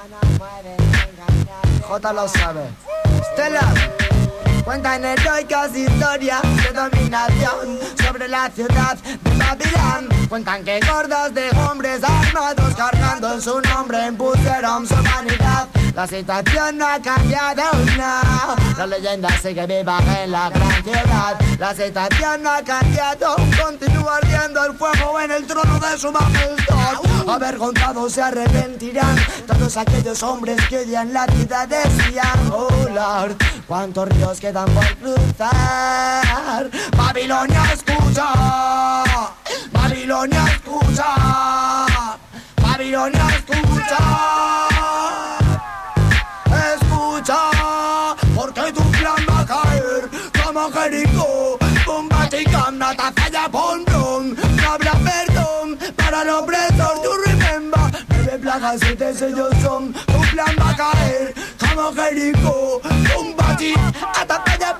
J lo sabe. Stella cuentan heroicas historias de dominación sobre la ciudad de Babilán. Cuentan que gordas de hombres armados cargando en su nombre impusieron su vanidad. La situación no ha cambiado, no. La leyenda sigue viva en la gran ciudad. La situación no ha cambiado, continúa ardiendo el fuego en el trono de su majestad. Avergonzados se arrepentirán todos aquellos hombres que odian la vida decían: oh Lord, cuántos ríos quedan por cruzar. Babilonia escucha, Babilonia escucha, Babilonia escucha. Escucha, porque tu plan va a caer como Jericó. Bomba ticam, nata falla, bom bom. No habrá perdón para el opresor, you remember. 9 plagas, 7 sellos son. Tu plan va a caer como Jericó. Bomba ticam, nata falla,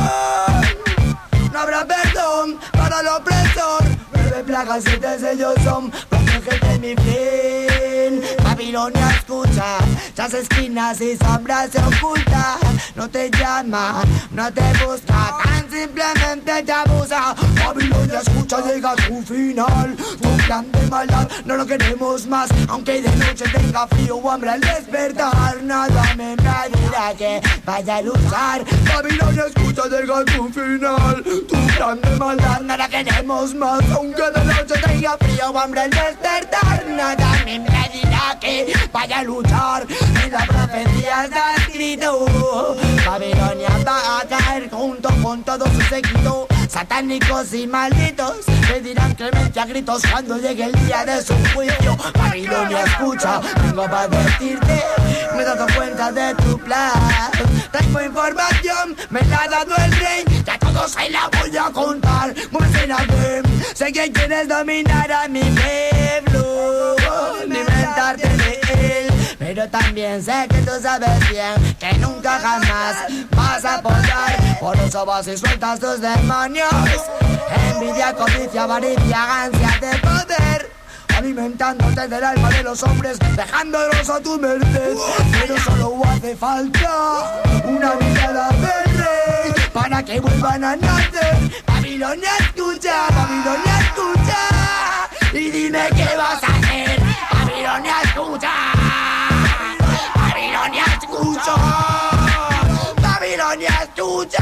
bom. No habrá perdón para el opresor. 9 plagas, 7 sellos son. Protégete mi fin. Babilonia escucha, las esquinas y sombras se ocultan. No te llama, no te busca, tan simplemente te abusa. Babilonia escucha, llega a tu final. Tu plan de maldad no lo queremos más. Aunque de noche tenga frío o hambre al despertar, nada me impedirá que vaya a luchar. Babilonia escucha, llega a tu final. Tu plan de maldad no lo queremos más. Aunque de noche tenga frío o hambre al despertar, nada me impedirá que vaya a luchar. En la profecía está escrito: Babilonia va a caer junto con todo su séquito. Satánicos y malditos pedirán clemencia a gritos cuando llegue el día de su juicio. Babilonia escucha, vengo para advertirte, me he dado cuenta de tu plan. Tengo información, me la ha dado el rey, ya todos se la voy a contar. Muévese la game, sé que quieres dominar a mi pueblo, alimentarte de él. Pero también sé que tú sabes bien que nunca jamás vas a poder. Por eso vas y sueltas tus demonios. Envidia, codicia, avaricia, ansia de poder, alimentándote del alma de los hombres, dejándolos a tu merced. Pero solo hace falta una mirada del rey para que vuelvan a nacer. Babilonia escucha, Babilonia escucha, y dime qué vas a hacer. Babilonia escucha, Babilonia escucha, Babilonia escucha,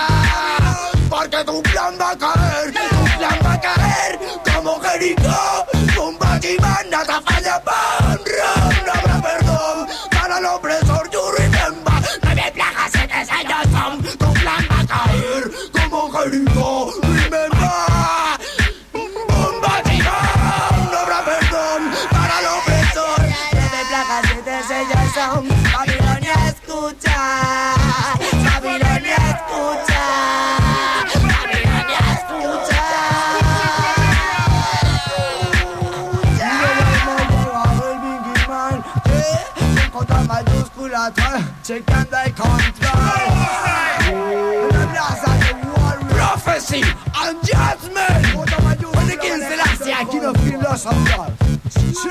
porque tu plan va a caer, tu plan va a caer como Jericó. Bomba y banda, falla, pan, no habrá perdón para el opresor, you remember. 9 plagas, 7 sellos son. Tu plan va a caer como Jericó, remember. Bomba y banda, no habrá perdón para el opresor. 9 plagas, 7 sellos son. Babilonia escucha, Babilonia escucha, Babilonia escucha. Con mayúscula, checando el control. Prophecy and judgment. When the King Selassie, King of philosophy.